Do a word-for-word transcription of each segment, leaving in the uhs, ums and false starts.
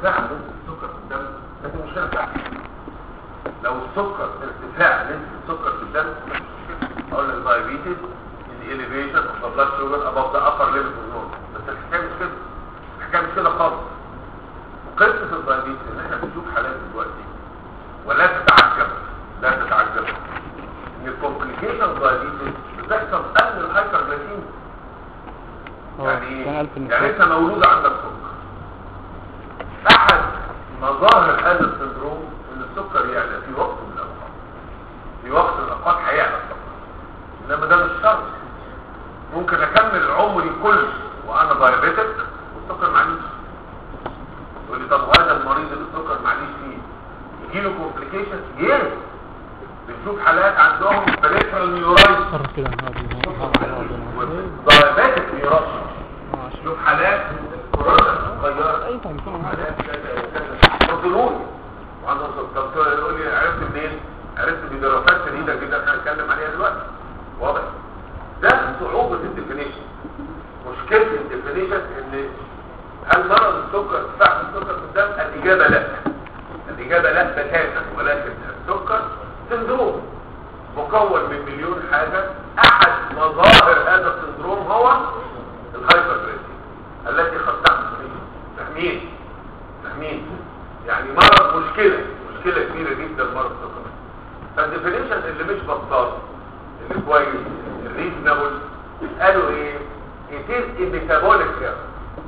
ارتفاع نسبة السكر في الدم لكن مش هرتفع. لو السكر ارتفاع نسبة السكر في الدم اقول الدايابيتس is elevation of the blood sugar above the upper limit of normal. بس الحكايه مش كده، الحكايه مش كده خالص. قصه الدايابيتس ان احنا بنشوف حالات دلوقتي ولا تتعجب لا تتعجب ان الكومبليكيشن الدايابيتس بتحصل قبل الهايبرجلايسيميا. يعني يعني انت مولود عندك سكر. احد مظاهر هذا السندروم ان السكر يعلى في وقت من الاوقات، في وقت من الاوقات هيعلى السكر، انما ده مش شرط. ممكن اكمل عمري كله وانا دايابيتك والسكر معليش. تقول لي طب هذا المريض اللي السكر معليش فيه يجي له كومبليكيشن؟ يس. بنشوف حالات عندهم بريفرال نيورايتس دايابيتك نيورايتس. شوف حالات كورونا صغيره، حالات اوتونومي وعنده سكر. يقول لي عرفت منين؟ عرفت بدراسات شديده جدا احنا هنتكلم عليها دلوقتي. واضح؟ ده صعوبه الديفينيشن. مشكله الديفينيشن ان هل مرض السكر ارتفاع في السكر في الدم؟ الاجابه لا. الاجابه لا بتاتا، ولكن السكر سندروم مكون من مليون حاجه. احد مظاهر هذا السندروم هو الهايبرجلايسيميا التي قد تحدث. فاهمين؟ فاهمين؟ يعني مرض مشكله مشكله كبيره جدا مرض السكر. فالديفينيشن اللي مش بطال اللي كويس الريزنبل قالوا ايه؟ it is a metabolic error.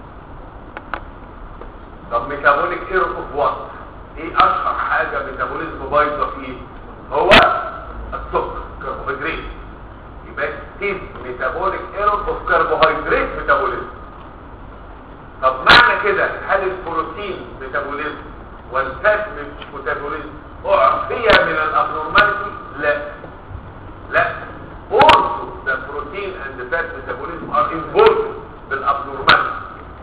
طب metabolic error of what؟ ايه اشهر حاجه ميتابوليزم بايظه فيه؟ هو السكر، كربوهيدرات. يبقى it is metabolic error of carbohydrate metabolism. طب معنى كده هل البروتين ميتابوليزم والفات ميتابوليزم اعفيه من الابنورماليتي؟ لا لا. also the protein and the fat metabolism are involved بالابنورماليتي.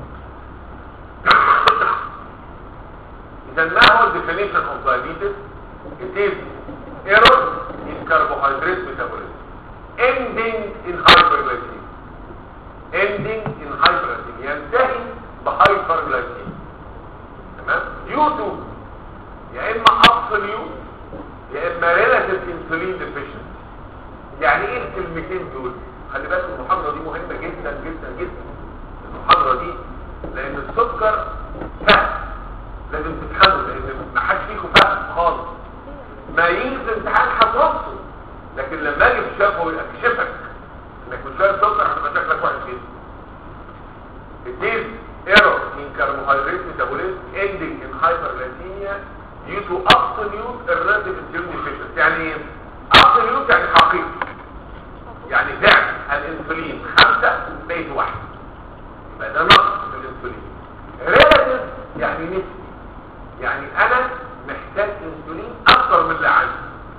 إذا ما هو definition of diabetes? It is error in carbohydrate metabolism ending in hyperglycemia. ending in hyperglycemia ينتهي بهايبرجلايسيميا. تمام؟ due to يا اما absolute يا اما relative insulin deficiency. يعني ايه الكلمتين دول؟ خلي بالك المحاضره دي مهمه جدا جدا جدا. المحاضره دي لان السكر فهم لازم تفهمه، لان ما حدش فيكم فاهم خالص. ما يجي في الامتحان هتوصل، لكن لما اجي في شافه اكشفك انك مش فاهم سكر هتبقى شكلك وحش جدا. It is error in carbohydrate metabolism ending in hyperglycemia due to absolute relative insulin deficiency. يعني ايه؟ absolute يعني حقيقي، يعني فعل الانسولين خمسة بقيت واحد، يبقى ده نقص في الانسولين. relative يعني نسبي، يعني انا محتاج انسولين اكتر من اللي عندي.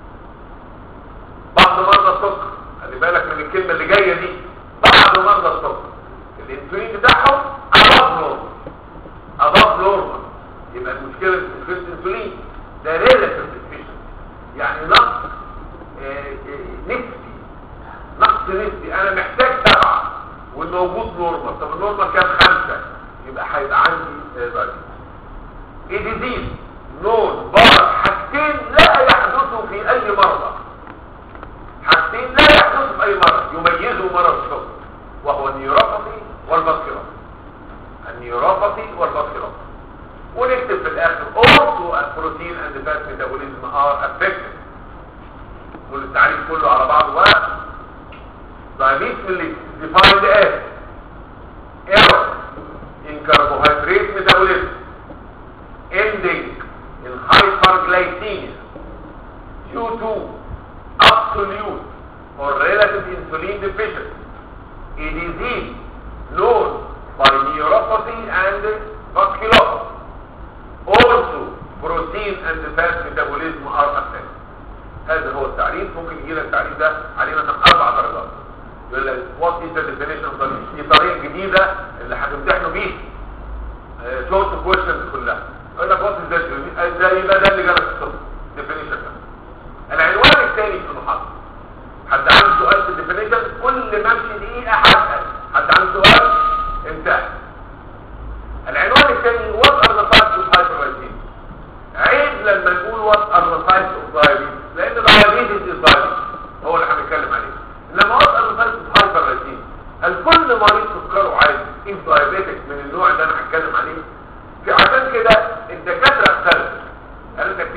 بعض مرضى السكر، خلي بالك من الكلمه اللي جايه دي، بعض مرضى السكر الانسولين بتاعهم above normal above normal. يبقى المشكله في الانسولين ده relative deficiency، يعني نقص آه آه نسبي، نقص نسبي. انا محتاج سبعه والموجود نورمال. طب النورمال كام؟ خمسه، يبقى هيبقى عندي آه ايه ديزيز نون مرض. حاجتين لا يحدثوا في اي مرضى، حاجتين لا يحدثوا في اي مرض يميزوا مرض السكر، وهو النيوروباثي والباسكيلوباثي. النيوروباثي والباسكيلوباثي. ونكتب في الاخر also a protein and fat metabolism are affected. كل التعريف كله على بعضه بقى. diabetes اللي defined as error in carbohydrate metabolism ending in hyperglycemia due to absolute or relative insulin deficiency, a disease known by neuropathy and vasculopathy. Also protein and fat metabolism are affected. هذا هو التعريف. ممكن يجي لك التعريف ده عليه مثلا اربع درجات. يقول لك what is the definition of diabetes؟ دي طريقه جديده اللي هتمتحنوا بيه شورت كويشنز كلها. يقول لك وات از ذات، ده يبقى ده اللي جالك الصبح ديفينيشن. العنوان الثاني في المحاضره، حد عنده سؤال في الديفينيشن؟ كل ما امشي دقيقه هسال. حد عنده سؤال؟ انتهى. العنوان الثاني وات ار ذا فاكتورز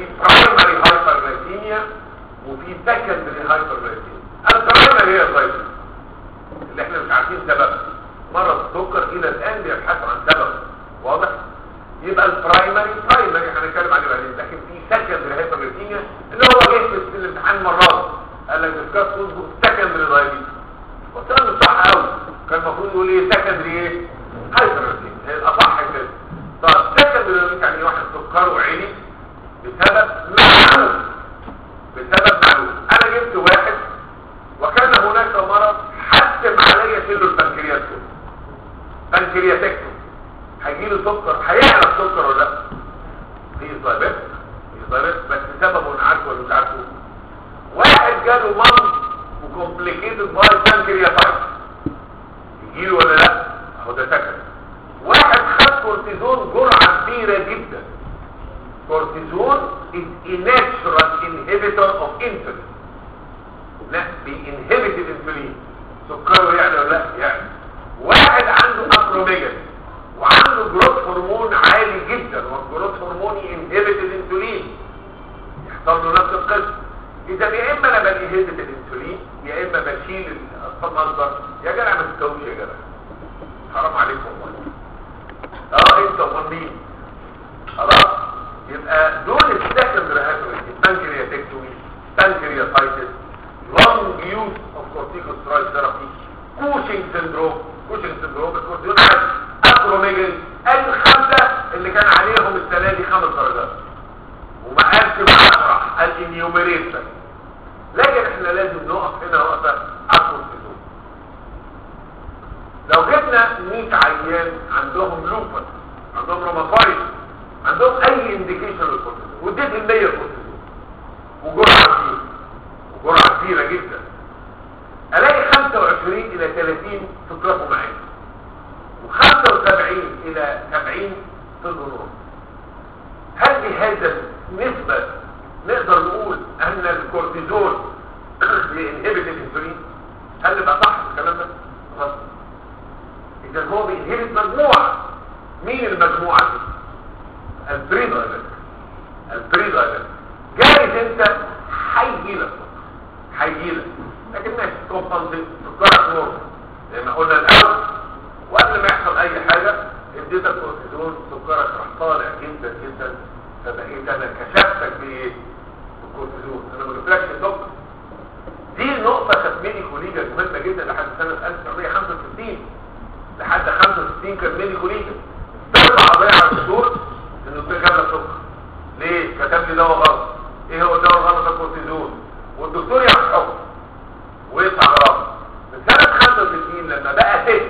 في برايمري هايبرجلايسيميا وفي سكندري هايبرجلايسيميا. البرايمري هي الغايبه اللي احنا مش عارفين سببها، مرض السكر الى الان بيبحثوا عن سبب واضح. يبقى البرايمري برايمري هنتكلم عليه بعدين، لكن في سكندري هايبرجلايسيميا اللي هو جه في الامتحان مرات قال لك ديسكاس تظبط سكندري دايابيتس، والكلام مش صح قوي، كان المفروض يقول ايه سكندري ايه هايبرجلايسيميا، هي الاصح كده. طب سكندري يعني واحد سكره عالي بسبب معلوم، بسبب معلوم. انا جبت واحد وكان هناك مرض حتم عليا شيله البنكرياتوم، بنكرياتكتوم، هيجيله سكر، هيعلى السكر ولا لا؟ في اصابات في اصابات بس سببه عارفه ولا مش عارفه. واحد جاله مرض وكومبليكيتد باي بنكرياتايتس، يجيله ولا لا؟ اهو ده سكن. واحد خد كورتيزون جرعه كبيره جدا. كورتيزون is a natural inhibitor of insulin. لا بينهبت الانسولين، سكره يعلى ولا لا؟ يعلى. واحد عنده اكروميجالي وعنده جروث هرمون عالي جدا، والجروث هرمون ينهبت الانسولين، يحصل له نفس القصه. اذا يا اما انا بنهبت الانسولين يا اما بشيل المصدر. يا جدع ما تستويش يا جدع، حرام عليكم والله. اه انت امال مين؟ خلاص يبقى دول السكندري هايبرجلايسيميا، بانكرياتكتومي، بانكرياتايتس، لونج يوز اوف كورتيكوسترويد ثيرابي، كوشنج سندروم. كوشنج سندروم الكورتيزون عالي، اكروميجالي، الخمسه اللي كان عليهم السنه دي خمس درجات وما قالش بأسرع، قال انيوميريت. لكن احنا لازم نقف هنا وقفه على الكورتيزون. لو جبنا مية عيان عندهم لوبس، عندهم روماتويد، عندهم اي انديكيشن للكورتيزون، واديت المية كورتيزون وجرعه كبيره وجرعه كبيره جدا، الاقي خمسة وعشرين الى ثلاثين تضربوا معايا وخمسة وسبعين الى سبعين تضربوا. هل بهذا النسبة نقدر نقول ان الكورتيزون بينهبت الانسولين؟ هل يبقى صح الكلام ده؟ غلط. اذا هو بينهبت مجموعة. مين المجموعة دي؟ البريدايلر. البريدايلر جايز انت هيجيلك هيجيلك لكن ماشي كومبنسيت سكرك نورمال زي ما قلنا الاول، وقبل ما يحصل اي حاجه اديتك كورتيزون سكرك راح طالع جدا جدا، فبقيت انا كشفتك بايه؟ بالكورتيزون. انا ما جبتلكش سكر. دي النقطه كانت ميني كوليجا مهمه جدا لحد سنه ألف وتسعمية خمسة وستين، لحد خمسة وستين كان ميني كوليجا ترفع قضيه على الدكتور انه جاب لك سكر. ليه؟ كتب لي دواء غلط. ايه هو الدواء الغلط؟ الكورتيزون. والدكتور يعرف حكم ويدفع غرامه. من سنه خمسة وستين لما بقى ست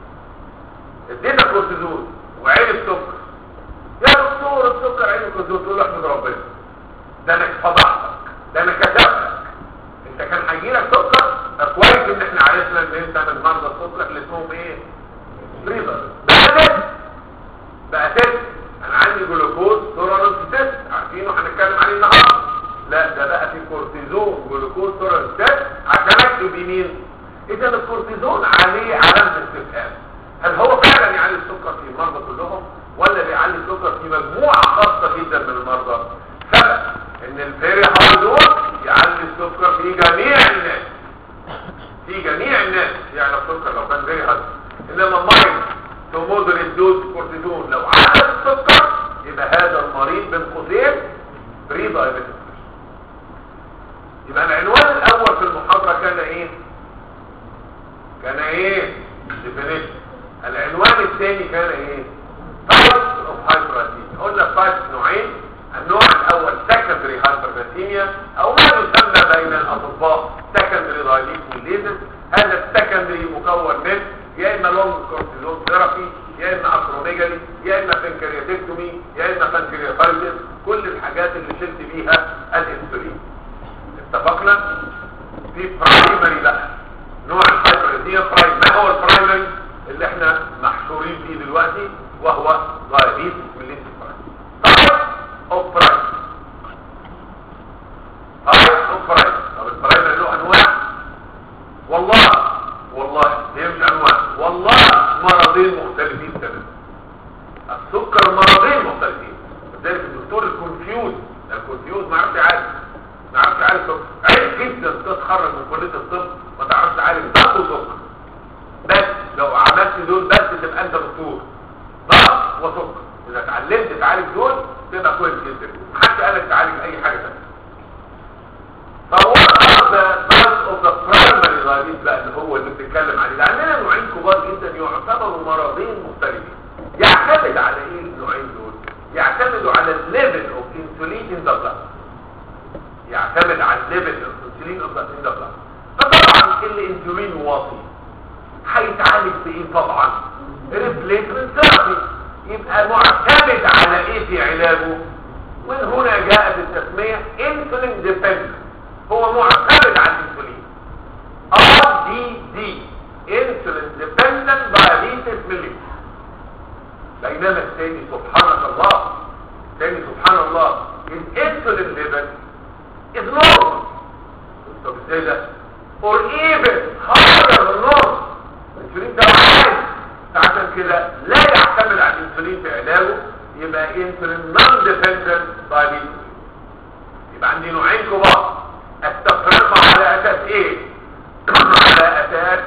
ادينا كورتيزون وعيب السكر، يا دكتور السكر عيب الكورتيزون، تقول له احمد ربنا ده انا فضحتك، ده انا كتبتك، انت كان هيجيلك سكر. كويس ان احنا عرفنا ان انت من مرضى السكر اللي اسمهم ايه؟ بريدر. بقى ست بقى ست انا عندي جلوكوز تولرانس تيست عارفينه هنتكلم عليه النهارده. لا ده بقى في كورتيزون جلوكوز تولرانس تيست عشان اكتب يمين. اذا الكورتيزون عليه علامه استفهام، هل هو فعلا يعلي السكر في المرضى كلهم ولا بيعلي السكر في مجموعه خاصه جدا من المرضى؟ ثبت ان الفيري هاي دوز يعلي السكر في جميع الناس، في جميع الناس يعني السكر لو كان فيري هاي. انما المريض في مودريت دوز كورتيزون لو على السكر يبقى هذا المريض بين قوسين بري دايابيتس. يبقى العنوان الاول في المحاضره كان ايه؟ كان ايه؟ ديفينيشن. العنوان الثاني كان ايه؟ تايبس اوف هايبرجلايسيميا. قلنا التايبس نوعين، النوع الاول سكندري هايبرجلايسيميا او ما يسمى بين الاطباء سكندري دايابيتس ميليتس. هذا السكندري مكون من يا اما لونج كورتيزون ثيرابي، يا اما اكروميجالي، يا اما بنكرياتكتومي، يا اما بنكرياتايتس، كل الحاجات اللي شلت بيها الانسولين. اتفقنا؟ في برايمري بقى نوع الهايبرجلايسيميا برايمري. ما هو البرايمري اللي احنا محشورين فيه دلوقتي؟ وهو دايابيتس ميليتس برايمري. تايب اوف برايمري تايب اوف برايمري. طب البرايمري له انواع؟ والله والله هي مش انواع، والله مرضين مختلفين تماما. السكر مرضين مختلفين، لذلك الدكتور الكونفيوز الكونفيوز تعالج دول تبقى كويس جدا. محدش قالك تعالج اي حاجه ثانيه. فهو ذا تايبس اوف ذا برايمري دايابيتس بقى اللي هو اللي بنتكلم عليه. عندنا نوعين كبار جدا يعتبروا مرضين مختلفين. يعتمد على ايه النوعين دول؟ يعتمدوا على الليفل اوف انسولين ان ذا بلاد. يعتمد على الليفل اوف انسولين ان ذا بلاد. فطبعا الانسولين واطي هيتعالج بايه؟ طبعا ريبليسمنت ثيرابي. يبقى معتمد على ايه في علاجه؟ من هنا جاءت التسميه انسولين ديبندنت. هو معتمد على الانسولين. ار دي دي انسولين ديبندنت دايابيتس ميليتس. بينما الثاني سبحان الله الثاني سبحان الله الانسولين ليفل از نورمال. طب ازاي ده؟ اور ايفن هاير ذان نورمال. الانسولين ده عالي، فعشان كده لا يعتمد على الانسولين في علاجه. يبقى انسولين نون ديبندنت دايابيتس. يبقى عندي نوعين كبار استفرقوا على اساس ايه؟ على اساس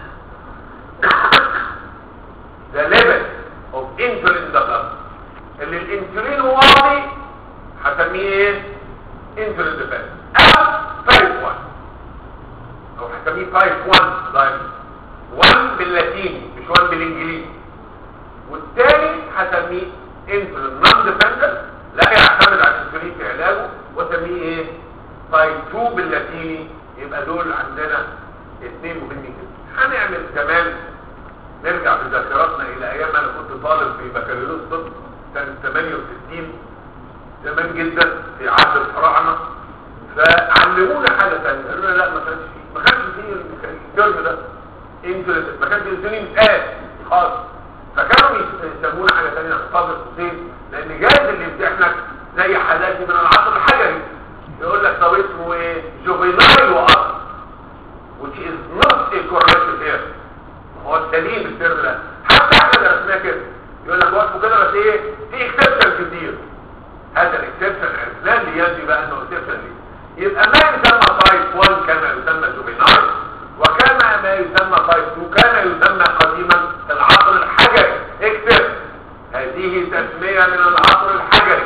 the level of insulin in the blood. اللي الانسولين واطي هسميه ايه؟ انسولين ديبندنت او تايب واحد، او هسميه تايب واحد دايابيتس. واحد باللاتيني مش واحد بالانجليزي. والثاني هسميه انسولين نون ديبندنت لا يعتمد على الانسولين في علاجه، واسميه ايه؟ تايب اتنين باللاتيني. يبقى دول عندنا اثنين مهمين جدا. هنعمل كمان نرجع بذاكرتنا الى ايام انا كنت طالب في بكالوريوس طب سنه ثمانية وستين، زمان جدا في عهد الفراعنه. فعلمونا حاجه ثانيه، قالوا لنا لا ما كانش فيه ما كانش فيه الجرم ده انسولين، ما كانش انسولين قال خالص. فكانوا يسمونا حاجه ثانيه نحطها في القوسين، لان جايز اللي يمتحنك زي حالاتي من العصر الحجري يقول لك طب اسمه ايه؟ جوفينايل واصل which is not a correct term. هو السليم الترم ده حتى احنا درسناه كده، يقول لك هو اسمه كده بس ايه؟ في اكسبشن كتير. هذا الاكسبشن عرفناه اللي يدي بقى انه اكسبشن ليه. يبقى ما يسمى تايب واحد كما يسمى جوفينايل، وكما ما يسمى تايب اتنين كان يسمى قديما في العصر الحجري اكسبشن. هذه تسميه من العصر الحجري.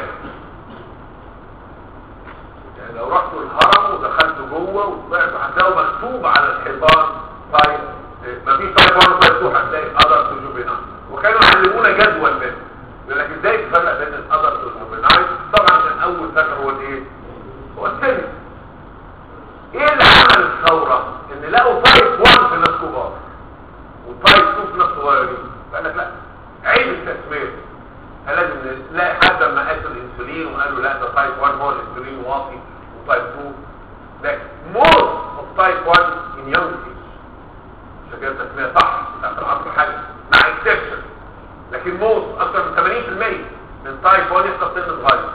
يعني لو رحتوا الهرم ودخلتوا جوه وطلعتوا هتلاقوا مكتوب على الحيطان تايب، مفيش تايب واحد وتايب اتنين، هتلاقي ادرس وجوفينايل. وكانوا يعلمونا جدول منه يقول لك ازاي تفرق بين الادرس والجوفينايل. طبعا كان اول فرق هو الايه؟ هو الثاني. ايه اللي عمل الثوره؟ ان لقوا تايب واحد في ناس كبار وتايب اتنين في ناس صغيرين. فقال لك لا، عيب التسميه. لازم نلاقي حد لما قاسوا الانسولين وقالوا لا ده تايب واحد هو الانسولين واطي، وتايب اتنين ده موست اوف تايب واحد ان يونج ايج. عشان كده التسميه صح بتاعت العصر الحالي مع اكسبشن. لكن موست اكثر من ثمانين بالمية من تايب واحد يحصل سن صغير،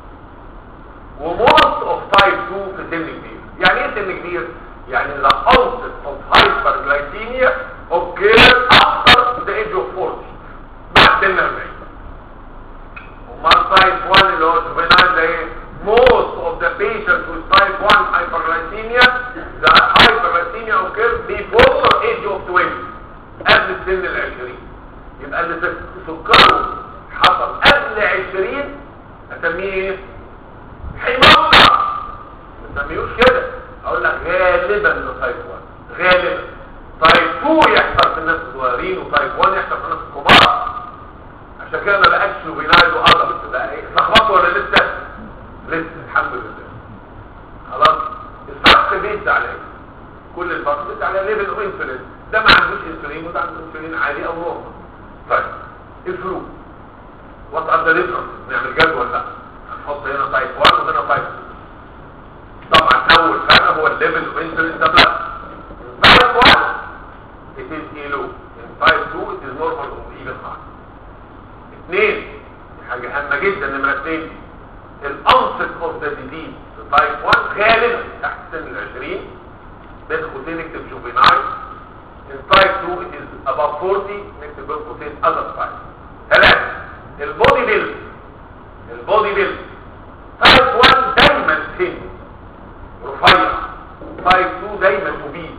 وموست اوف تايب اتنين في سن كبير. يعني ايه سن كبير؟ يعني the onset of hyperglycemia occurs after the age of forty، بعد سن أربعين. امال تايب واحد اللي هو جوفينايل ده ايه؟ most of the patients with type one hyperglycemia the hyperglycemia occurs before age of twenty، قبل سن العشرين. يبقى اللي سكره حصل قبل عشرين اسميه ايه؟ حمار. ما تسميهوش كده، اقول لك غالبا ده تايب واحد. غالبا تايب اتنين يحصل في الناس الصغيرين، وتايب واحد يحصل في الناس الكبار. عشان كده ما بقاش جوفينايل وادلت، بقى ايه؟ لخبطوا ولا لسه؟ لسه الحمد لله. خلاص الفرق بيت على ايه؟ كل الفرق بيت على ليفل اوف انسولين. ده ما عندوش انسولين وده عنده انسولين عالي او نورمال. طيب الفروق وات ار ذا ديفرنس؟ نعمل جدول بقى، هنحط هنا تايب واحد وهنا تايب اتنين. طبعا اول فرق هو الليفل اوف انسولين ده بلس. تايب واحد it is low، in type two it is normal or even high. اثنين دي حاجه هامه جدا. نمره اثنين الانست اوف ذا ديزيز في تايب واحد غالبا تحت سن العشرين، بين قوسين نكتب جوفينايل. in type two it is above forty، نكتب بين قوسين other type. ثلاثة البودي بيلد. البودي بيلد تايب واحد دايما سن رفيع، تايب اتنين دايما مبين.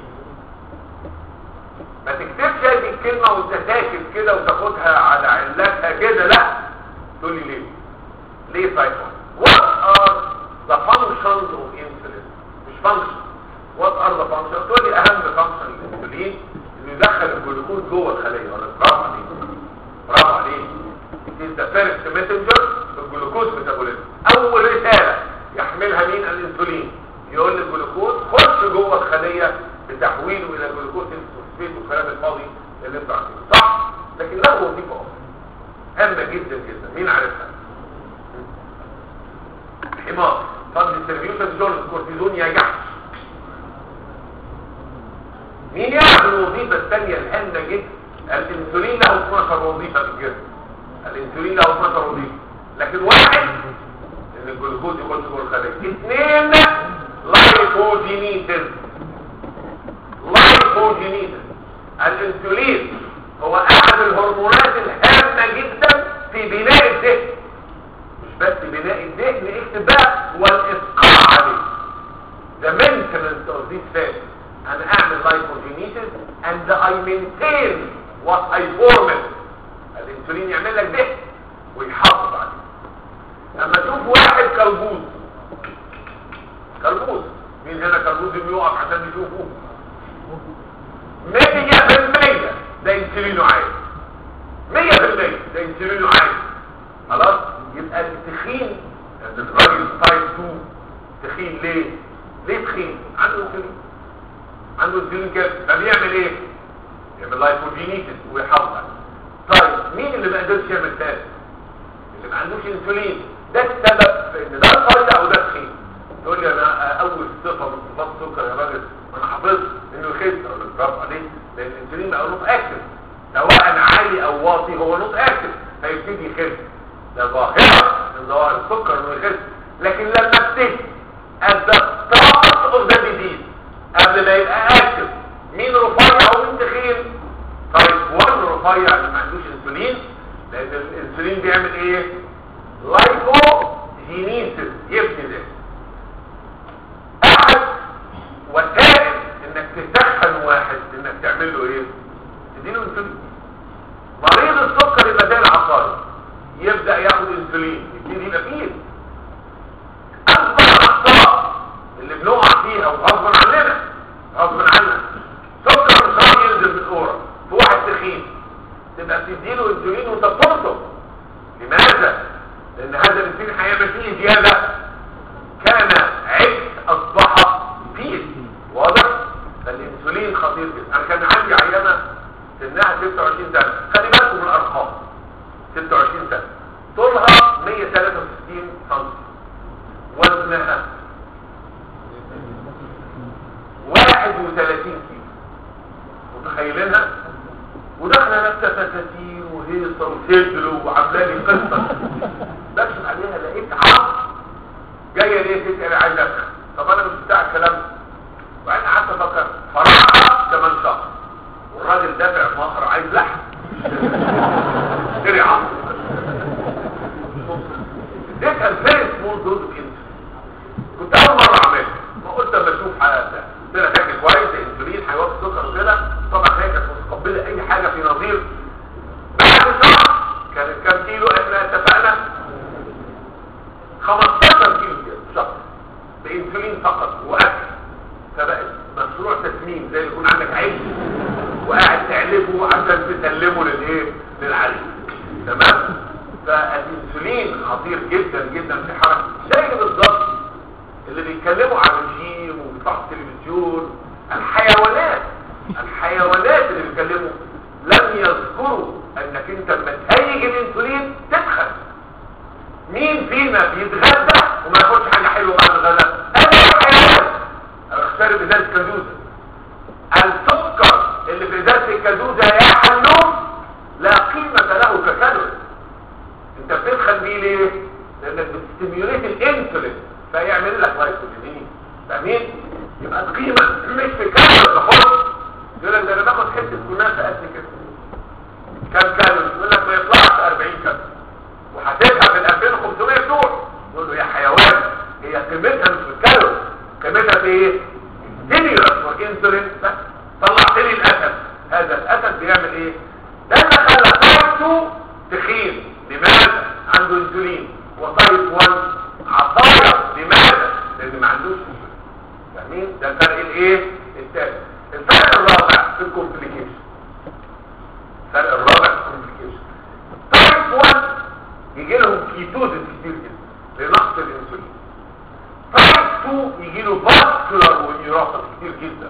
ما تكتبش هذه الكلمه وانت ساكت كده وتاخدها على علتها كده، لا تقول لي ليه؟ ليه تايب واحد؟ what are the functions of insulin؟ مش function. what are the functions؟ تقول لي اهم function الانسولين انه يدخل الجلوكوز جوه الخليه. ولا برافو عليك، برافو عليك. it is the first messenger في الجلوكوز ميتابوليزم. اول رساله يحملها مين؟ الانسولين. يقول للجلوكوز خش جوه الخليه بتحويله الى جلوكوز الفوسفات والكلام الفاضي اللي انتوا عارفينه، صح؟ لكن له وظيفه اخرى هامه جدا جدا. مين عارفها؟ حمار طب ديستريبيوشن جون الكورتيزون يا جحش. مين يعرف الوظيفه الثانيه الهامه جدا؟ الانسولين له اثناشر وظيفه في الجسم. الانسولين له اثناشر وظيفه، لكن واحد ان الجلوكوز يخش جوه الخليه. اثنين لايبوجينيسيس. لايبوجينيسيس الانسولين هو احد الهرمونات الهامه جدا في بناء الذهن. مش بس بناء الذهن، اكتب بقى والاسقاط عليه. the maintenance of this fat. انا اعمل لايبوجينيسيس and I maintain what I formed. الانسولين يعمل لك ذهن ويحافظ عليه. لما تشوف واحد كلبوز كلبوز مين هنا كلبوز اللي يقف عشان يشوفه؟ مية بالمية ده انسولينه عالي. مية بالمية ده انسولينه عالي. خلاص؟ يبقى التخين الراجل تايب اتنين تخين ليه؟ ليه تخين؟ عنده انسولين. عنده انسولين كده. فبيعمل ايه؟ يعمل لايبوجينيسيس ويحافظ عليه. طيب مين اللي ما قدرش يعمل ده؟ اللي ما عندوش انسولين. ده السبب في ان ده رفيع او ده تخين. تقول لي انا اول صفه من صفات السكر يا راجل انا حافظ انه يخس. اقول لك برافو عليك، لان الانسولين بقى نوت اكتف، سواء عالي او واطي هو نوت اكتف فيبتدي يخس. ده ظاهره من ظواهر السكر انه يخس. لكن لما ابتدي at the start of the disease قبل ما يبقى اكتف مين رفيع او مين تخين؟ طيب واحد رفيع اللي ما عندوش انسولين، لان الانسولين بيعمل ايه؟ لايبوجينيسيس يبني ده. احد وسائل انك تسخن واحد انك تعمل له ايه؟ تديله انسولين. مريض السكر يبقى زي العصايه يبدا ياخد انسولين يبتدي يبقى فيه اكبر الاخطاء اللي بنقع فيها وغصبا عننا غصبا عننا. سكر مش راضي ينزل بالقوره في واحد تخين تبقى تديله انسولين وانت بترطب. لماذا؟ لان هذا الانسولين هيعمل فيه زياده. كان عكس اصبح فيه. واضح؟ فالانسولين خطير جدا. انا كان عندي عيانه سنها ستة وعشرين سنه، خلي بالكم من الارقام. ستة وعشرين سنه، طولها مية وتلاتة وستين سم، وزنها واحد وثلاثين كيلو. متخيلينها؟ ودخل نفسها فساتين وهيصه وصدر وعامله لي قصه. بكشف عليها لقيت عظم. جايه ليه ست؟ انا عايز افهم. طب انا مش بتاع الكلام ده. وبعدين قعدت افكر فرحها كمان شهر والراجل دافع مهر عايز لحم. اشتري عظم. ده كان فيري سمول دوز انسولين. كنت اول مره اعملها، ما قلت اما اشوف حالاتها. قلت لها تاكل كويس الانسولين هيوطي السكر وكده. طبعا هي كانت متقبله اي حاجه في نظير. بعد شهر كانت كام كيلو؟ احنا اتفقنا خمستاشر كيلو كده شهر بانسولين فقط واكل. فبقت مشروع تسمين زي اللي يكون عندك عيش وقاعد تعلبه عشان تسلمه للايه؟ للعلم. تمام؟ فالانسولين خطير جدا جدا في حركه. زي بالظبط اللي بيتكلموا عن الرجيم وبيطلعوا التلفزيون. الحيوانات الحيوانات اللي بيتكلموا لم يذكروا انك انت لما تهيج الانسولين تدخل. مين فينا بيتغدى وما ياخدش حاجه حلوه بعد الغداء؟ انا الحيوان. انا اختار ازازه كازوزه. السكر اللي في ازازه الكازوزه يا حنون لا قيمه له ككالوري. انت بتدخل بيه ليه؟ لانك بتستيميوليت الانسولين فيعمل لك لايبوجينيسيس. فاهمين؟ يبقى القيمه مش في كالوري تحط. يقول لك ده انا باخد حته كنافه قد كده كام كالوري؟ يقول لك ما يطلعش أربعين كالوري وهتبقى في ألفين وخمسمية بتوع. يقول له يا حيوان هي قيمتها مش في الكالوري، قيمتها في ايه؟ ستيميولس وانسولين. طلعت لي الاسد. هذا الاسد بيعمل ايه؟ ده اللي خلى طاقته تخين. لماذا؟ عنده انسولين. وطاقته تايب واحد عطايا. لماذا؟ لان ما عندوش انسولين. فاهمين؟ ده الفرق الايه الثالث. الفرق الرابع في الكومبليكيشن. الفرق الرابع في الكومبليكيشن تايب واحد يجي لهم كيتوزيس كتير جدا لنقص الانسولين. تايب اتنين يجي له فاسكولار ونيوروباثي كتير جدا.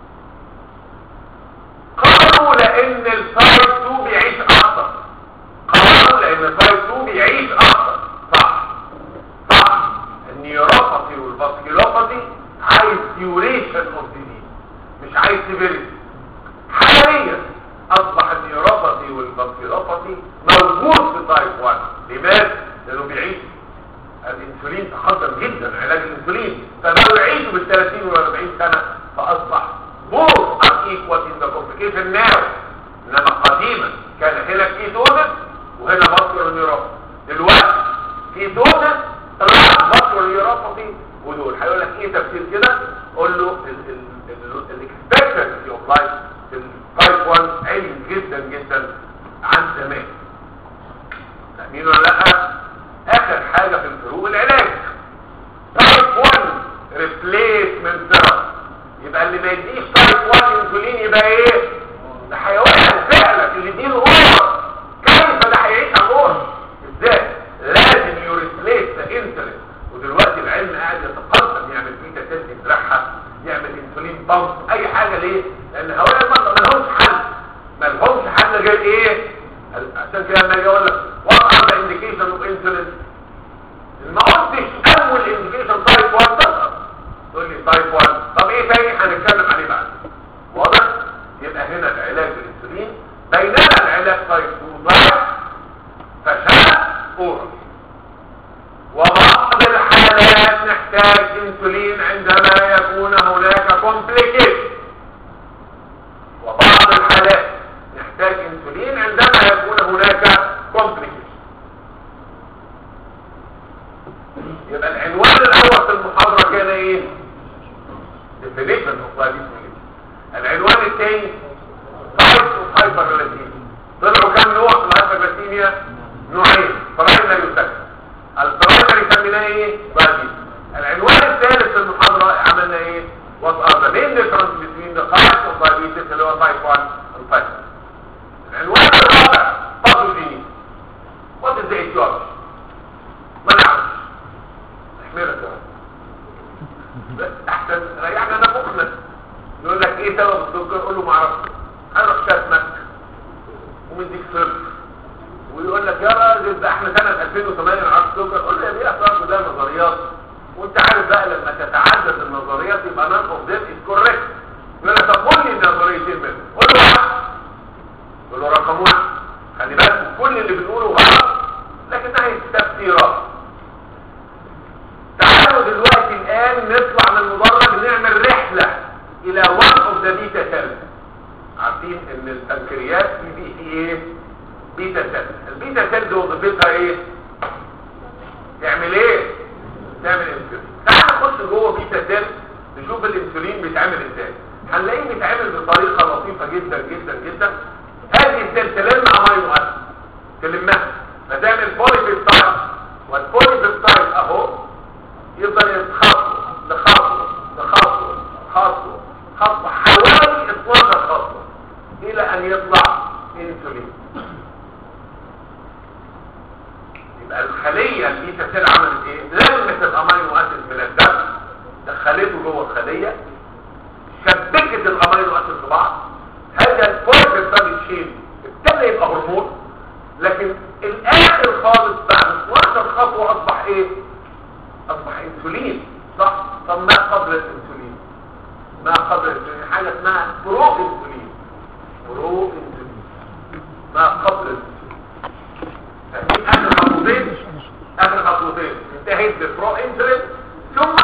قالوا لان التايب اتنين بيعيش اكتر. قالوا لان التايب اتنين بيعيش اكتر. صح صح. النيوروباثي والفاسكولوباثي عايز ديوريشن اوف ديزيز مش عايز سيفيريتي. حاليا اصبح النيوروباثي والفاسكولوباثي موجود في تايب واحد. لماذا؟ لانه بيعيش الانسولين تقدم جدا علاج الانسولين فبقوا يعيشوا بالثلاثين والاربعين سنه فاصبح more unequal in the complication now. انما قديما كان هنا كيتوزس وهنا فاسكولار نيوروباثي. دلوقتي كيتوزس طلع فاسكولار نيوروباثي ودول هيقول لك ايه تفسير كده؟ قول له الاكسبكتنسي اوف لايف في التايب واحد عالي جدا جدا عن زمان. فاهمين ولا لا؟ اخر حاجه في الفروق العلاج. تايب واحد ريبليسمنت ثيرابي. يبقى اللي ما يديش تايب واحد انسولين يبقى ايه؟ ده حيوان فعلا اللي يديله اور. كيف ده هيعيش على اور؟ ازاي؟ لازم يريبليس ذا انسولين. ودلوقتي العلم قاعد يتقدم يعمل بيتا سيل يزرعها يعمل انسولين بامب اي حاجه. ليه؟ لان هؤلاء المرضى ما لهمش حل. ما لهمش حل غير ايه؟ عشان كده لما اجي اقول لك وات ار ذا انديكيشن اوف انسولين ما قلتش اول انديكيشن تايب واحد تظهر تقول لي تايب واحد. طب ايه تاني هنتكلم عليه بعد؟ واضح؟ يبقى هنا العلاج بالانسولين بينما العلاج تايب اتنين ضعف فشل اورال. وبعض الحالات نحتاج انسولين عندما يكون هناك كومبليكيشن. وبعض الحالات نحتاج انسولين عندما يكون هناك كومبليكيشن. يبقى العنوان الاول في المحاضره كان ايه؟ definition of diabetes. العنوان الثاني types of hyperglycemia. طلعوا كم نوع في الهايبرجليسيميا؟ نوعين برايمري وسكندري. البرايمري سميناه ايه؟ diabetes. العنوان الثالث في المحاضره عملنا ايه؟ what are the main difference between the types of diabetes اللي هو type واحد and type two. العنوان الرابع باثوجيني. what is the etiology؟ ما نعرفش. احملها كمان بس احسن ريحنا نفخنا. يقول لك ايه سبب السكر؟ قول له ما اعرفش. هنروح شتمك ومديك صفر ويقول لك يا راجل ده احنا سنه ألفين وثمانية نعرف السكر. قول له يا بيه اصلا ده نظريات وانت عارف بقى لما تتعدد النظريات يبقى نان اوف ذيم از كوريكت. يقول لك طب قول لي النظريتين منهم. قول له واحد. قول له رقم واحد خلي بالك كل اللي بنقوله غلط لكنها هي تفسيرات. تعالوا دلوقتي الان نطلع من المدرج نعمل رحله الى one of the beta cells. عارفين ان البنكرياس في بي سي ايه؟ بيتا سيل. البيتا سيل دي وظيفتها ايه؟ تعمل ايه؟ تعمل انسولين. تعال نخش جوه بيتا سيل نشوف الانسولين بيتعمل ازاي. هنلاقيه بيتعمل بطريقه لطيفه جدا جدا جدا. هذه السيل تلم امينو اسيد تلمها فتعمل بوليبيبتايد والبوليبيبتايد اهو يفضل يتخطط لخطوه لخطوه خطوه خطوه حوالي اتناشر خطوه الى ان يطلع انسولين. يبقى الخليه البيتا سيل عملت ايه؟ لمت الامينو اسيد من الدم دخلته جوه الخليه شبكت الامينو اسيد في بعض. هذا البوليبيبتايد تشين ابتدى يبقى هرمون لكن الاخر خالص بعد اتناشر خطوه اصبح ايه؟ اصبح انسولين. صح؟ طب ما قبل الانسولين؟ ما قبل الانسولين حاجه اسمها برو انسولين. برو انسولين ما قبل الانسولين. فدي اخر خطوتين. اخر خطوتين انتهيت بالبرو انسولين ثم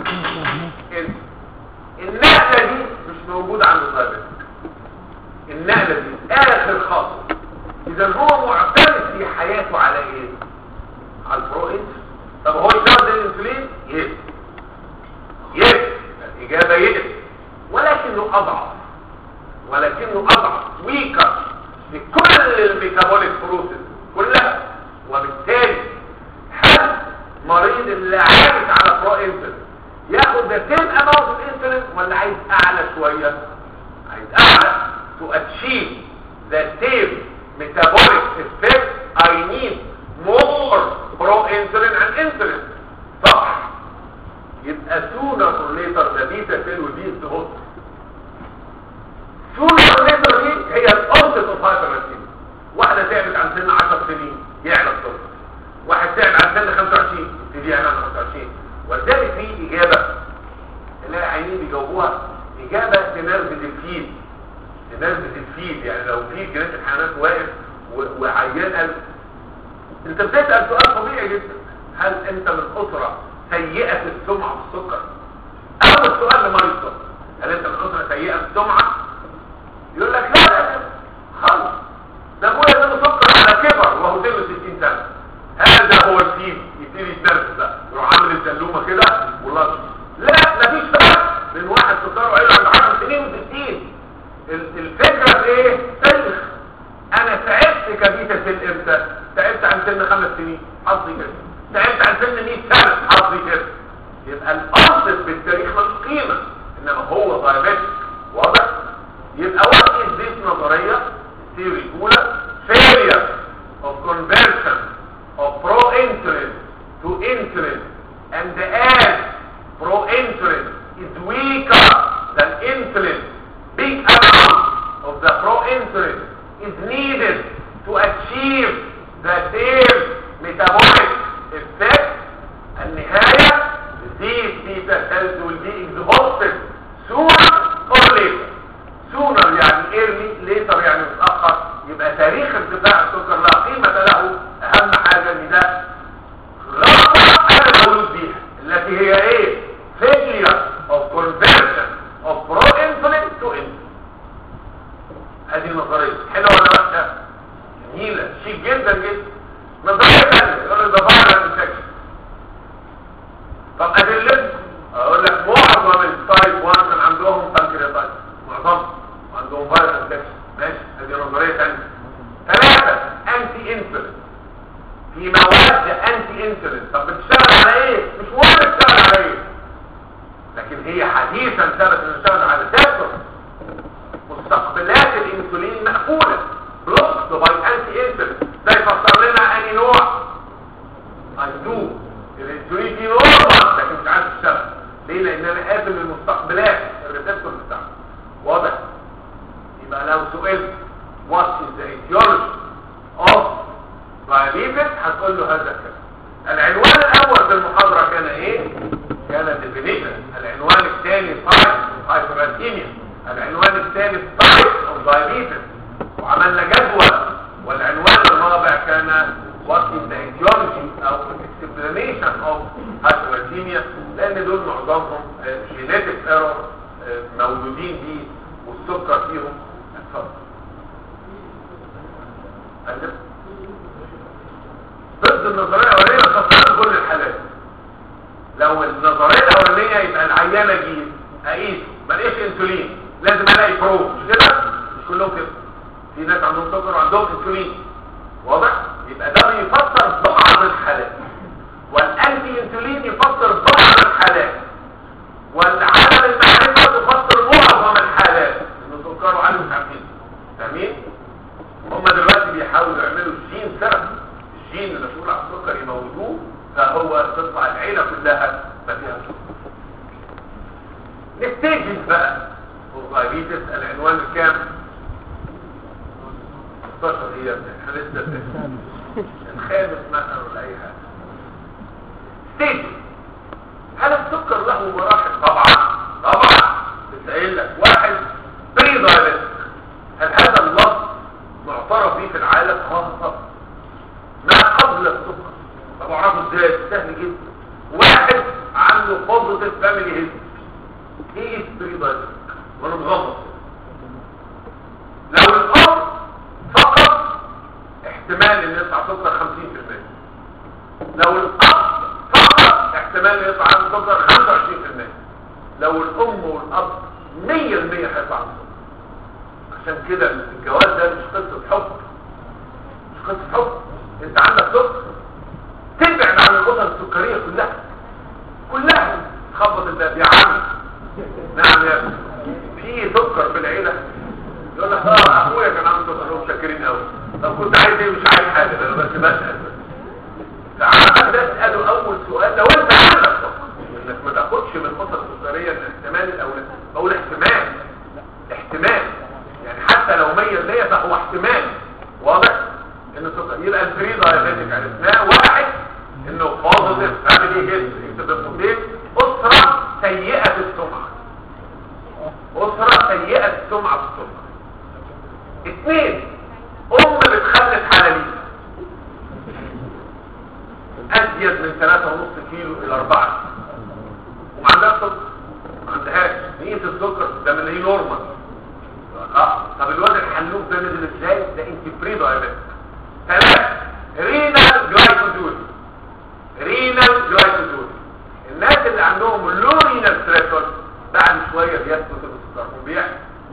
النقله دي مش موجوده عند الدايبيتك. النقله دي اخر خطوه. اذا هو معتمد في حياته على ايه؟ على البرو انسولين. طب هو يشتغل زي الانسولين؟ يس يس الاجابه يس ولكنه اضعف ولكنه اضعف ويكر لكل الميتابوليك بروسيس كلها. وبالتالي هل المريض اللي عايش على برو انسولين ياخد ده سيم اماونت انسولين ولا عايز اعلى شويه؟ عايز اعلى. to achieve the same metabolic effect I need more pro-insulin and insulin. صح. يبقى sooner or later the beta cell will be exhausted. sooner or later دي هي الأنصت of hyperglycemia. واحدة تعبت عن سن عشر سنين يعلى السكر، واحد تعب عن سن خمسة وعشرين يبتدي يعلى عن خمسة وعشرين. ولذلك في إجابة اللي عينين بيجاوبوها إجابة تنرفز الفيل. تنرفز الفيل يعني لو في جناح الحيوانات واقف وعيان قال انت بتسأل سؤال طبيعي جدا، هل انت من أسرة سيئة السمعة بالسكر؟ أول سؤال لمريض السكر، هل انت من أسرة سيئة السمعة؟ يقول لك لا لا خالص، ده ابويا ده سكر على كبر وهو سنه ستين سنة. هذا هو الفيل يبتدي يتنرفز بقى، يروح عامل الزلومة كده والله لا مفيش فرق بين واحد سكره عيله عنده عشر سنين وستين. الفكرة في ايه؟ تاريخ. انا تعبت كبيتة سن امتى؟ تعبت عن سن خمس سنين حظي كده، تعبت عن سن مية سنة حظي كده. يبقى الاصل بالتاريخ مش قيمة، انما هو ضايبتك. واضح؟ يبقى what is this نظرية الثيوري الاولى failure of conversion of pro-insulin to insulin, and as pro-insulin is weaker than insulin, big amount of the pro-insulin is needed to achieve the same metabolic effect. النهاية these beta cells will be exhausted sooner or later. sooner يعني early, later يعني متأخر. يبقى تاريخ ارتفاع السكر لا قيمة له. اهم حاجة ان ده غلطة انا مولود بيها التي هي ايه؟ failure of conversion of pro-insulin to insulin. هذه النظرية حلوة ولا وحشة؟ جميلة شيك جدا جدا. نظرية ثانية يقول لك ده فايرال انفكشن. طب ادلت اقول لك معظم التايب واحد كان عندهم بانكرياتايتس، معظمهم عندهم فايرال انفكشن. ماشي، هذه نظرية ثانية. ثلاثة انتي انسولين، في مواد انتي انسولين. طب بتشتغل على ايه؟ مش مهم بتشتغل على ايه، لكن هي حديثا ثبت ان بتشتغل على الريسبتور. مستقبلات الانسولين مقفولة بلوكد باي انتي انسولين. ده يفسر لنا اني نوع اندو الانسولين دي نورمال لكن مش عارف تشتغل ليه؟ لان انا قافل المستقبلات الريسبتور بتاعها. واضح؟ يبقى لو سئلت what is the etiology of diabetes هتقول له هذا الكلام. العنوان الاول في المحاضرة كان ايه؟ كان definition. العنوان الثاني type of hyperglycemia. العنوان الثالث type of diabetes وعملنا جدول. والعنوان الرابع كان what is the etiology او explanation of hyperglycemia، لان دول معظمهم genetic error مولودين بيه والسكر فيهم اتفضل. ضد النظرية الأولانية خاصة كل الحالات. لو النظرية الأولانية يبقى العيانة جيل أقيس ملقاش انسولين لازم الاقي بروف، مش كده؟ مش كلهم كده، في ناس عندهم سكر وعندهم انسولين. واضح؟ يبقى ده بيفسر بعض الحالات، والانتي انسولين يفسر بعض الحالات، والعدم المعرفة تفسر معظم الحالات. انه سكره عالي مش عارفين. فاهمين؟ هم دلوقتي بيحاولوا يعملوا الجين ثيرابي، الجين اللي مسؤول عن السكر يموتوه، فهو تطلع العيلة كلها ما فيها سكر. نستيجز بقى والدايبيتس. العنوان الكام؟ ستاشر هي احنا لسه الخامس مثلا ولا اي حاجه. ستيجز. هل السكر له مراحل؟ طبعا طبعا. بتقول لك واحد بري دايبيتس، هل هذا اللفظ معترف به في العالم؟ خاصة ما قبل السكر. طب اعرفه ازاي؟ سهل جدا. واحد عنده بوزيتيف فاميلي هيستوري، ايه بري دايبيتس وانا مغمض. لو الام فقط احتمال ان يطلع سكر خمسين بالمية، لو الاب فقط احتمال ان يطلع عنده سكر خمسة وعشرين بالمية، لو الام والاب مية بالمية هيطلع عنده سكر. عشان كده الجواز ده مش قصة حب، مش قصة حب. انت عندك سكر تبعد عن الغدة السكرية كلها كلها خبط الباب يا عم. نعم يا ابني في سكر في العيله؟ يقول لك اه اخويا كان عنده سكر متشكرين قوي. طب كنت عايز ايه؟ مش عايز حاجه انا بس بسال. فعندك تساله اول سؤال لو انت عندك سكر انك ما تاخدش من الخطه السكريه الاحتمال الاولاني او الاحتمال احتمال يعني حتى لو مية بالمية فهو احتمال واضح ان السكر يبقى البري دايابيتك عرفناه. واحد انه بوزيتيف فاميلي هيستوري بتبقى اسره سيئه السمعه اسره سيئه السمعه في السمعه. اثنين ام بتخلف حلاليل ازيد من ثلاثة ونص كيلو الى اربعة وما عندهاش سكر ما عندهاش نية السكر ده من ايه نورمال. اه طب الواد الحلوف ده نزل ازاي؟ ده انت بري دايابيتك. ثلاثة رينال جلايكوجين رينال جلايكوجين الناس اللي عندهم لو رينال ثريشولد بعد شويه بيسكت السكر وبيحصل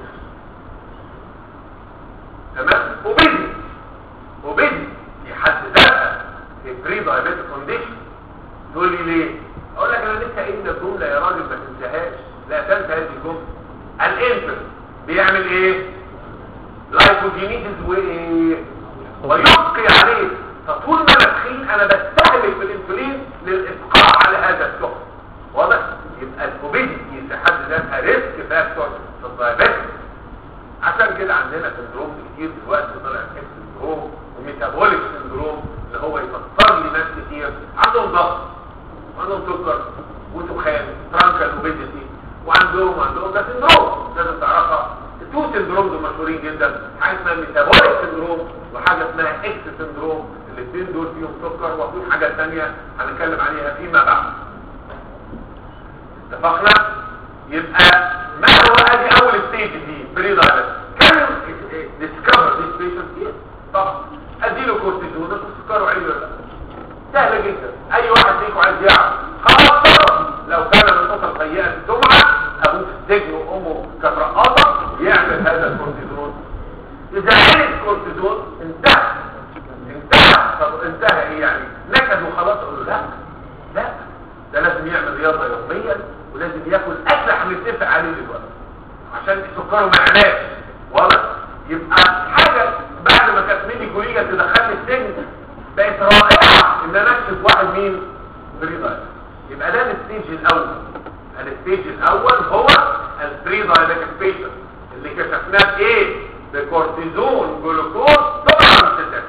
تمام. وبيجي وبيجي في حد ذاتها في بري دايابيتك كونديشن. تقول لي ليه؟ اقول لك انا لسه قايل الجمله يا راجل ما تنساهاش. لا تنسى هذه الجمله. الانفل بيعمل ايه؟ لايكوجينيسيس وايه؟ ويبقي عليه. فطول ما انا تخين انا بستهلك بالانسولين للابقاء على هذا السكر واضح. يبقى الاوبيديتي في حد ذاتها ريسك فاكتور في الدايابيتس. عشان كده عندنا سندروم كتير دلوقتي طلع اكس سندروم وميتابوليك سندروم اللي هو يفكر لي ناس كتير عندهم ضغط وعندهم سكر وتخان ترانكال اوبيديتي وعندهم وعندهم ده سندروم لازم تعرفها. التو سندرومز مشهورين جدا. حاجه اسمها ميتابوليك سندروم وحاجه اسمها اكس سندروم. الاثنين دول فيهم سكر وفي حاجه ثانيه هنتكلم عليها فيما بعد. اتفقنا؟ يبقى ما هو ادي اول ستيج دي بري دايابيتس. كان ديسكفر ذيس بيشنت طب اديله كورتيزون بس سكره عالي ولا لا؟ سهله جدا. اي واحد فيكم عايز يعرف خلاص لو كان من اسر سيئه السمعه ابوه في السجن وامه كانت رقاصه يعمل هذا الكورتيزون. اذا عمل الكورتيزون انتهى انتهى. طب انتهى ايه يعني؟ نكد وخلاص. اقول له لا لا ده لازم يعمل رياضه يوميا ولازم ياكل اكل هنتفق عليه دلوقتي عشان سكره ما يعلاش واضح. يبقى حاجه بعد ما كانت مني كليه تدخلني السجن بقت رائعه ان انا اكشف واحد مين بري دايابيتك. يبقى ده الستيج الاول. الستيج الاول هو البري دايابيتك بيشنت اللي كشفناه بايه؟ بكورتيزون جلوكوز طبعا مش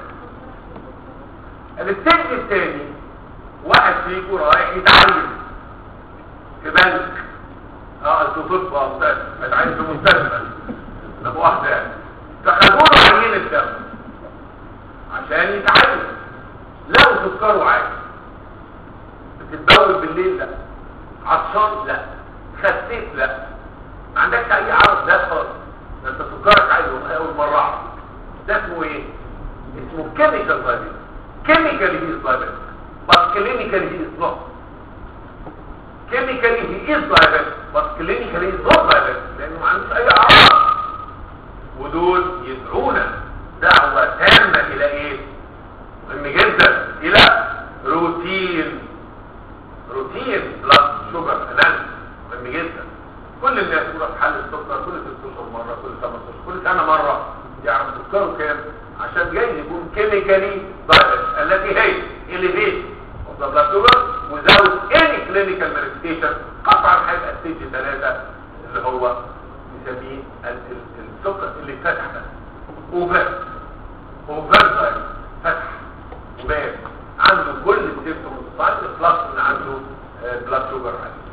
الستيج الثاني واحد فيكم رايح يتعلم في بنك اه انتوا طب اه متعين في مستشفى طب واحده يعني فخدوا له عينه دم عشان يتعلم. لقوا سكره عالي. بتتبول بالليل؟ لا. عطشان؟ لا. خسيت؟ لا. ما عندكش اي عرض ده خالص. ده انت سكرك عالي اول مره اعرف. ده اسمه ايه؟ اسمه كيميكال دايابيتس. كيميكالي هي دايابيتس بس كلينيكالي هي نوت. كيميكالي هي دايابيتس بس كلينيكالي هي نوت دايابيتس لانه ما عندوش اي اعراض. ودول يدعونا دعوه تامه الى ايه؟ مهم جدا الى روتين روتين بلس شوجر اناليسيس. مهم جدا. كل الناس تروح تحلل السكر كل ست اشهر مره كل خمس اشهر كل سنه مره يعرف سكره كام عشان جاي يكون كيميكالي دايابيتس التي هي elevation of the blood sugar without any clinical manifestation. قطعا هيبقى ستيج ثلاثة اللي هو نسميه السكر اللي فتح ده اوفر اوفر دايابيتس فتح وباب عنده كل السيمبتومز سايد بلس ان عنده بلاد شوجر عالي.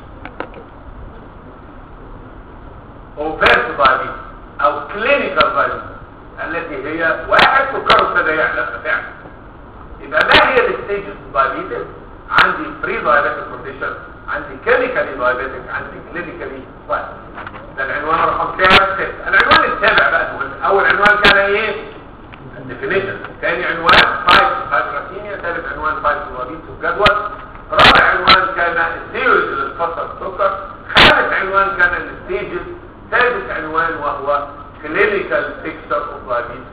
اوفر دايابيتس او كلينيكال دايابيتس التي هي واحد سكره ابتدى يعلى فعلا. يبقى ما هي الستيجز دايابيتس؟ عندي بري دايابيتك كونديشن، عندي كيميكالي دايابيتك، عندي كلينيكالي دايابيتك. ده العنوان رقم كام؟ ستة. العنوان السابع بقى المهم. اول عنوان كان ايه؟ الديفينيشن. ثاني عنوان تايب هايبراتيميا. ثالث عنوان تايب دايابيتس والجدول. رابع عنوان كان الثيوريز اللي تفسر السكر. خامس عنوان كان الستيجز. سادس عنوان وهو كلينيكال بيكتشر اوف دايابيتس.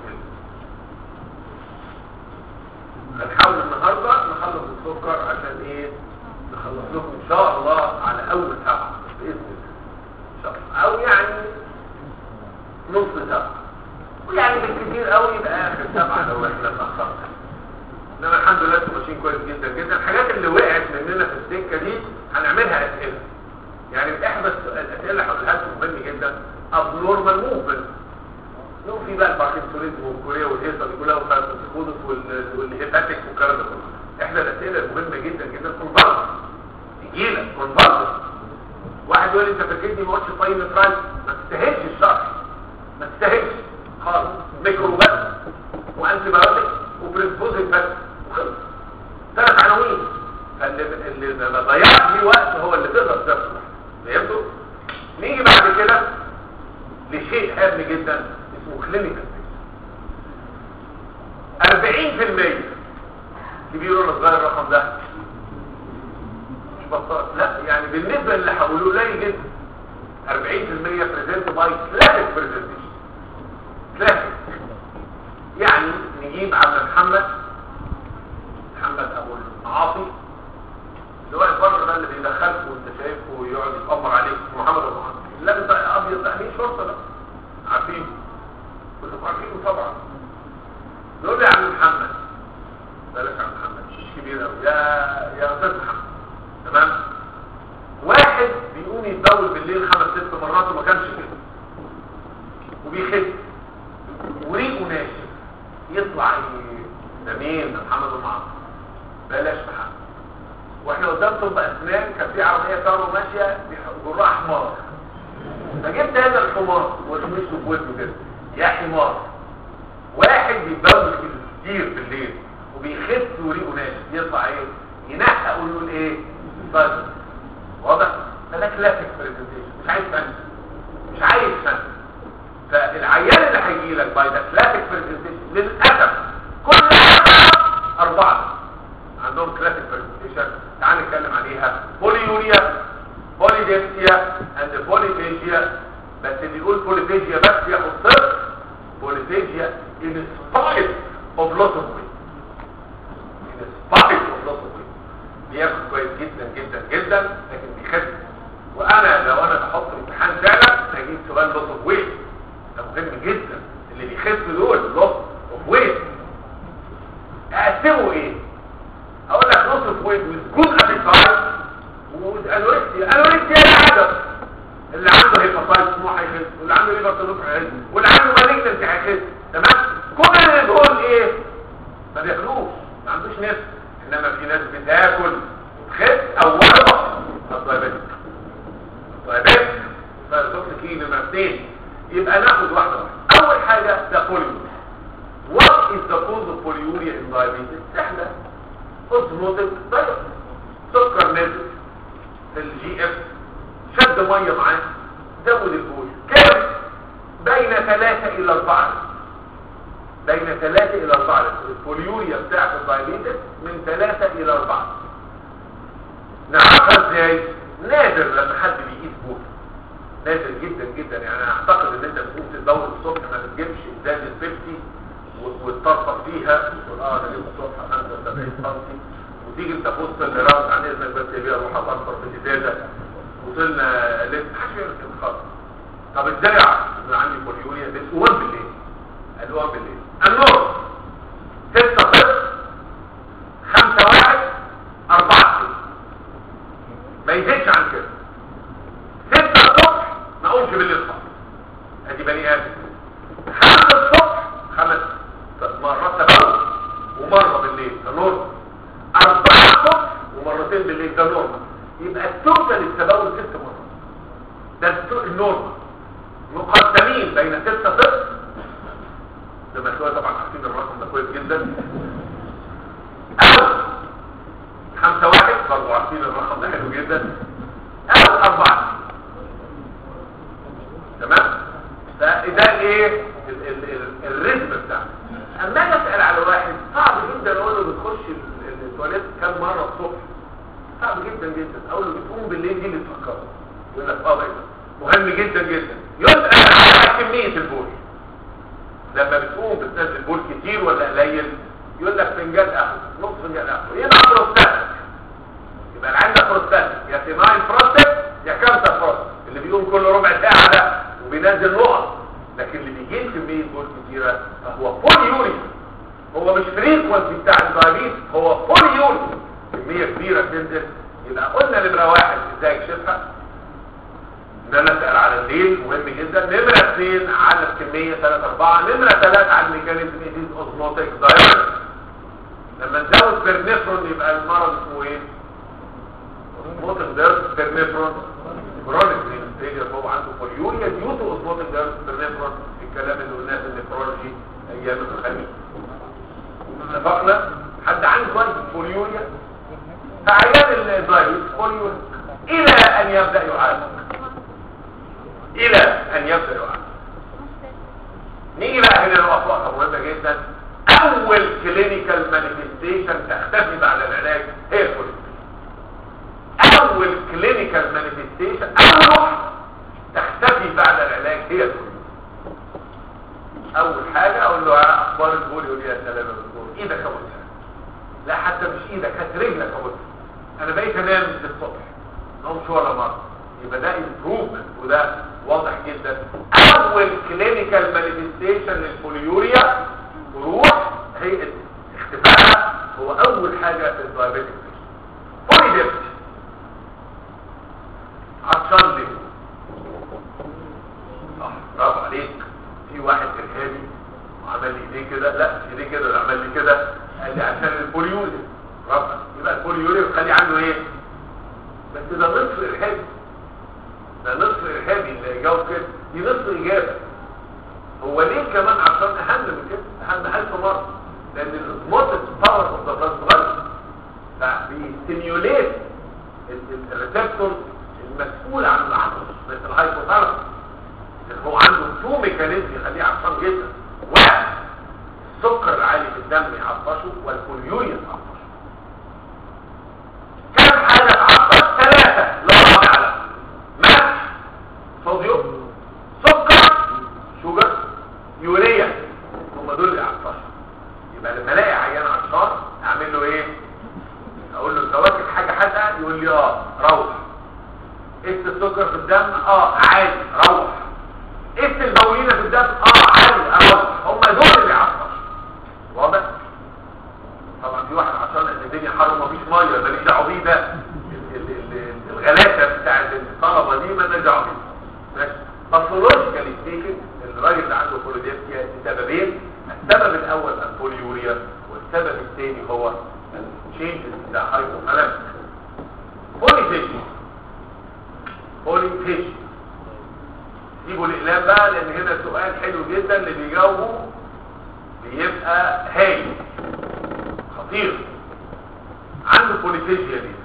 هنحاول النهارده نخلص السكر عشان ايه عندكم ان شاء الله على اول سبعه باذن الله ان شاء الله، او يعني نص سبعه، ويعني بالكثير قوي يبقى اخر سبعه لو احنا اتاخرنا. انما الحمد لله انتوا ماشيين كويس جدا جدا. الحاجات اللي وقعت مننا في السكه دي هنعملها اسئله، يعني احدى الاسئله اللي هقولها لكم مهم جدا ابنورمال موفمنت. لو في بقى الباركنسونيزم والكوريا والهيصه دي كلها والفاركوسيكوزس والهيباتيك والكلام ده كله، احدى الاسئله المهمه جدا جدا كونفالس. تجي لك كونفالس واحد يقول لي انت فاكرني ما قلتش طيب نفرايز، ما تستاهلش الشرح، ما تستاهلش خالص. ميكروبات وانتي بايوتيك وبريسبوزيت بس وخلص، ثلاث عناوين. فاللي اللي ما ضيعش فيه وقت هو اللي تقدر تفهم. فهمتوا؟ نيجي بعد كده لشيء هام جدا اسمه كلينيكال. أربعين في المية كبير ولا صغير الرقم ده؟ مش بطال، لا يعني بالنسبه اللي هقوله قليل جدا. أربعين في المية بريزنت باي كلاسيك بريزنتيشن. كلاسيك يعني نجيب عبد محمد محمد ابو العاطي اللي واقف بره ده اللي بيدخلكم وانت شايفه ويقعد يتامر عليك، محمد ابو العاطي لابس ابيض تامين شرطه ده، عارفينه كلكم عارفينه طبعا. نقول يا عم محمد، بالك يا عم محمد مش كبير قوي يا يا استاذ محمد، تمام؟ واحد بيقوم يتبول بالليل خمس ست مرات وما كانش كده وبيخف وريقه ناشف، يطلع ده مين؟ ده محمد المعاصي. بلاش محمد. واحنا قدام طب اسنان كان في عربيه كارو ماشيه جراها حمار، فجبت هذا الحمار وشمسته في ودنه كده، يا حمار. واحد بيتبول كتير بالليل وبيخف وريقه ناشف، يطلع ايه؟ ينحق ويقول ايه؟ طيب واضح؟ فده كلاسيك بريزنتيشن، مش عايز فن، مش عايز فن. فالعيان اللي هيجي لك باي ذا كلاسيك بريزنتيشن للاسف كل اربعه عندهم كلاسيك بريزنتيشن. تعال نتكلم عليها. بوليوريا، بوليديبسيا اند بوليفيجيا. بس اللي بيقول بوليفيجيا بس ياخد صفر. بوليفيجيا in spite of loss of weight. in spite of loss of weight بياخد كويس جدا جدا جدا لكن بيخف. وانا لو انا بحط امتحان فعلا هجيب سؤال loss of weight، ده مهم جدا. اللي بيخف دول loss of weight اقسمه ايه؟ اقول لك loss of weight with good appetite with anorexia. anorexia العدد اللي عنده هيباتايتس مو هيخف، واللي عنده ليفر هيخف، واللي عنده مالجنسي هيخف، تمام؟ كل اللي دول ايه؟ ما بياكلوش، ما عندوش نفس. انما في ناس بتاكل وتخس. اولا الدايابيتك، الدايابيتك فالتوكسيكين نمرة اثنين. يبقى ناخد واحده واحده. اول حاجه ده بوليوريا. What is the cause of polyuria in diabetes؟ سهله، اوزموتيك دايت، سكر نازل في الجي اف، شد ميه معاه، زود البول. كام؟ بين ثلاثة الى اربعة، بين ثلاثة الى اربعة. البوليوريا بتاعت الدايابيتس من ثلاثة الى اربعة. نعرفها ازاي؟ نادر لما حد بيقيس بول، نادر جدا جدا. يعني انا اعتقد ان انت بتقوم تدور الصبح ما بتجيبش ازازه بيبسي وتطرطق فيها تقول اه انا جبت الصبح خمسة وسبعين سم، وتيجي انت في وسط الراوند عن اذنك بس يا بيه اروح اطرطق في الازازه وصلنا لسه محدش بيعمل كده خالص. طب ازاي اعرف ان عندي بوليوريا؟ بالقوام بالليل، القوام بالليل. النور ستة صفر خمسة واحد أربعة ستة، ما يزيدش عن كده. ستة الصبح ما اقومش بالليل خالص، ادي بني ادم. خمسة الصبح خمس مرات تبول ومره بالليل، ده نورمال. أربعة الصبح ومرتين بالليل، ده نورمال. يبقى التوتال التبول ست مرات، ده النورمال. مقدمين بين ستة صفر زي ما شويه طبعا عارفين الرقم ده كويس جدا، او خمسة واحد برضه عارفين الرقم ده حلو جدا، او أربعة. تمام؟ فده ايه الريتم بتاعه. اما اجي اسال على واحد صعب جدا اقول له بتخش التواليت كام مره الصبح، صعب جدا جدا. اقول له بتقوم بالليل دي اللي تفكره، يقول لك اه ده مهم جدا جدا. يسال على كميه البول، لما بتقوم بتنزل بول كتير ولا قليل؟ يقول لك فنجان قهوه، نص فنجان قهوه، يبقى بروستاتيك، يبقى اللي عندك بروستاتيك. اللي بيقوم كل ربع ساعه ده وبينزل نقط، لكن اللي بيجيب كميه بول كتيره فهو بول يوري، هو مش فريكونسي بتاع الدايابيت، هو بول يوري، كميه كبيره بتنزل. يبقى قلنا نمره واحد ازاي اكشفها، ان انا اسال على الليل مهم جدا. نمره اثنين على الكميه، ثلاثة أربعة. نمره ثلاثة على الميكانيزم ديز اوزموتيك دايركت. لما نزود بيرنيفرون يبقى المرض اسمه ايه؟ اوزموتيك دايركت بيرنيفرون كرونيك رينستيجر، هو عنده بوليوريا ديو تو اوزموتيك دايركت بيرنيفرون، الكلام اللي قلناه في النفرولوجي ايام الخميس. اتفقنا؟ حد عنده كويس بوليوريا؟ فعيان الدايبيتس بوليوريا الى ان يبدا يعالج، الى ان يبدا يعالج. نيجي بقى هنا نقف وقفه مهمه جدا. اول كلينيكال مانيفستيشن تختفي بعد العلاج هي البوليوريا. اول كلينيكال مانيفستيشن، اول واحده تختفي بعد العلاج هي البوليوريا. اول حاجه اقول له اخبار البوليوريا يا سلام يا دكتور، ايدك يا بطل، لا حتى مش ايدك، هات رجلك يا بطل، انا بقيت انام للصبح نومش ولا مره. يبقى ده امبروفمنت وده واضح جدا. اول كلينيكال مانيفستيشن للبوليوريا تروح هي اختفائها، هو اول حاجه في الدايابيتك بوليديبت. عطشان ليه؟ صح، برافو عليك. في واحد ارهابي وعمل لي ايديه كده، لا مش ايديه كده، ده عمل لي كده، قال لي عشان البوليوريا. برافو، يبقى البوليوريا بتخلي عنده ايه؟ بس ده نصف ارهابي، ده نصف ارهابي اللي جاوب كده، دي نصف اجابه. هو ليه كمان؟ عشان اهم من كده، اهم ألف مره، لان الاسموتيك باور اوف ذا بلاد صغير، فبيستيميوليت الريسبتور المسؤول عن العطش مثل الهايبوثالاموس. هو عنده تو ميكانيزم يخليه عطشان جدا. واحد، السكر العالي في الدم يعطشه، والبوليوريا تعطشه. كم حاجه تعطش؟ ثلاثه لا رابع لها. ملح، صوديوم، سكر، شوجر، يوريا، هم دول اللي يعطشوا. يبقى لما الاقي عيان عطشان اعمل له ايه؟ اقول له انت واكل حاجه حادقه؟ يقول لي اه، روح. قست السكر في الدم؟ اه عادي، روح. قست البولينه في الدم؟ اه عادي، اروح. هم دول اللي يعطشوا. واضح؟ طبعا في واحد عشان الدنيا حر ومفيش ميه، ماليش دعوه بيه، ده الغلاسه بتاعت الطلبه دي مالناش دعوه بيه. ماشي؟ باثولوجيكالي سبيكينج الراجل اللي عنده بوليديبسيا لسببين، السبب الاول البوليوريا، والسبب الثاني هو التشينجز بتاع هايبوثالاميك. بوليفيشن بوليفيشن سيبوا الاقلام بقى، لان هنا سؤال حلو جدا اللي بيجاوبه بيبقى هايل خطير. عنده بوليفيشيا دي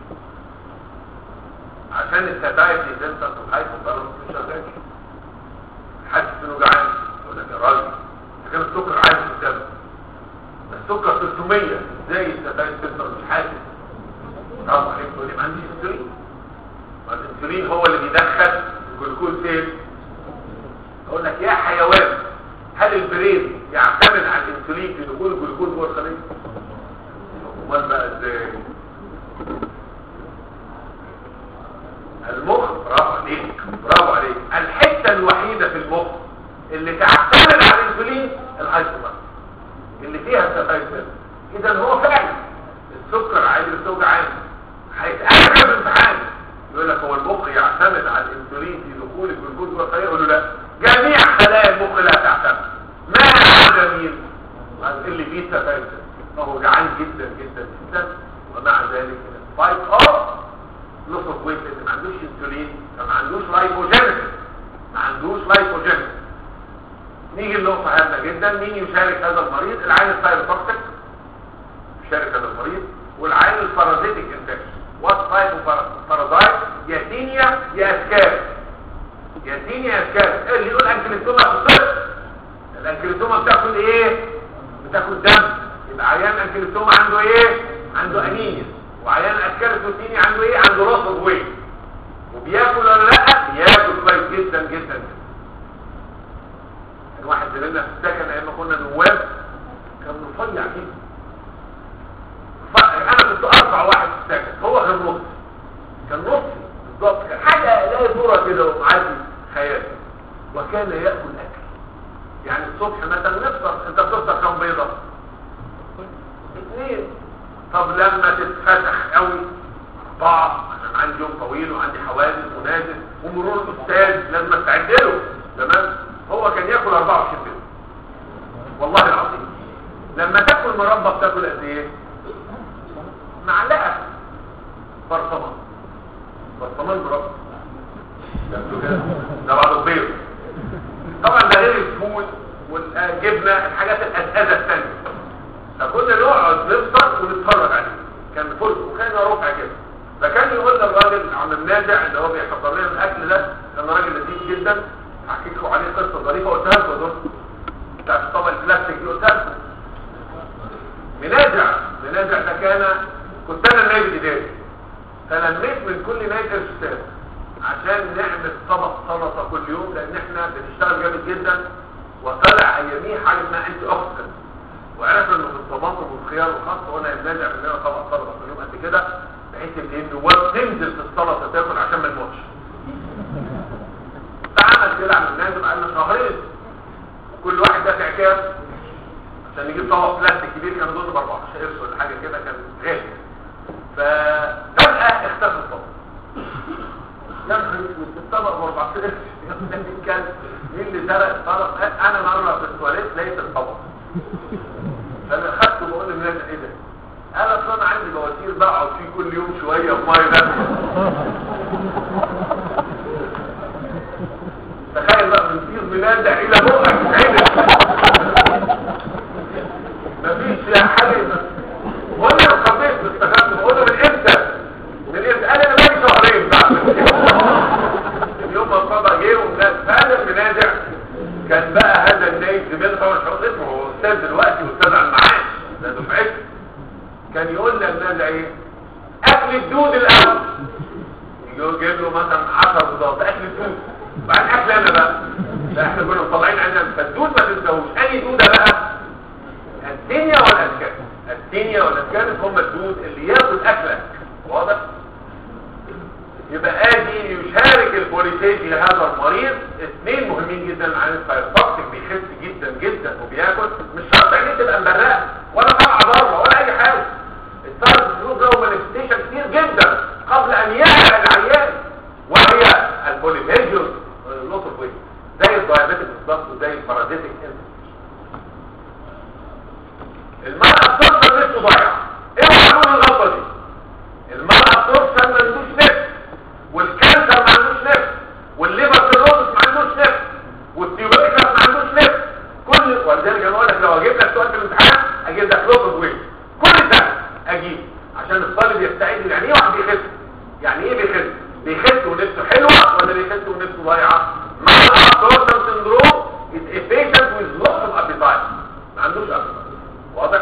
عشان الساتايتي سنتر والهايبوثالاموس مش شغال، حاسس انه جعان، يقول لك يا راجل كان السكر عالي في الدم، السكر ثلاثمية، ازاي الساتايتي سنتر مش حاسس؟ طبعا عليك تقول لي ما عنديش انسولين، ما الانسولين هو اللي بيدخل الجلوكوز فين؟ اقول لك يا حيوان، هل البرين يعتمد على الانسولين في دخول الجلوكوز جوه الخليه؟ امال بقى ازاي؟ المخ، برافو عليك برافو عليك، الحته الوحيده في المخ اللي تعتمد على الانسولين الهايبوثالاموس اللي فيها الساتايتس. اذا هو فعلا السكر عالي والسكر عالي، هيتقابل في الامتحان يقول لك هو المخ يعتمد على الانسولين في دخول الجلوكوز جوه الخليه؟ يقول له لا، جميع خلايا المخ لا تعتمد، ما عدا مين؟ اللي فيه الساتايتس. فهو جعان جدا جدا جدا، ومع ذلك سبايك اوف لوس اوف ويت، اللي ما عندوش انسولين فما عندوش لايبوجينيسيس، ما عندوش لايبوجينيسيس. نيجي لنقطه هامه جدا، مين يشارك هذا المريض؟ العين الثايروتوكسيك يشارك هذا المريض، والعين البارازيتيك انفكشن. وات تايب اوف بارازايت؟ يا تينيا يا اسكاري، يا تينيا يا اسكاري. اللي يقول انكليتوما في الصدر، الانكليتوما بتاكل ايه؟ بتاكل دم، يبقى عيان انكليتوما عنده ايه؟ عنده انيميا. وعيان اسكاريتوتيني عنده ايه؟ عنده لوس اوف ويت. وبياكل ولا لا؟ بياكل كويس جدا جدا جدا. كان واحد زميلنا في السكن ايام ما كنا نواب كان رفيع جدا، انا كنت ارفع واحد في السكن، هو كان نص، كان نص بالظبط، كان حاجه لا يدور صوره كده ومعدي خيال. وكان ياكل اكل، يعني الصبح مثلا نفطر، انت بتفطر كم بيضه؟ اثنين. طب لما تتفتح قوي اربعه، عشان عندي يوم طويل وعندي حوادث ونازل ومرور الاستاذ لازم استعد له، تمام؟ هو كان ياكل اربعة وعشرين بيضه والله العظيم. لما تاكل مربى بتاكل قد ايه؟ معلقه برطمان، برطمان مربى ده بعد البيض. طبعا ده غير الفول والجبنه، الحاجات الاساسيه الثانيه. فكنا نقعد نفطر ونتفرج عليه، كان فل وكان ربع كده. فكان يقول لنا الراجل عم النازع اللي هو بيحضر لنا الاكل ده، كان راجل لذيذ جدا، احكي لكم عليه قصه ظريفه قلتها لكم دول بتاع الطبق البلاستيك اللي قلتها لكم. منازع منازع ده كان، كنت انا النائب الاداري، فلميت من كل نادي استاذ عشان نعمل طبق سلطه كل يوم، لان احنا بنشتغل جامد جدا. وطلع اياميه حاجه اسمها انتي اوكسيدنت، وعرفنا انه في الطماطم والخيار والخس، وانا بنازع مننا طبق سلطه كل يوم قد كده، بحيث ان النواب تنزل في السلطه تاكل عشان ما نموتش. فعمل كده عم النازل بقالنا شهرين، كل واحد دافع كام عشان نجيب طبق بلاستيك كبير، كان ضد ب اربعتاشر قرش ولا حاجه كده، كان غالي. ففجاه اختفى الطبق. يا نهار اسود، الطبق ب اربعتاشر قرش، كان مين اللي سرق الطبق؟ انا مره في التواليت لقيت الطبق، فانا اخدته بقول للناس ايه ده؟ انا اصلا انا عندي بواسير بقعد فيه كل يوم شويه بميه دافيه. تخيل بقى من كيس منازع الى بقك عدل، مفيش حاجه. وانا خطيت استخدمت بقول له من امتى؟ من امتى؟ قال انا بقالي شهرين بقى. اليوم ما الطبق جه والناس فعلا المنازع كان بقى هذا النايب زميل طبعا مش هقول اسمه، هو استاذ دلوقتي واستاذ على المعاش ده دفعته. كان يقول للنازع ايه؟ اكل الدود الاول، يجيب له مثلا عشر بيضات اكل الدود، بعدين اكل انا بقى. لا احنا كنا مطلعين عندنا فالدود ما تنساهوش. اي دوده بقى؟ الدنيا والاسكان. الدنيا والاسكان هم الدود اللي ياكل اكلك، واضح؟ يبقى ادي يشارك البوليتيجي لهذا المريض اثنين مهمين جدا عن الفيروساتيك، بيخس جدا جدا وبياكل، مش شرط عينيه تبقى مبرقه ولا طالعه ضاره ولا اي حاجه. الثالث الفلوس له مانيفستيشن كتير جدا قبل ان يعلن العيان، وهي البوليتيجيوس لوس اوف ويت، زي الدايابيتك بالظبط وزي البارازيتك. المرأة بتوصل نفسه ضايعه، اوعى نقول الغلطه دي. المرأة بتوصل ما عندوش نفس، والكانسر ما عندوش نفس، والليفر سيروزس ما عندوش نفس، والتيوبركلوز ما عندوش نفس. كل ولذلك انا بقول لك لو اجيب لك سؤال في الامتحان اجيب لك لوس اوف ويت كل سنه اجيب، عشان الطالب يستعد. يعني ايه واحد بيخس؟ يعني ايه بيخس؟ بيخس ونفسه حلوه ولا بيخس ونفسه ضايعه؟ مرض تورسن سندروم is a patient with loss of appetite، ما عندوش appetite، واضح؟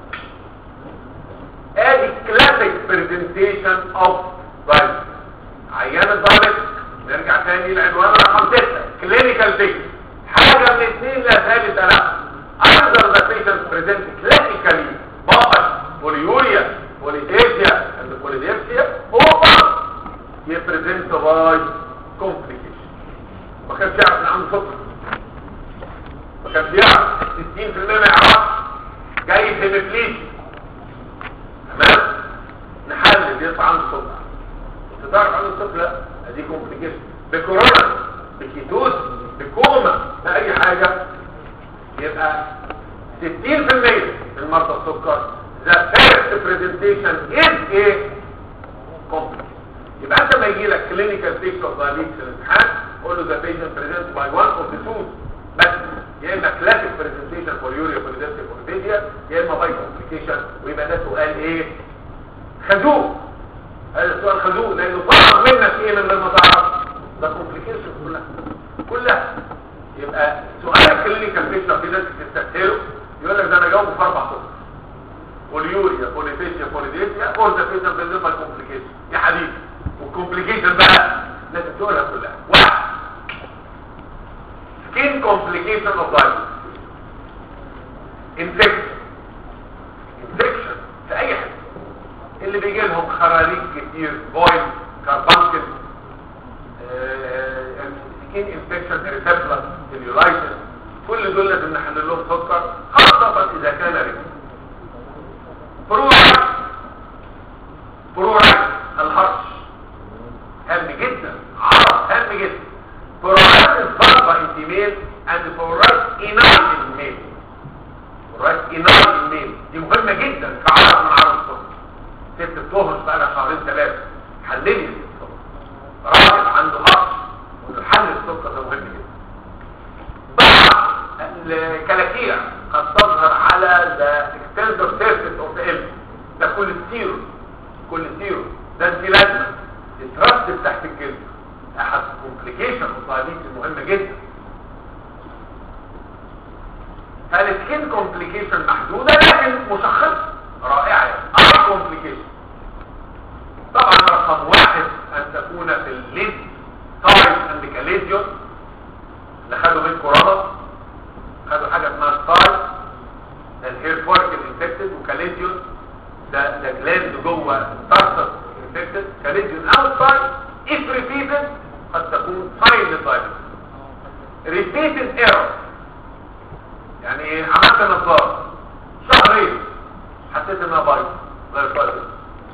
ادي كلاسيك برزنتيشن اوف دايبيتس. عيان الدايبيتس نرجع تاني لعنوان رقم ستة، كلينيكال بيكتشر. حاجه من اثنين لا ثالث لا. either the patient present clinically بقش بوليوريا بوليتيزيا and polydipsia or يبريزنت باي كومبليكيشن. ما كانش يعرف ان عنده سكر، ما كانش يعرف ستين في المية ما يعرفش، جاي هيموفيليا، تمام؟ نحلل يطلع عنده سكر. انت تعرف عنده سكر؟ لا، ادي كومبليكيشن بكورونا بكيتوز بكوما باي حاجه. يبقى ستين في المية من مرضى السكر the first presentation is a complex. يبقى انت ما يجي لك clinical picture of diabetes في الامتحان قول له the patient presents by one of the two بس، يا اما classic presentation for urea polydipsia polydipsia يا اما by complication. ويبقى ده سؤال ايه؟ خازوق. هذا السؤال خازوق لانه طلب منك ايه من غير ما تعرف؟ ده complication كلها كلها. يبقى سؤال الكلينيكال بيكتشر في ناس بتستسهله يقول لك ده انا جاوبه في اربع سطور، بوليوريا بوليفيشيا بوليديسيا اور ذا بيشنت بريزنت باي كومبليكيشن. يا حبيبي والكومبليكيشن بقى لازم تقولها كلها. واحد، سكين كومبليكيشن اوف دايبيتس، انفكشن انفكشن في اي حته، اللي بيجي لهم خراريج كتير، بويل، كاربانكل، سكين انفكشن، اريثابلس، سيلولايتس، كل دول لازم نحلل لهم سكر، خاصة اذا كان رجل. فرورايت فرورايت الهرش هام جدا، عرض هام جدا. فرورايت فالفا ان ميل اند فرورايت انال ان ميل. فرورايت انال ان ميل دي مهمة جدا كعرض من عرض السكر. ست بتهرش بقى لها شهرين ثلاثة، حللي السكر. راجل عنده هرش ونحلل السكر ده مهم جدا. بعض الكلاكيع قد تظهر على ذا اكستنسور سيرفيس اوف ذا ال، ده كوليستيرول. كوليستيرول ده انت لازم تترتب تحت الجلد، احد كومبليكيشن الدايابيتس المهمه جدا. فالسكين كومبليكيشن محدوده لكن مشخصه رائعه، ار كومبليكيشن. طبعا رقم واحد ان تكون في الليد تايب اند كاليزيون، اللي خدوا منكم رمض خدوا حاجه اسمها ستايل، ده الهير فوركل انفكتد، وكاليزيون ده ده جلاند جوه التارسس انفكتد. كاليزيون اوتسايد if repeated قد تكون ساين للدايابيتس. repeated error يعني عملت نظاره شهرين حسيت انها بايظه غيرتها تاني،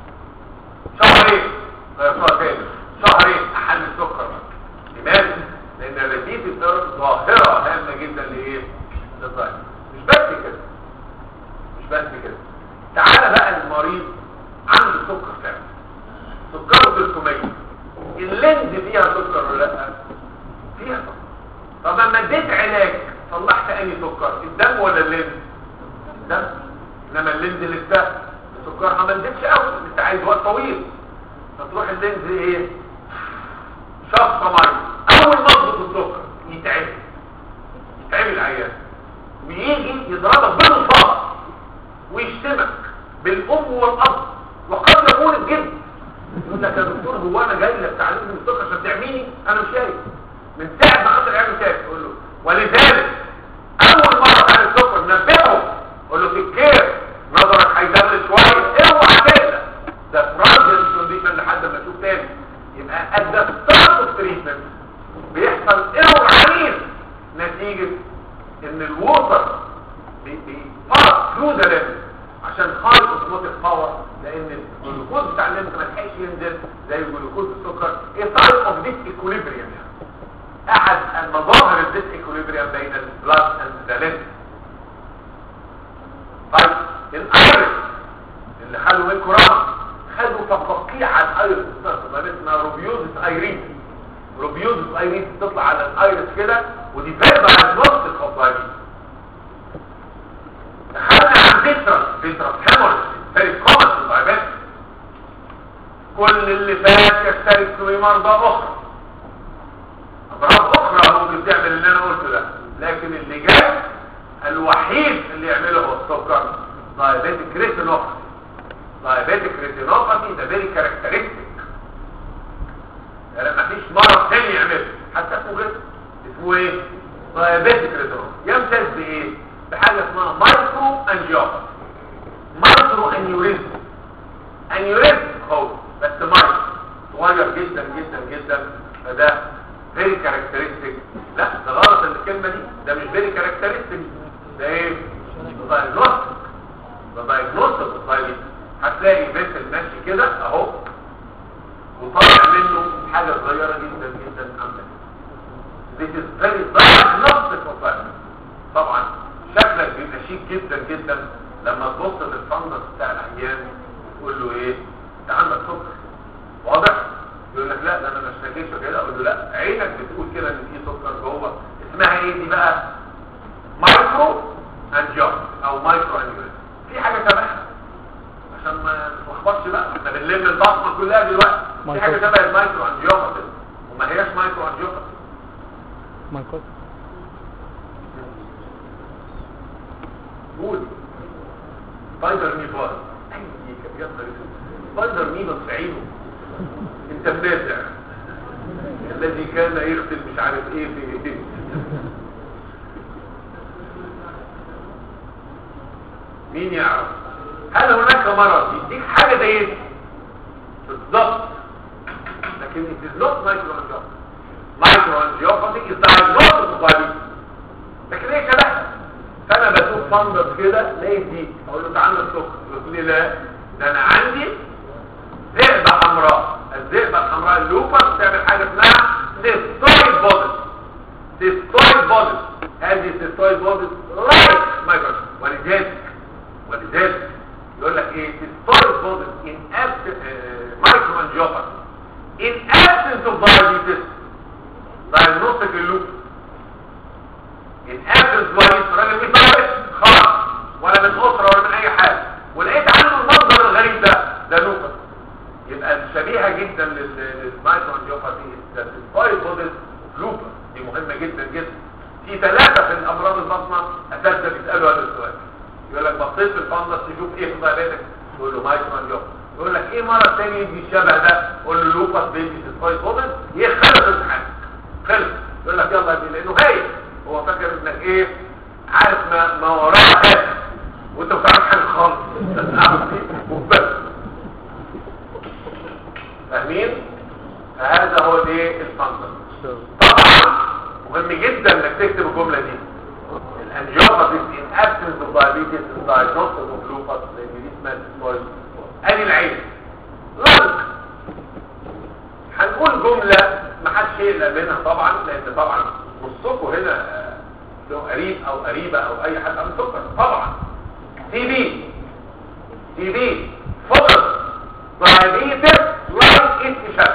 شهرين غيرتها تاني، شهرين احل السكر. لماذا؟ لان الريبيتد ايرور ظاهره هامه جدا لايه؟ للدايابيتس. مش بس كده مش بس كده تعالى بقى المريض عنده سكر فعلا، سكره ثلاثمية، اللينز فيها سكر ولا لا؟ فيها سكر. طب لما اديت علاج صلحت انهي سكر؟ الدم ولا اللينز؟ الدم. انما اللينز لسه السكر ما اديتش قوي، انت عايز وقت طويل، فتروح اللينز ايه؟ شخص مريض اول ما تضبط السكر يتعب يتعب العيان ويجي يضربك بالرصاص ويشتمك بالام والاب وقد يكون الجد. يقول لك يا دكتور هو انا جاي لك تعليم من السكر عشان تعميني؟ انا مش شايف من ساعه ما خدت العيان شايف. تقول له ولذلك اول مره تعمل السكر نبهه قول له في الكير نظرك هيدل شويه، اوعى تقلق، ده ترانزيت كونديشن لحد ما تشوف تاني. يبقى ات ذا ستارت اوف تريتمنت بيحصل ايرور عنيف نتيجه ان الووتر بيفاض ثرو ذا ليمت عشان خالص اوتوماتيك باور، لان الجلوكوز بتاع الليمت ما لحقش ينزل زي الجلوكوز السكر. ايه تايب اوف ديس ايكوليبريم يعني احد المظاهر الديس ايكوليبريم بين البلاد اند ذا ليمت. طيب الايرس اللي خدوا منكم رمض خدوا تفقيع على الايرس ما اسمها روبيوزس ايريس. روبيوزس ايريس تطلع على الايرس كده، ودي فيربا على نص الخطايا. دخلنا عن فيترس فيترس هيموريج فيري كومن في الدايابيتس. كل اللي فات يشترك في مرضى اخرى، امراض اخرى ممكن تعمل اللي انا قلته ده، لكن اللي جاي الوحيد اللي يعمله هو السكر. دايابيتيك ريتينوباثي. دايابيتيك ريتينوباثي ده فيري كاركترستيك، يعني مفيش مرض تاني يعمله حتى اسمه كده. اسمه ايه؟ دايابيتيك ريتينوباثي. يمتاز بايه؟ بحاجه اسمها مايكرو انجيوباثي، مايكرو انيوريزم. انيوريزم هو بس مايكرو صغير جدا جدا جدا، فده فيري كاركترستيك. لا ده غلط الكلمه دي، ده مش فيري كاركترستيك، ده ايه؟ دايجنوستيك. ده دايجنوستيك الدايابيتس. هتلاقي فيسل ماشي كده اهو وطالع منه حاجه صغيره جدا جدا عامله. This is very diagnostic of diabetes. طبعا شكلك بيبقى شيك جدا جدا لما تبص للفندس بتاع العيان تقول له ايه؟ انت عندك سكر واضح؟ يقول لك لا ده انا ما اشتكيتش كده. اقول له لا عينك بتقول كده ان في سكر جوه. اسمها ايه دي بقى؟ مايكرو انجيوباثي او مايكرو انجيوباثي. في حاجه شبهها عشان ما نتلخبطش بقى، احنا بنلم البطنه كلها دلوقتي. في حاجه شبه المايكرو انجيوباثي وما هياش مايكرو انجيوباثي. مايكرو قول سبايدر ميبار. اي كبير سبايدر ميبار في عينه انت منازع الذي كان يغسل مش عارف ايه في ايه. مين يعرف؟ هل هناك مرض يديك حاجه زي بالظبط لكن it is not microangiopathy. microangiopathy is diagnosed with diabetes. لكن ايه شبهها؟ فانا بشوف فندس كده لقيت دي اقول له انت عندك سكر، يقول لي لا ده انا عندي ذئبه حمراء. الذئبه الحمراء اللوبس بتعمل حاجه اسمها سيستويد بودز. سيستويد بودز هذه السيستويد بودز لايك مايكرو. ولذلك ولذلك يقول لك ايه سيستويد بودز ان microangiopathy in absence of diabetes diagnostic اللوبس. in absence of diabetes راجل مش diabetes خلاص ولا من اسره ولا من اي حاجه ولقيت عنده المنظر الغريب ده ده لوبس. يبقى شبيهه جدا للمايكروانجيوباثي السيستويد بودز لوبس. دي مهمه جدا جدا. في ثلاثه في الامراض البطنه اساسا بيسالوا هذا السؤال. يقول لك بصيت في الفندس تشوف ايه في ضيابتك؟ تقول له مايكروانجيوباثي. يقول لك ايه مرض ثاني يجي الشبه ده؟ قول له لوبس بيجي سيستويد بودز. يخلص امتحانك خلص. يقول لك يلا دي لانه هايل هو فاكر انك ايه عارف ما ما وراه حاجه وانت مش عارف حاجه خالص وبس. فاهمين؟ هذا هو الايه الفندس. طبعا مهم جدا انك تكتب الجمله دي. الانجيوباثي in absence of diabetes is diagnostic of lupus لان دي اسمها سيستويد. ادي العين لنج. هنقول جمله ما حدش يقلق منها طبعا لان طبعا نصكم هنا لو قريب او قريبه او اي حد عنده سكر طبعا. تي بي تي بي فقط diabetes like itself.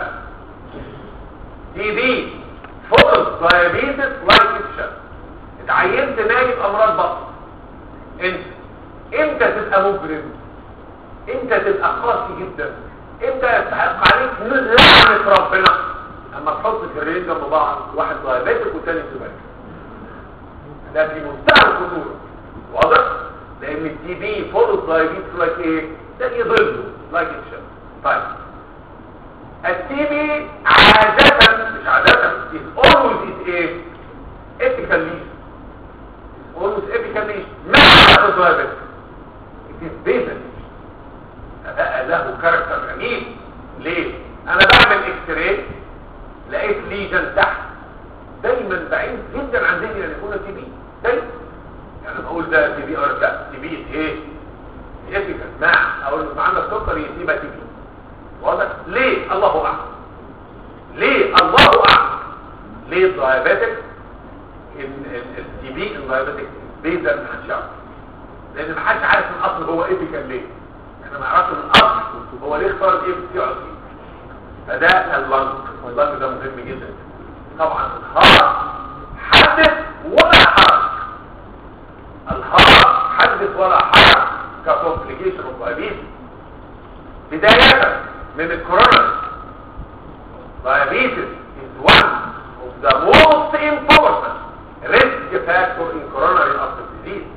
تي بي فقط diabetes like itself. اتعينت نايب امراض بطن. انت امتى تبقى مجرم؟ امتى تبقى قاسي جدا؟ امتى يستحق عليك لعنه ربنا؟ اما تحط كرين جنب بعض واحد diabetic والتاني سباك. ده في منتهى الخطوره. واضح؟ لان التي بي فقط diabetes like ايه؟ ده يضله like itself. طيب التي بي عادة مش عادة is always is ايه ethical lesion is always ethical lesion مع الضوابط it is basic. فبقى له كاركتر جميل. ليه؟ انا بعمل اكس راي لقيت ليجن تحت دايما بعيد جدا عن ذهني ان يكون تي بي دايما. يعني بقول ده تي بي او لا تي بي ايه ethical مع اقول له عندك سكر يبقى تي بي. واضح؟ ليه؟ الله اعلم. ليه؟ الله اعلم. ليه الدايابيتك التي بي الدايابيتك بيزا ما حدش يعرف لان ما حدش عارف من الاصل هو ايه كان ليه. احنا ما نعرفش من الاصل هو ليه اختار ايه بتاعه فيه. فده اللنج. اللنج ده مهم جدا. طبعا الهارت حدث ولا حرج. الهارت حدث ولا حرج ككومبليكيشن اوف دايابيتس. بداية من الكورونا. Diabetes is one of the most important risk factor in coronary artery disease.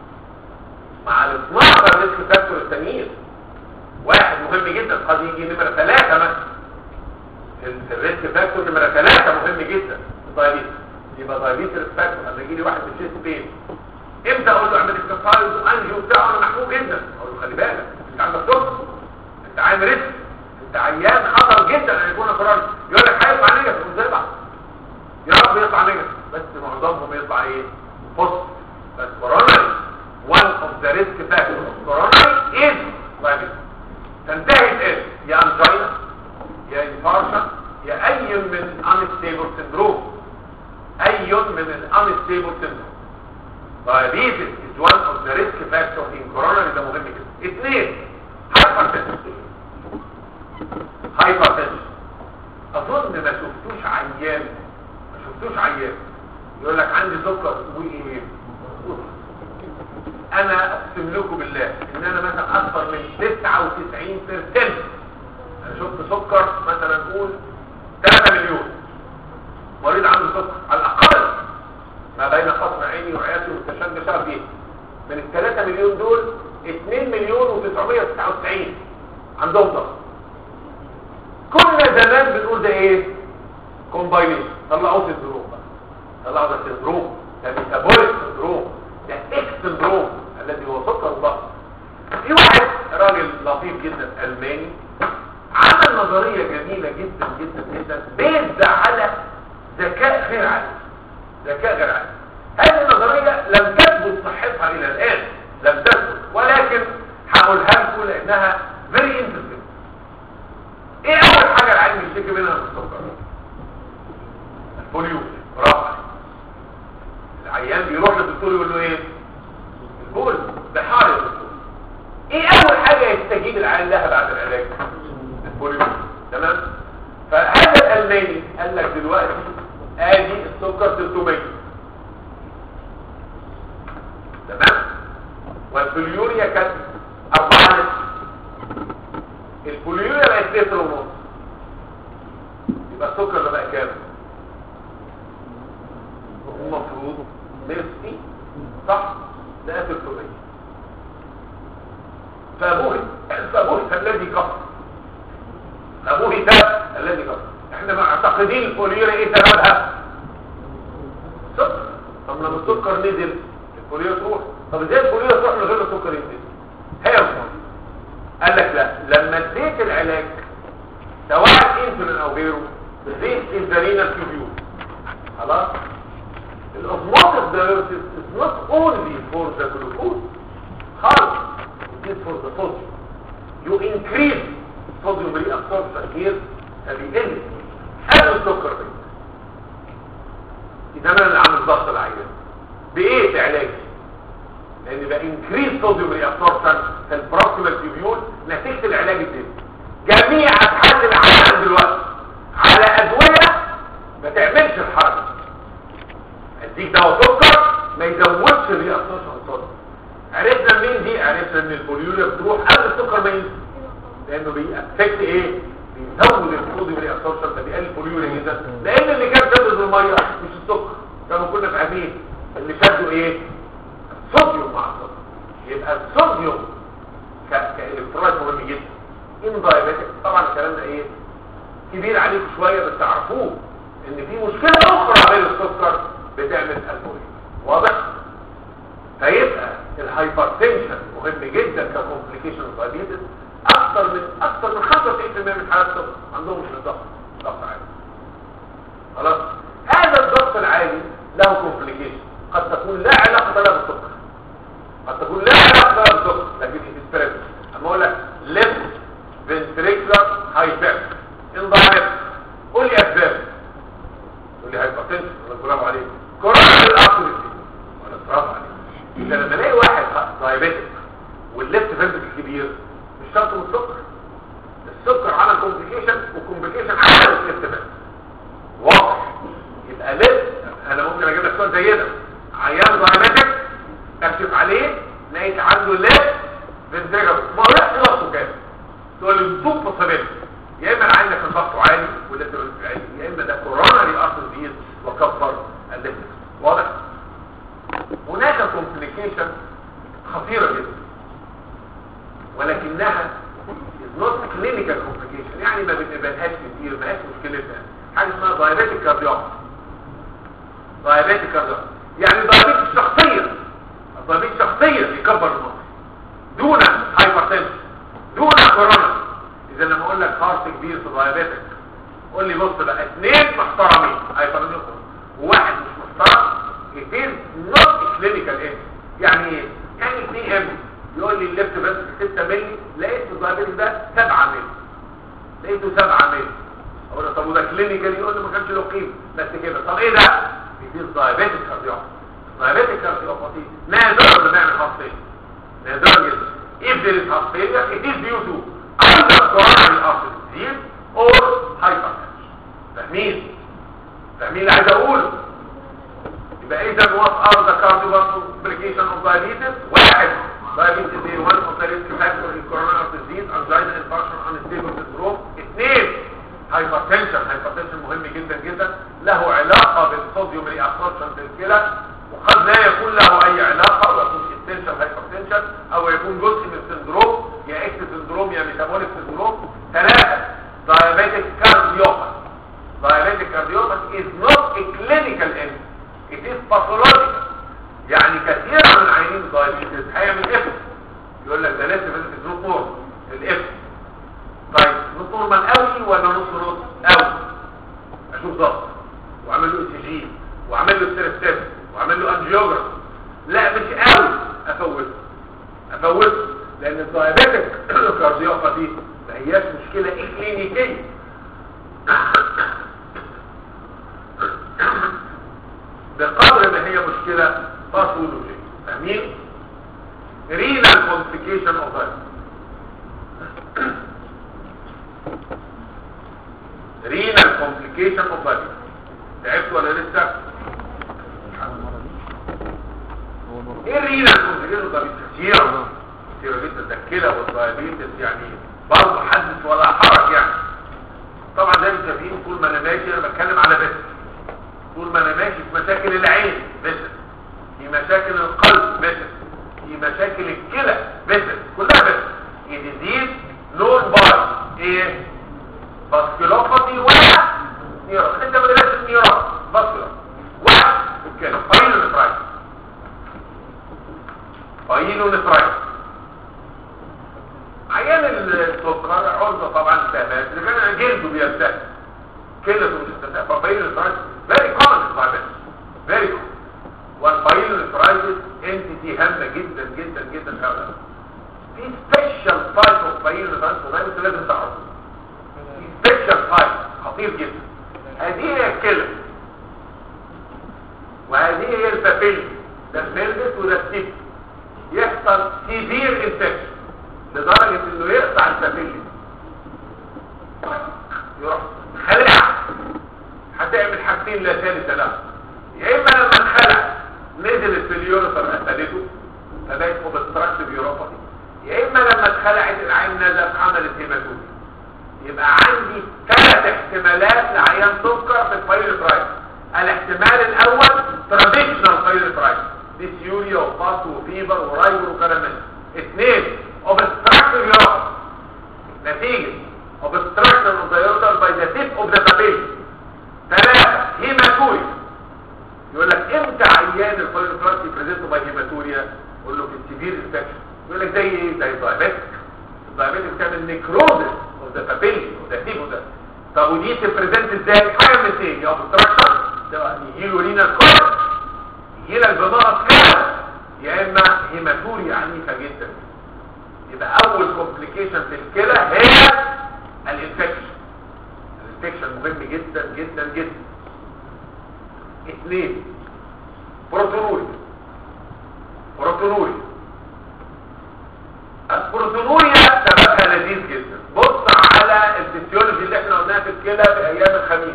مع ال اثناشر risk factor التانيين. واحد مهم جدا قد يجي نمرة ثلاثة مثلا. الريسك فاكتور نمرة ثلاثة مهم جدا في الدايابيتس. يبقى دايابيتس ريسك فاكتور لما يجي لي واحد بالشيست بين. امتى اقول له اعمل اكسرسايز وانجيو بتاعه انا محمود جدا. اقول له خلي بالك انت عندك سكر. انت عامل ريسك. انت عيان خطر جدا ان يكون كورونا. يقول لك هيطلع نيجاتيف ازاي بقى؟ يا رب يطلع نيجاتيف بس معظمهم يطلع ايه؟ بوزيتيف. بس كورونا one of the risk factors of coronary is diabetes. تنتهي ايه؟ يا انجينا يا انفارشن يا اي من unstable syndrome. اي من unstable syndrome. diabetes is one of the risk factors in coronary. ده مهم جدا. اثنين hypertension. hypertension اظن ما شفتوش عيان ما شفتوش عيان يقول لك عندي سكر وايه. انا اقسم لكم بالله ان انا مثلا اكثر من تسعة وتسعين بالمية انا شفت سكر مثلا نقول ثلاثة مليون مريض عنده سكر على الاقل ما بين قصر عيني وعيادتي والتشنج شهر فيه. من ال ثلاثة مليون دول اثنين مليون وتسعمية وتسعة وتسعين عندهم ضغط. كنا زمان بنقول ده ايه؟ كومباينيشن. طلعوا سندروم بقى. طلعوا ده سندروم ده ميتابوليك سندروم ده اكس سندروم الذي هو سكر الضغط. في واحد راجل لطيف جدا الماني عمل نظريه جميله جدا جدا جدا بيز على ذكاء غير عادي، ذكاء غير عادي. هذه النظريه لم تثبت صحتها الى الان، لم تثبت، ولكن هقولها لكم لانها فيري انترستنج. ايه اول حاجه العلم يشتكي منها من السكر؟ البوليو. برافو. العيان بيروح للدكتور يقول له ايه؟ البول. بحار يا دكتور. ايه اول حاجه يستجيب العيان لها بعد العلاج؟ البوليو. تمام. فهذا الالماني قال لك دلوقتي ادي السكر ثلاثمية، تمام، والبوليوريا كانت أربعة لتر، البوليوريا بقت لتر ونص، يبقى السكر ده بقى كام؟ المفروض مية وستين، صح؟ ده ثلاثمية. فابوه فابوه الذي كفر، ابوه ده الذي كفر. احنا معتقدين البوليوريا ايه سببها؟ سكر. طب لما السكر نزل البوليوريا تروح. طب ازاي البوليوريا تروح من غير السكر ينزل؟ هي قال لك لا، لما اديت العلاج سواء انسولين او غيره زيت الفارينا تيوبيول، خلاص، الاسموتيك دايوريسيس is not only for the glucose خالص، it is for the sodium. you increase sodium reabsorption here فبيقل قبل السكر ده. اذا انا اللي عامل ضغط العيان بايه في علاجي؟ لان بقى increase sodium reabsorption في البروكسيمال تيوبيول نتيجه العلاج الديني. جميع ابحاث العالم دلوقتي على ادويه ما تعملش الحركه. اديك دواء سكر ما يزودش الريابسوربشن الصوديوم. عرفنا منين دي؟ عرفنا ان البوليوريا بتروح قبل السكر ما ينزل، لانه بيأفكت ايه؟ بيزود الصوديوم ريابسوربشن فبيقلل البوليوريا جدا. لان اللي كان شدد الميه مش السكر، كانوا كنا فاهمين اللي شدوا ايه؟ الصوديوم مع السكر. يبقى الصوديوم كالكترولايت مهم جدا. ان دايابيتك طبعا الكلام ده ايه؟ كبير عليكم شويه، بس تعرفوه ان في مشكله اخرى غير السكر بتعمل البوليوريا. واضح؟ فيبقى الهايبرتنشن مهم جدا ككومبليكيشن اوف دايابيتس. اكثر من اكثر من خمسة وتسعين بالمية من حالات السكر عندهم مش الضغط، ضغط عالي. خلاص؟ هذا الضغط العالي له كومبليكيشن قد تكون لا علاقه لها بالسكر، قد تكون لا علاقه لها بالسكر، لكن في السبب اما اقول لك left ventricular hypertension ان ضعيف، قول لي اسباب، قول لي هايبرتنشن ولا برافو عليك، كوروناري ارتري ولا برافو عليك. اذا لما الاقي واحد دايابيتك والليفت فنتريكل كبير مش شرط من السكر، السكر عمل كومبليكيشن وكومبليكيشن عمل الاستفاده. واضح؟ يبقى ليفت. انا ممكن اجيب لك سؤال زي ده، عيان دايابيتك اكشف عليه لقيت عنده ليفت فنتريكل ما راحش نصه كام، تقول لي الضغط فصلت، يا اما عندك الضغط عالي والليفت فنتريكل عالي، يا اما ده كوروناري ارتري وكفر الليفت. واضح؟ هناك كومبليكيشن خطيرة جدا ولكنها is not clinical complication، يعني ما بنبانهاش كتير، ما هيش مشكلتها. حاجة اسمها diabetic cardiomyopathy. diabetic cardiomyopathy يعني diabetes شخصية، الdiabetes شخصية يكبر المخ دون hypertension دون كورونا. إذا لما أقول لك هارت كبير في diabetic قول لي بص بقى اثنين محترمين هايبرتنشن وواحد مش محترم، it is not clinical end. يعني ايه؟ يعني اتنين ام يقول لي الليفت فنتريكل ستة مللي، لقيت الدايابيتس ده سبعة مللي، لقيته سبعة مللي، اقول له طب وده كلينيكال؟ يقول لي ما كانش له قيمه بس كده. طب ايه ده؟ دي دايابيتس كارديوباثي. دايابيتس كارديوباثي نادرا ما نعمل هارت فيلير، نادرا جدا. if there is heart failure it is due to either coronary artery disease or hypertension. فاهمين؟ فاهمين اللي عايز اقوله؟ يبقى اذا what are the cardiovascular complications of diabetes؟ واحد diabetes is one of the risk factors in coronary disease, angina, infarction, unstable syndrome. اثنين hypertension. hypertension مهم جدا جدا، له علاقة بالصوديوم ريابسوربشن في الكلى، وقد لا يكون له اي علاقة ويكون essential hypertension او يكون جزء من سندروم، يا اكس سندروم يا ميتابوليك سندروم. ثلاثة diabetic cardiomyopathy. diabetic cardiomyopathy is not a clinical end. it is pathological. يعني كثير من عيانين الدايابيتس هيعمل اف يقول لك ده لازم انت نص نورمال الاف. طيب نص نورمال قوي ولا نص نص قوي؟ اشوف ضغط وعمل له اي سي جي وعمل له ستريس وعمل له انجيوجرام، لا مش قوي افوته افوته لان الدايابيتك كارديوباثي ما هياش مشكله اكلينيكيه بقدر ما هي مشكله باثولوجيه. فاهمين؟ renal complication of that renal complication of that تعبت ولا لسه؟ ايه الرينال كومبليكيشن ده؟ كتير كتير جدا، ده الكلى والدايابيتس يعني برضه حدث ولا حرج يعني. طبعا زي ما انتم شايفين طول ما انا ماشي انا بتكلم على بس، طول ما انا ماشي في مشاكل العين بس، في مشاكل القلب بس، في مشاكل الكلى بس، كلها بس. يزيد نون باي ايه؟ باسكيلوباثي ولا نيورون. انت ما درستش النيورون باسكيلو واحد الكلى بايلونيفرايتس بايلونيفرايتس. عيان السكر عرضه طبعا التهابات اللي كان جلده بيرتاح كلته بترتاح، فبايلونيفرايتس فيري كومن دايابيتس فيري كومن. والبايلونيفرايتس انتيتي هامه جدا جدا جدا في هذا. في سبيشال تايب اوف بايلونيفرايتس وده لازم تعرفه. في سبيشال تايب خطير جدا. هذه هي الكلى وهذه هي البابيل، ده الميلبس وده التيب. يحصل سيفير انفكشن لدرجه انه يقطع البابيل، يروح خلع. هتعمل حاجتين لا ثالث لها، يا اما لما انخلع نزلت في اليوريثر قتلته فبقت اوبستراكتيف يوروباثي، يا اما لما اتخلعت العين نزلت عملت هيماتومي. يبقى عندي ثلاث احتمالات لعيان سكر في البايلونيفرايتس. الاحتمال الاول تراديشنال بايلونيفرايتس، ديسيوريا وباس وفيبر ورايبر وكلام من ده. اثنين اوبستراكتيف يوروباثي نتيجه اوبستراكشن اوف ذا يوريثر باي ذا تيب اوف ذا بابيل. ثلاثه هيماتوريا. يقول لك امتى عيان البايلونيفرايتس بريزنت باي هيماتوريا؟ يقول له في السيفير انفكشن. يقول لك زي ايه؟ زي الدايابيتك. الدايابيتك بتعمل نيكروزس اوف ذا بابيل اوف ذا تيب اوف ذا. طب ودي تبريزنت ازاي؟ حاجه من اثنين، يا اوبستراكشن ده يجي له رينال كولر يجي لك بمرض كده، يا اما هيماتوريا عنيفه جدا. يبقى اول كومبليكيشن في الكلى هي الانفكشن. الانفكشن مهم جدا جدا جدا. اثنين بروتونوريا. بروتونوريا البروتونوريا سببها لذيذ جدا. بص على الفسيولوجي اللي احنا قلناها في الكلى في ايام الخميس.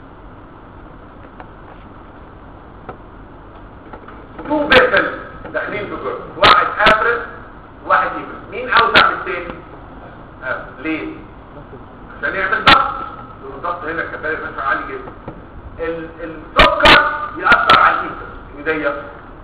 تو بيتل داخلين في جرد، واحد افرس واحد ايبرس. مين اوسع من الثاني؟ افرس. ليه؟ عشان يعمل ضغط. الضغط هنا الكفاءه بتاعته عالي جدا. السكر يأثر على الايبرس ويضيق،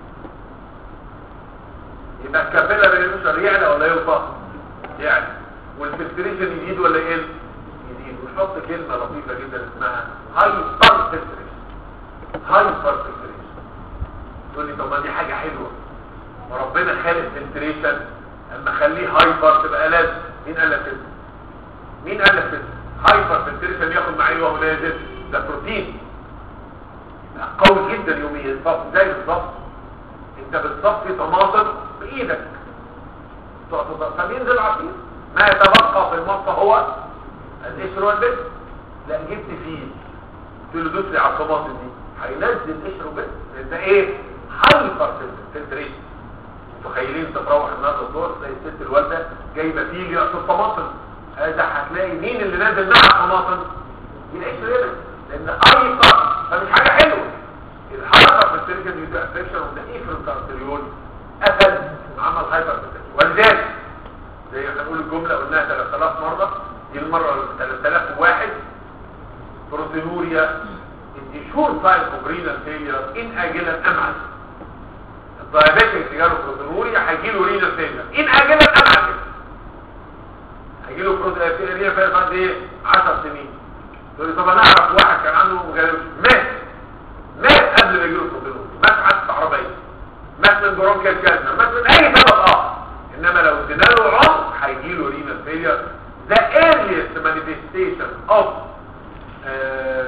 يبقى الكابيلاري بريشر يعلى ولا يوطى؟ يعني والفلتريشن يزيد ولا يقل؟ يزيد. ونحط كلمه لطيفه جدا اسمها هايبر فلتريشن. هايبر فلتريشن. تقول لي طب ما دي حاجه حلوه وربنا خالق فلتريشن اما خليه هايبر تبقى لازم. مين قال لك كده؟ مين قال لك كده؟ هايبر فلتريشن ياخد معايا وهو نازل، ده بروتين قوي جدا يوميا. زي بالظبط انت بتصفي طماطم بايدك فبينزل عصير، ما يتبقى في المصفى هو القشر والبس. لا جبت فيه قلت له دوس لي على الطماطم دي هينزل قشر وبس. ده ايه؟ هايبر فلتريشن. متخيلين انت تروح النهارده الظهر تلاقي الست الوالده جايبه فيه يقص الطماطم، هذا هتلاقي مين اللي نازل مع الطماطم؟ القشر يبس، لان هايبر فمش حاجه حلوه. الهايبر فلتريشن يبقى افكشن وده افرنتارتريول قفل عمل هايبر فلتريشن. ولذلك زي ما هنقول الجمله قلناها ثلاث آلاف مره، دي المره ثلاث آلاف وواحد. بروتينوريا انتشور ساين اوف رينال فيلير ان اجلا ام عاجلا. الدايابيتيك جاله بروتينوريا هيجي له رينال فيلير ان اجلا ام عاجلا. هيجي له بروتينوريا فيلير بعد ايه؟ عشر سنين. تقول لي طب انا اعرف واحد كان عنده مغالبه مات مات قبل ما يجي له بروتينوريا، مات حادثه عربيه، مات من برونكيال كانسر، مات من اي سبب اه. انما لو ادينا له عمر هيجي له رينال فيلير. The earliest manifestation of uh, renal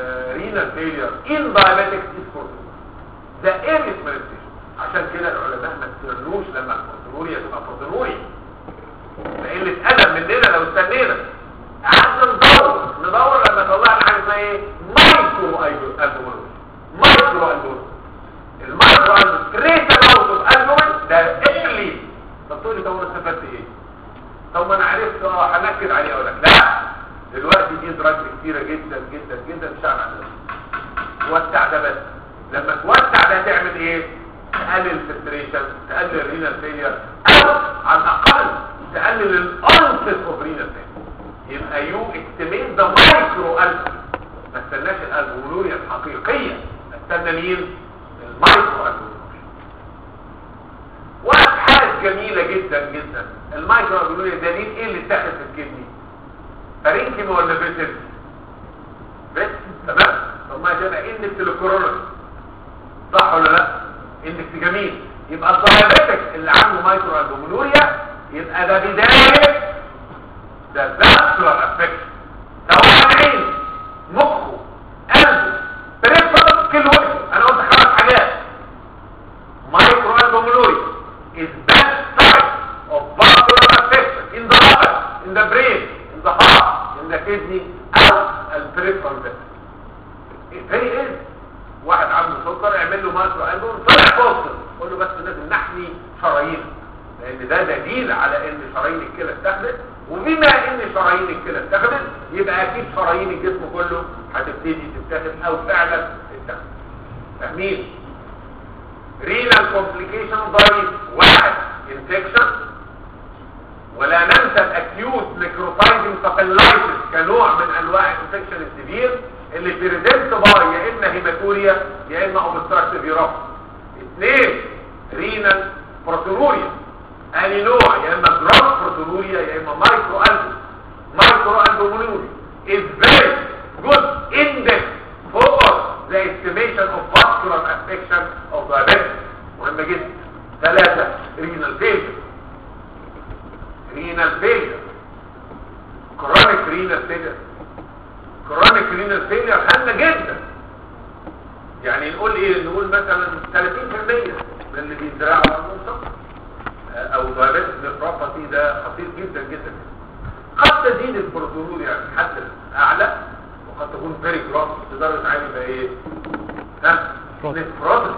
renal failure in diabetics is proteinuria. ده early manifestation. عشان كده العلماء ما استنوش لما البروتينوريا تبقى بروتينوريا. قلة أدب مننا لو استنينا. قعدنا ندور ندور لما طلعنا حاجه اسمها ايه؟ مايكرو البومين. مايكرو البومين. المايكرو البومين ريت اوت اوف البومين ده ايرلي. طب تقول لي طب انا استفدت ايه؟ طب ما انا عرفت اه هنكد عليه اقول لك لا. دلوقتي دي دراج كتيره جدا جدا جدا مش عارف توسع ده بس. لما توسع ده تعمل ايه؟ تقلل الفلتريشن، تقلل الرينال فيلير، او على الاقل تقلل الانسس اوف رينال فيلير. يبقى يو اكتمين ده مايكرو البومين. ما استناش الالبومينوريا الحقيقيه، استنى مين؟ المايكرو البومين. وابحاث جميله جدا جدا. المايكرو البومينوريا دليل ايه اللي اتاخد في الكدني؟ فرينكيم ولا فيتل؟ بس تمام. طب ما تبقى اندكس للكورونا صح ولا لا؟ اندكس جميل. يبقى الدايابيتك اللي عنده مايكرو البومينوريا يبقى ده بدايه ده فاسكولار افكشن. سواء عين مخه قلبه بريفرال كل وقت. انا قلت خمس حاجات. مايكرو البومينوريا is best type of vascular affection in the liver, in the brain, in the heart, in the kidney, او البريفرال vessel. very easy. واحد عنده سكر اعمل له مايكرو البومينوريا طلع فاصل قول له بس لازم نحمي شرايين، لان ده دليل على ان شرايين الكلى اتخذت. وبما ان شرايين الكلى اتخذت يبقى اكيد شرايين الجسم كله هتبتدي تتاخد او فعلا تتاخد. فاهمين؟ رينال كومبليكيشن ضايف واحد انفكشن، ولا ننسى الاكيوت نيكروتايزنج سابيلايتس كنوع من انواع الانفكشن السيفير اللي بريزنت باي يا اما هيماتوريا يا اما اوبستراكتيف يورابي. اثنين رينال بروتينوريا اني نوع يا اما جراس بروتينوريا يا اما مايكرو البومين. مايكرو البومينوريا is very good index for the estimation of vascular affection of diabetes. مهمة جدا. ثلاثة renal failure. renal failure chronic renal failure. chronic renal failure هامة جدا. يعني نقول ايه؟ نقول مثلا ثلاثين بالمية من اللي بيزرعوا عندهم سكر او دايابيتس نيفروباثي. ده خطير جدا جدا. قد تزيد البروتينوريا يعني حد اعلى وقد تكون فيري جراس لدرجه عاليه يبقى ايه؟ ها؟ نيفروباثي.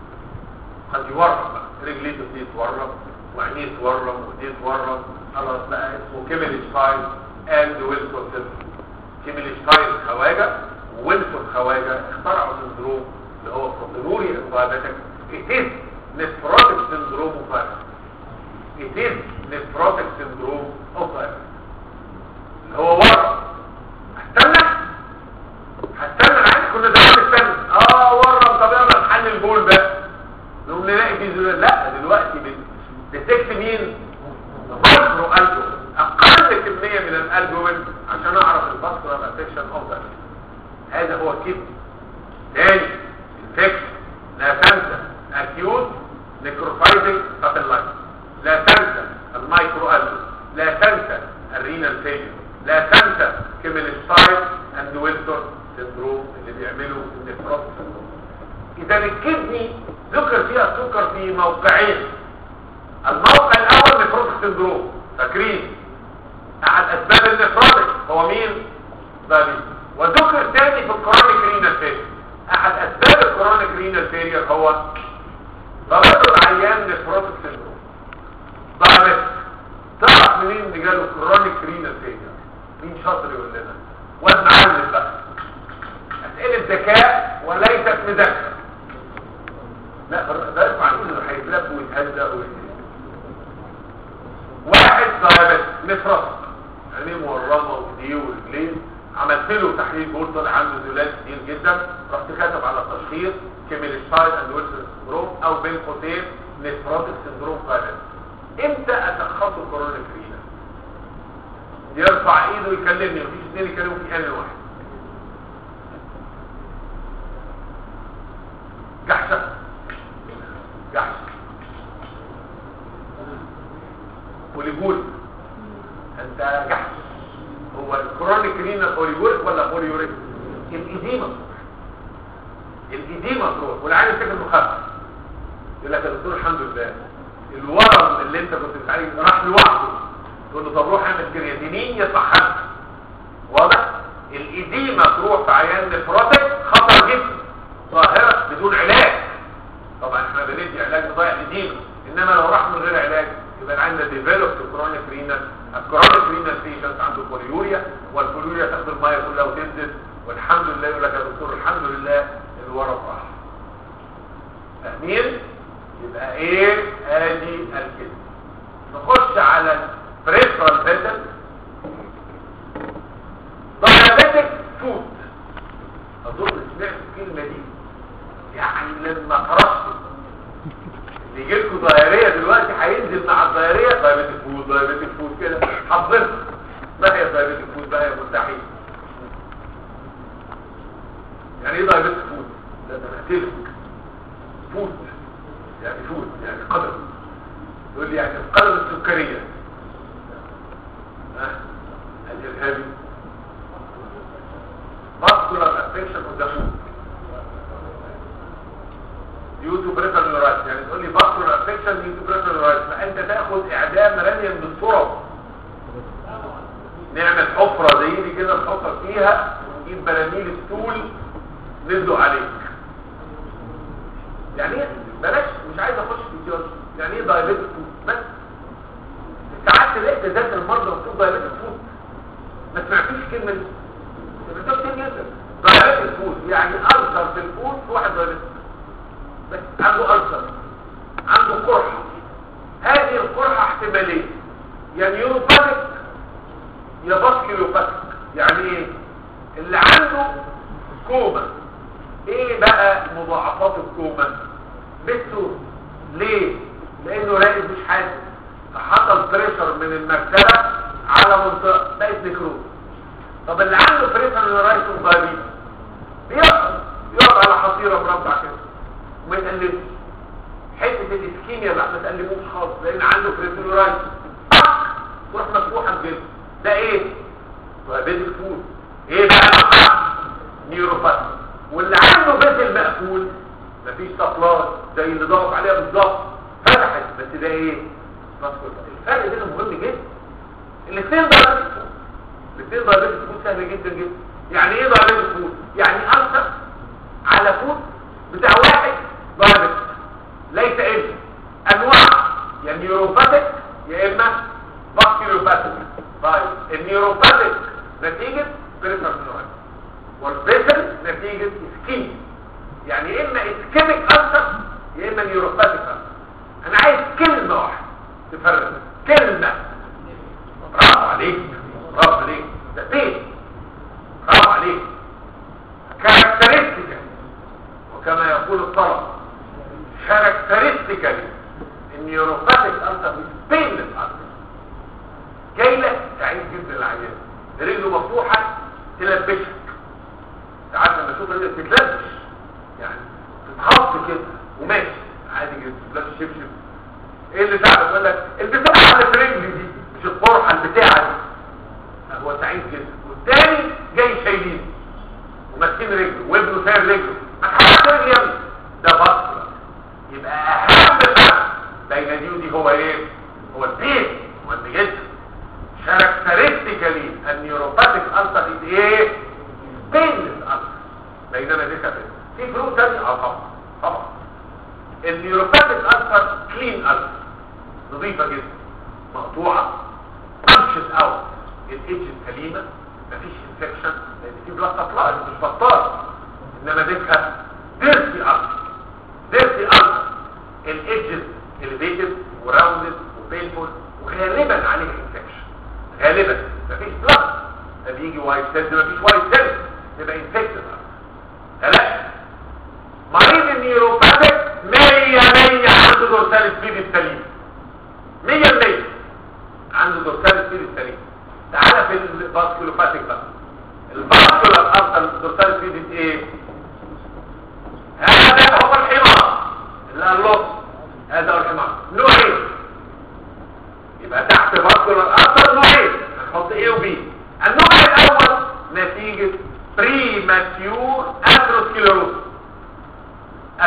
قد يورم بقى رجليه تبتدي تورم وعينيه تورم وايديه تورم. خلاص بقى اسمه كيميليشتاين اند ويلسون سيندروم. كيميليشتاين خواجه وويلسون خواجه اخترعوا سندروم اللي هو بروتينوريا دايابيتك. It is nephrotic syndrome of diabetes. It is nephrotic syndrome of diabetes. اللي هو ورم. هستنى هستنى عايز كنا زمان نستنى اه ورم. طب يلا نحل البول ده نقوم نلاقي فيه زلال. لا دلوقتي بنديتكت مين؟ مايكرو البومين. اقل كميه من الالبومين عشان اعرف الفاسكولار افكشن اوف دايابيتس. هذا هو الكيدني. تاني انفكشن. لا تنسى acute necrotizing satellite. لا تنسى المايكرو البومين. لا تنسى الرينال فيلير. لا تنسى كيميليشتاين اند ويلسون سندروم اللي بيعملوا النيفروتيك سندروم. اذا الكدني ذكر فيها السكر في موقعين. الموقع الاول نيفروتيك سندروم فاكرين؟ احد اسباب النيفروتيك هو مين؟ دايابيتس. وذكر ثاني في الكرونيك رينال فيلير. احد اسباب الكرونيك رينال فيلير هو ضغط العيان نيفروتيك سندروم. دايابيتس. تعرف منين اللي جاله كرونيك رينال فيلير؟ مين شاطر يقول لنا؟ ونعلم بقى اسئله ذكاء وليست مذاكره. لا ده اسمع انه هيتلب ويتهزق ويتهزق. واحد دايابيتس نيفروتيك عينيه مورمه وايديه ورجليه. عملت له تحليل بول طلع عنده زلال كتير جدا. رحت كاتب على التشخيص كيميليشتاين اند ويلسون سندروم او بين قوسين نيفروتيك سندروم دايابيتس. امتى اشخصه كرونيك رينال؟ يرفع ايده يكلمني. مفيش اثنين يكلموا في ان واحد. جحشه جحشه اوليجوريك. انت جحش. هو الكرونيك رينال اوليجوريك ولا بوليوريك؟ الإديمة الإديمة تروح والعين تفتكر انه خف. يقول لك يا دكتور الحمد لله الورم اللي انت كنت بتعالج راح لوحده. تقول له طب روح اعمل كرياتينين يطلع خمسة. واضح؟ الإديمة تروح في عيان نفروتك خطر جدا، ظاهرة بدون علاج. طبعا احنا بندي علاج نضيع الإديمة، انما لو راح من غير علاج يبقى عندنا ديفلوب كرونيك رينال. الكرونيك رينال بيشنت عنده بوليوريا، والبوليوريا تاخد الميه كلها وتنزل، والحمد لله يقول لك يا دكتور الحمد لله الورم راح. فاهمين؟ يبقى ايه ادي الكلمه. نخش على البريفرال فيتال. دايابيتك فود. اظن سمعت الكلمه دي يعني لما قرأت اللي يجي لكم ضياريه دلوقتي هينزل مع الضياريه دايابيتك فود دايابيتك فود كده حافظها. ما هي دايابيتك فود بقى يا مستحيل؟ يعني ايه دايابيتك فود؟ ده انا هقتلك. فود يعني فود يعني قدم. يقول لي يعني القدم السكريه. ها الارهابي vascular affection of the food due to peripheral neuritis. يعني تقول لي vascular affection due to peripheral neuritis، فانت تاخد اعدام رانيا بالصوره. نعمل حفره زي دي كده نحطها فيها ونجيب براميل ستول ندلق عليك. يعني ايه؟ بلاش مش عايز اخش في الجيولوجي. يعني ايه دايابيتك فود؟ بس ساعات تلاقي ذات المرضى مكتوب دايابيتك فود ما سمعتوش الكلمه دي. سمعتوها كتير جدا. دايابيتك فود يعني ألسر في الفود في واحد دايابيتك بس عنده ألسر، عنده قرحه. هذه القرحه احتماليه يا نيوروباثيك يا باسكيلوباثيك. يعني ايه؟ اللي عنده كوما. ايه بقى مضاعفات الكوما؟ بيتو. ليه؟ لانه راقد مش حاسس، فحصل بريشر من المرتبه على منطقه بقت نكروز. طب اللي عنده بريشر نيورايتس وضايبيتس بيقعد يقعد على حصيره مربع كده وما يتقلبش. حته الاسكيميا بقى ما تقلبوش خالص لان عنده بريشر نيورايتس تروح مفتوحه الجلد. ده ايه؟ دايابيتك فود. ايه بقى؟ نيوروباثي. واللي عنده بيتل مقفول مفيش سبلاي زي اللي ضغط عليها بالظبط فتحت، بس ده ايه؟ الفرق ده مهم جدا. الاثنين دايابيتك فود. الاثنين دايابيتك فود سهل جدا جدا. يعني ايه دايابيتك فود؟ يعني ألسر على فود بتاع واحد دايابيتك ليس الا انواع يا نيوروباثيك يا اما باسكيلوباثيك. طيب النيوروباثيك نتيجه بريفرال نيورايتس، والبيتل نتيجه اسكيميا. يعني اما اسكيميك ألسر يا اما نيوروباثيك ألسر. انا عايز كلمه واحده تفرق. كلمه. برافو عليك برافو عليك ده ايه؟ برافو عليك. كاركترستيكال وكما يقول الطلب كاركترستيكال النيوروباثيك ألسر بينلس ألسر. جاي لك سعيد جدا العيان رجله مفتوحه تلبشك. ساعات لما اشوف رجلك تتلبش يعني تتخط كده وماشي عادي جدا تلبش شبشب. ايه اللي تعبك؟ يقول لك البتاعه على رجلي دي مش القرحه البتاعه دي. هو سعيد جدا. والتاني جاي شايلين وماسكين رجله وابنه ساير رجله ما تحركش رجلي يا ابني. ده باسكولار. يبقى اهم فرق بين دي ودي هو ايه؟ هو البيت. مهم جدا. كاركترستيكالي النيوروباثيك ألسر ايه؟ بينلس ألسر. بينما دي كده في فروق تانية. اه طبعا طبعا النيوروباثيك ألسر كلين ألسر نظيفة جدا مقطوعة امشت اوت الايدج سليمة مفيش انفكشن لان في بلاك سبلاي مش بطال. انما ديكها ديرتي ألسر. ديرتي ألسر الايدج اليفيتد وراوندد وبينفول وغالبا عليه انفكشن. غالبا مفيش بلاك ده بيجي وايت سيلز مفيش وايت سيلز يبقى انفكتد. ثلاثة مريض النيوروباثيك مية مية عنده دورسال سبيد السليم. مية مية عنده دورسال سبيد السليم. تعالى في الباسكولوباثيك بقى. الباسكولار ألسر دورسال سبيد ايه؟ هذا هو الحمار اللي قال له هذا هو الحمار. نوعين. يبقى تحت باسكولار ألسر نوعين هنحط ايه وبي. النوع الاول نتيجة بريماتيور اثيروسكليروز.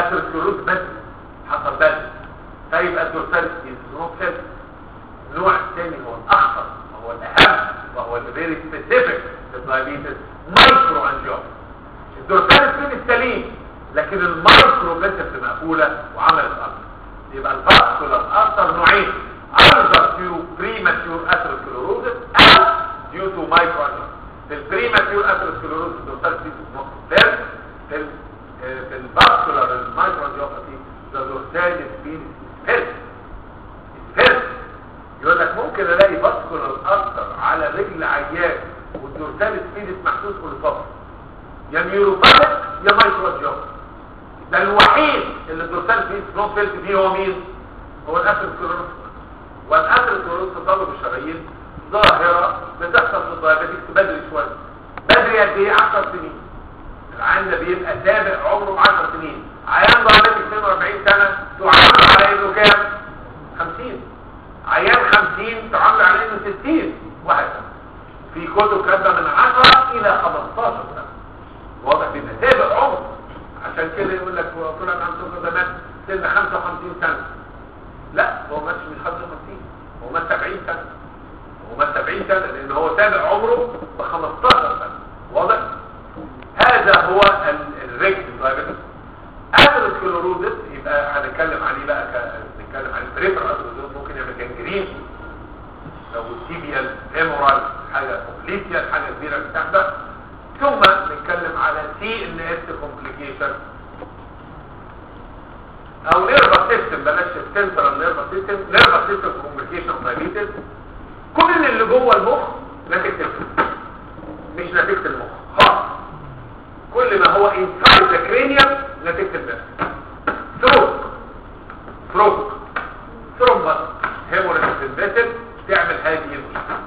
اثيروسكليروز بس حصل بس، فيبقى الدورساليس فينس نوت هيلث. النوع الثاني هو الاخطر وهو الاهم وهو الفيري سبيسيفيك للدايابيتس، مايكرو انجيوباسي. الدورساليس فينس سليم لكن المايكرو فيسل مقفوله وعملت ألسر. يبقى الفاسكولار ألسر نوعين، ألسر ديو بريماتيور اثيروسكليروز او ديو تو مايكرو انجيوباسي. في البريماتيور اثيروسكليروز الدورساليس فينس نوت هيلث، في في الفاسكولار المايكرو انجيوباسي الدورساليس فينس هيلث هيلث. يقول لك ممكن الاقي فاسكولار ألسر على رجل عيان والدورساليس فينس محسوس كل فتره، يا نيوروباثيك يا مايكرو انجيوباسي. ده الوحيد اللي الدورساليس فينس نوت هيلث فيه هو مين؟ هو الاثيروسكليروز. والاثيروسكليروز تصلب الشرايين ظاهره بتحصل في الدايابيتكس بدري شويه. بدري قد ايه؟ عشر سنين. العيان ده بيبقى سابق عمره عشر سنين. عيان دايابيتكس اثنين وأربعين سنه تعامل على انه كام؟ خمسين. عيان خمسين تعامل على انه ستين وهكذا. في كتب كاتبه من عشرة الى خمستاشر سنه. واضح بيبقى سابق عمره. عشان كده يقول لك هو طلع عن سكر زمان سن خمسة وخمسين سنه. لا هو ماشي من خمسة وخمسين، هو مات سبعين سنه. هو مات سبعين سنه لان هو سابق عمره ب خمستاشر سنه. واضح؟ هذا هو الريكت دايابيتس. اثيروسكليروز يبقى هنتكلم عليه بقى ك... نتكلم عن البريفرال اثيروسكليروز. ممكن يعمل جنجرين لو التيبيال هيمورال حاجه كومبليتيال حاجه كبيره بتحدث. ثم نتكلم على سي ان اس كومبليكيشن او نيرفس سيستم، بلاش السنترال نيرفس سيستم، نيرفس سيستم كومبليكيشن دايابيتس. كل اللي جوه المخ نتيجه الفكر مش نتيجه المخ خالص. كل ما هو انسايد ذا كرينيوم نتيجه النفس. ثروك ثروك ثرومبس هيموريج في الفيسل تعمل هذه المشكله.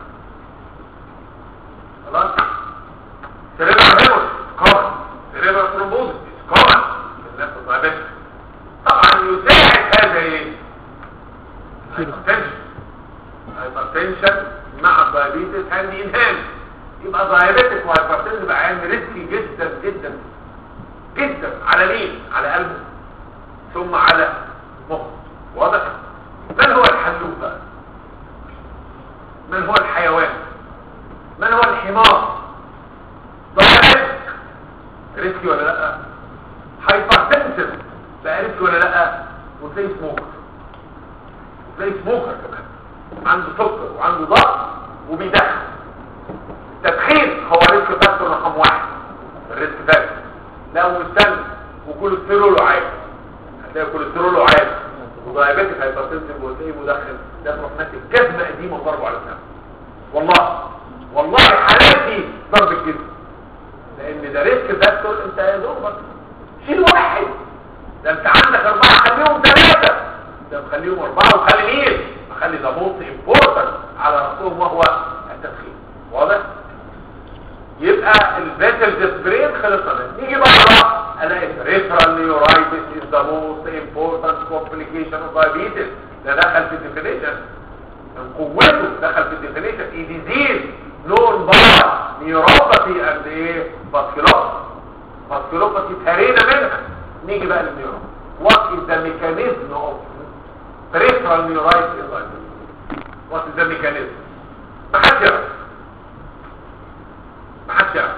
خلاص. سيريبرال هيموريج كومن، سيريبرال ثرومبوزيس كومن في النفس الدايابيتس. طبعا يساعد هذا ايه؟ هايبرتنشن. هايبرتنشن مع الدايابيتس هاند ان هاند. يبقى دايابيتك وهايبرتنشن يبقى عامل ريسكي جدا جدا جدا على مين؟ على قلبه ثم على مخه. واضح؟ من هو الحلوب بقى؟ من هو الحيوان؟ من هو الحمار؟ دايابيتك ريسكي ولا لا؟ هايبرتنشن بقى ريسكي ولا لا؟ وتلاقي سموكر، وتلاقي سموكر كمان عنده سكر وعنده ضغط وبيدخن. التدخين هو ريسك فاكتور رقم واحد. الريسك فاكتور لو مستنى وكوليسترول عالي هتلاقي كوليسترول عالي ودايابيتك هايبرتنشن وتلاقيه مدخن. ده تروح ماسك جزمه قديمه وضربه على السما. والله والله حالات دي ضرب الجسم، لان ده ريسك فاكتور. انت يا دوبك شيل واحد، ده انت عندك اربعه خليهم ثلاثه، ده مخليهم اربعه وخلي مين؟ مخلي ده موت امبورتنت على راسهم وهو التدخين. واضح؟ يبقى الفيتال ديسبرين خلصنا. نيجي بقى الاقي peripheral neuritis is the most important complication of diabetes. ده دخل في الديفينيشن، من قوته دخل في الديفينيشن. اي ديزيز نون بار نيوروباثي اند ايه فاسكولوباثي. فاسكولوباثي اتهرينا منها. نيجي بقى للنيورو. what is the mechanism of peripheral neuritis in diabetes? what is the mechanism؟ ما حدش يعرف، ما حدش يعرف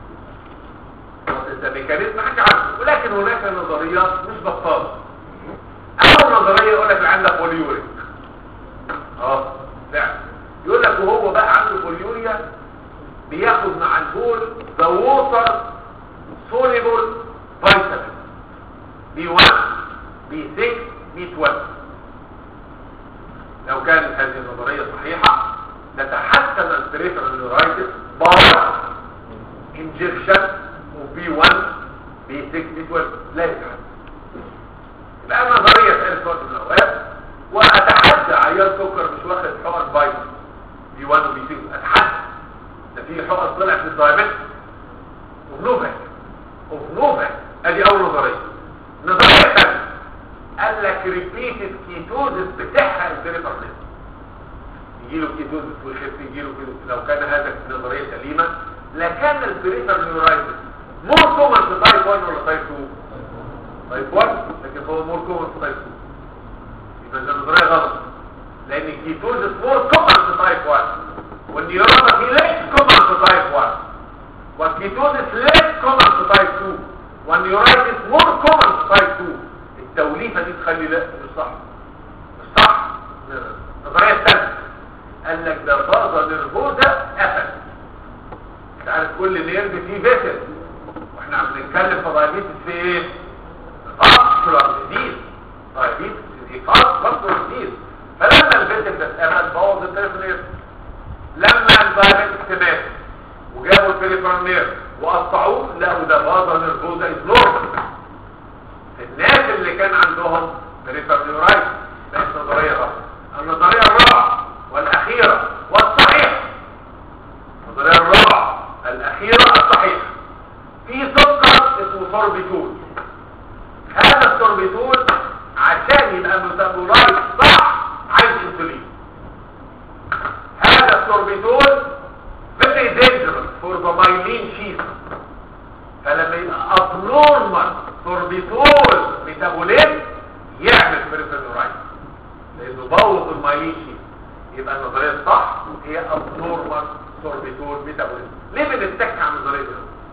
ده ميكانيزم ما حدش عارفه. ولكن هناك نظريات مش بطاله. اول نظريه يقول لك اللي عندك بوليوريك اه فعلا، يقول لك وهو بقى عنده بوليوريا بياخد مع البول ذا ووتر سوليبل فيتامين بي واحد بي ستة بي اتناشر. لو كانت هذه النظريه صحيحه نتحسن البريفرال نيورايتس بار انجكشن وبي واحد بي ستة بي اتناشر. لا يتحسن. يبقى النظريه اتقالت وقت من الاوقات، واتحدى عيال سكر مش واخد حقن فيتامين بي واحد وبي ستة. اتحدى ده في حقن طلعت في الدايابيتس وفنوفاك وفنوفاك. ادي اول نظريه. نظريه ثانيه قال لك ريبيتد كيتوزس بتحرق البريفرال نيورايتس. يجيله كيتوزس ويخف، يجيله كيتوزس. لو كان هذا نظريه سليمه لكان البريفرال نيورايتس مور كومن في تايب واحد ولا تايب اتنين؟ تايب واحد. هو مور كومن في تايب اتنين. يبقى ده نظريه غلط، لان الكيتوزس مور كومن في تايب واحد والنيوروباثي ليس كومن في تايب واحد والكيتوزس ليس كومن في تايب اتنين والنيورايتس مور كومن في تايب اتنين. التوليفه دي تخلي لا مش صح مش صح. النظريه الثالثه قال لك ده فازا نيرفوزا قفل. انت عارف كل نيرف فيه فيسل، واحنا عم نتكلم في دايابيتس في ايه؟ فاسكولار ديزيز. دايابيتس دي فاسكولار ديزيز. فلما الفيسل ده اتقفل بوظ البريفرال، لما الدايابيتس مات وجابوا البريفرال نيرف وقطعوه لقوا ده فازا نيرفوزا از نورمال. الناس اللي كان عندهم بريفرال نيورايتس ده نظريه غلط. النظريه الرابعه والاخيره والصحيحه، النظريه الرابعه الاخيره الصحيحه، في سكر اسمه سوربيتول. هذا السوربيتول عشان يبقى ميتابولايت صح عايز انسولين. هذا السوربيتول very dangerous for the myelin sheath. فلما يبقى abnormal سوربيتول ميتابوليزم يعمل بريفرال نيورايتس لانه بوظ المايلين شيث. يبقى النظريه الصح هي abnormal سوربيتول ميتابوليزم. ليه بنتك عن النظريه دي؟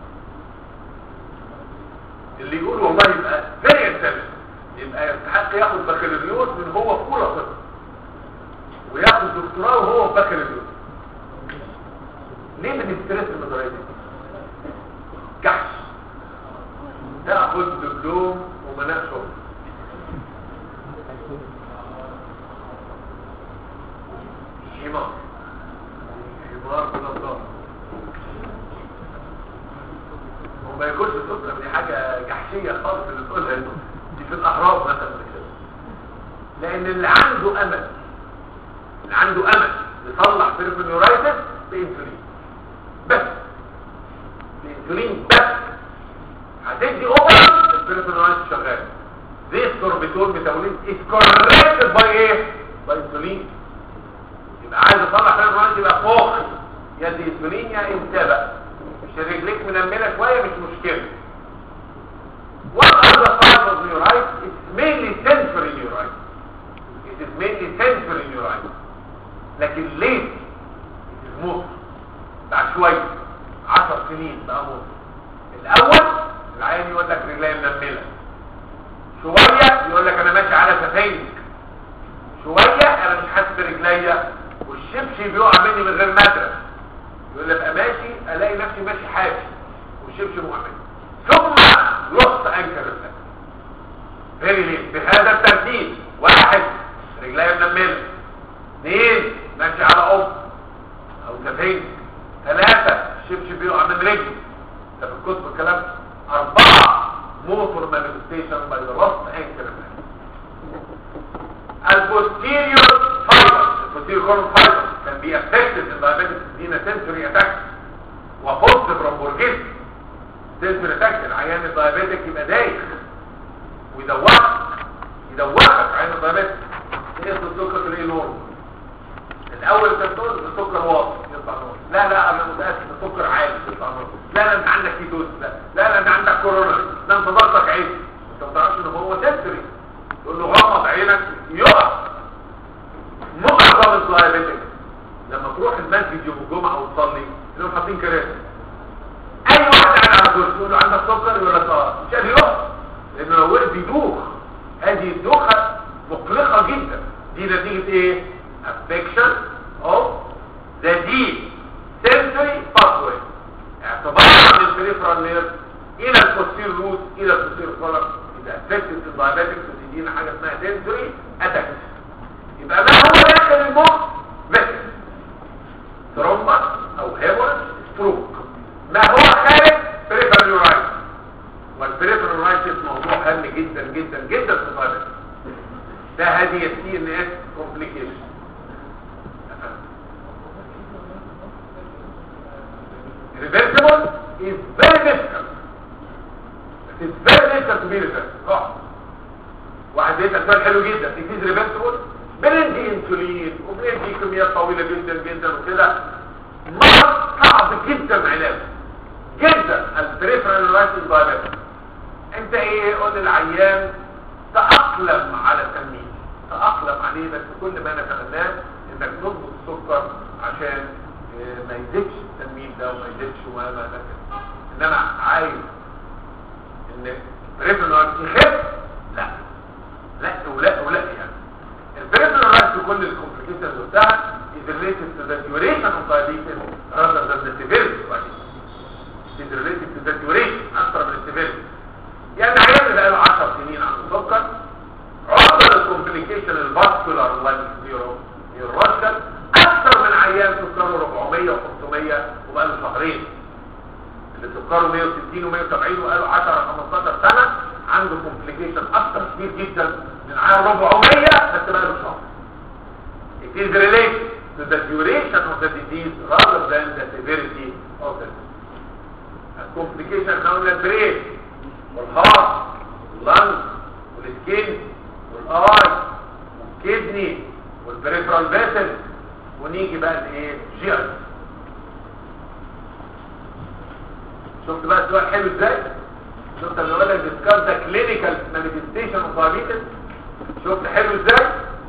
اللي يقول والله يبقى very intelligent، يبقى يستحق ياخد بكالوريوس من هو في اولى طب وياخد دكتوراه وهو في بكالوريوس. ليه بنسترس النظريه دي؟ كحش تاخد دبلوم ومناء شغل. حمار حمار بنظام وما ياكلش السكر. دي حاجه جحشيه خالص اللي تقولها انه دي في الاحراض مثلا كده. لان اللي عنده امل اللي عنده امل يصلح بريفرال نيورايتس بانسولين بس، بانسولين بس هتدي اوبر البريفرال نيورايتس شغال. زي السوربيتول ميتابوليزم از كوركتد باي ايه؟ باي انسولين. يبقى عايز اصلح بريفرال نيورايتس يبقى فوق يا دي انسولين يا انت بقى. مش رجليك منمله شويه مش مشكله. What are the types of neuritis? It's mainly sensory neuritis. It is mainly sensory neuritis. لكن ليه؟ It is motor. بعد شويه عشر سنين بقى موت. الاول العيان يقول لك رجلي منمله، شويه يقول لك انا ماشي على سفينك، شويه انا مش حاسس برجليا والشبشب بيقع مني من غير مدرس، يقول لك ابقى ماشي الاقي نفسي ماشي حافي والشبشب وقع مني، ثم لص انكر الفك. فيري ليه بهذا الترتيب: واحد رجلي منمله، اثنين ماشي على ام او سفينك، ثلاثه الشبشب بيقع من رجلي، ده في الكتب الكلام. أربعة موتور مانيفستيشن باي ذا لاست انكر. البوستيريور فايبر البوستيريور كورن فايبر كان بي افكتد ان دايابيتس دينا سنسوري اتاك وبوست برومبورجيز سنسوري اتاك. العيان الدايابيتك يبقى دايخ ويدوخك يدوخك عيان الدايابيتك. تقيس السكر تلاقيه نورمال. الاول كان تقول السكر واطي يطلع نورمال، لا لا انا متاكد السكر عالي يطلع نورمال، لا لا انت عندك كيتوز، لا لا لا انت عندك كورونا، لا انت ضغطك عالي. انت ما تعرفش ان هو سنسوري. تقول له غمض عينك يقع. معظم الدايابيتك لما تروح المسجد يوم الجمعه وتصلي انهم حاطين كراسي، اي واحد قاعد على كرسي يقول له عندك سكر يقول لك اه، مش قادر يقف لانه لو وقف يدوخ. هذه الدوخه مقلقه جدا. دي نتيجه ايه؟ affection of the deep sensory pathway. اعتبارا من البريفرال نيرف الى البوستير روت الى البوستير كولر. اذا affected الدايابيتك بتدينا حاجه اسمها sensory attack. يبقى ما هو داخل المخ؟ مثل تروما او هيموريج ستروك. ما هو خارج؟ بريفرال نيورايتس. والبريفرال نيورايتس موضوع هام جدا جدا جدا في الدايابيتك. ده هذه السي ان اس كومبليكيشن. reversible is very difficult. It is very difficult to be reversible. اه واحد بيسأل سؤال حلو جدا: it is reversible؟ بندي انسولين وبندي كميات طويله جدا جدا وكده. مرض صعب جدا علاجه جدا. البريفرال نيورايتس دايابيتس. انت ايه؟ قول للعيان تقرب تتأقلم على التنميل، تتأقلم عليه، بس كل ما نتمناه انك تضبط السكر عشان ما يزيدش التنميل ده وما يزيدش وما ما ما انما عايز ان بريفرال يخف، لا لا ولا ولا يعني البريفرال رايت بكل الكومبليكيشنز بتاعها is related to the duration of diabetes rather than the severity of diabetes. is related to the duration اكثر من السيفيريتي. يعني عيان بقى له عشر سنين عنده سكر، عرضه للكومبليكيشن الفاسكولار والنيورولوجيكال اكثر من عيان سكره أربعمية وخمسمية وبقى له شهرين، اللي سكره مية وستين ومية وسبعين وبقى له عشرة خمستاشر سنه عنده كومبليكيشن اكثر كتير جدا من عيان أربعمية بس بقى له شهر. It is related to the duration of the disease rather than the severity of the disease. الكومبليكيشن احنا قلنا البرين والهارت واللنج والسكين والاي والكدني والبريفرال فيسل، ونيجي بقى لايه؟ جي اي. شفت بقى السؤال حلو ازاي؟ شفت اللي بقول لك ديسكاس ذا كلينيكال مانيفستيشن اوف دايابيتس، شفت حلو ازاي؟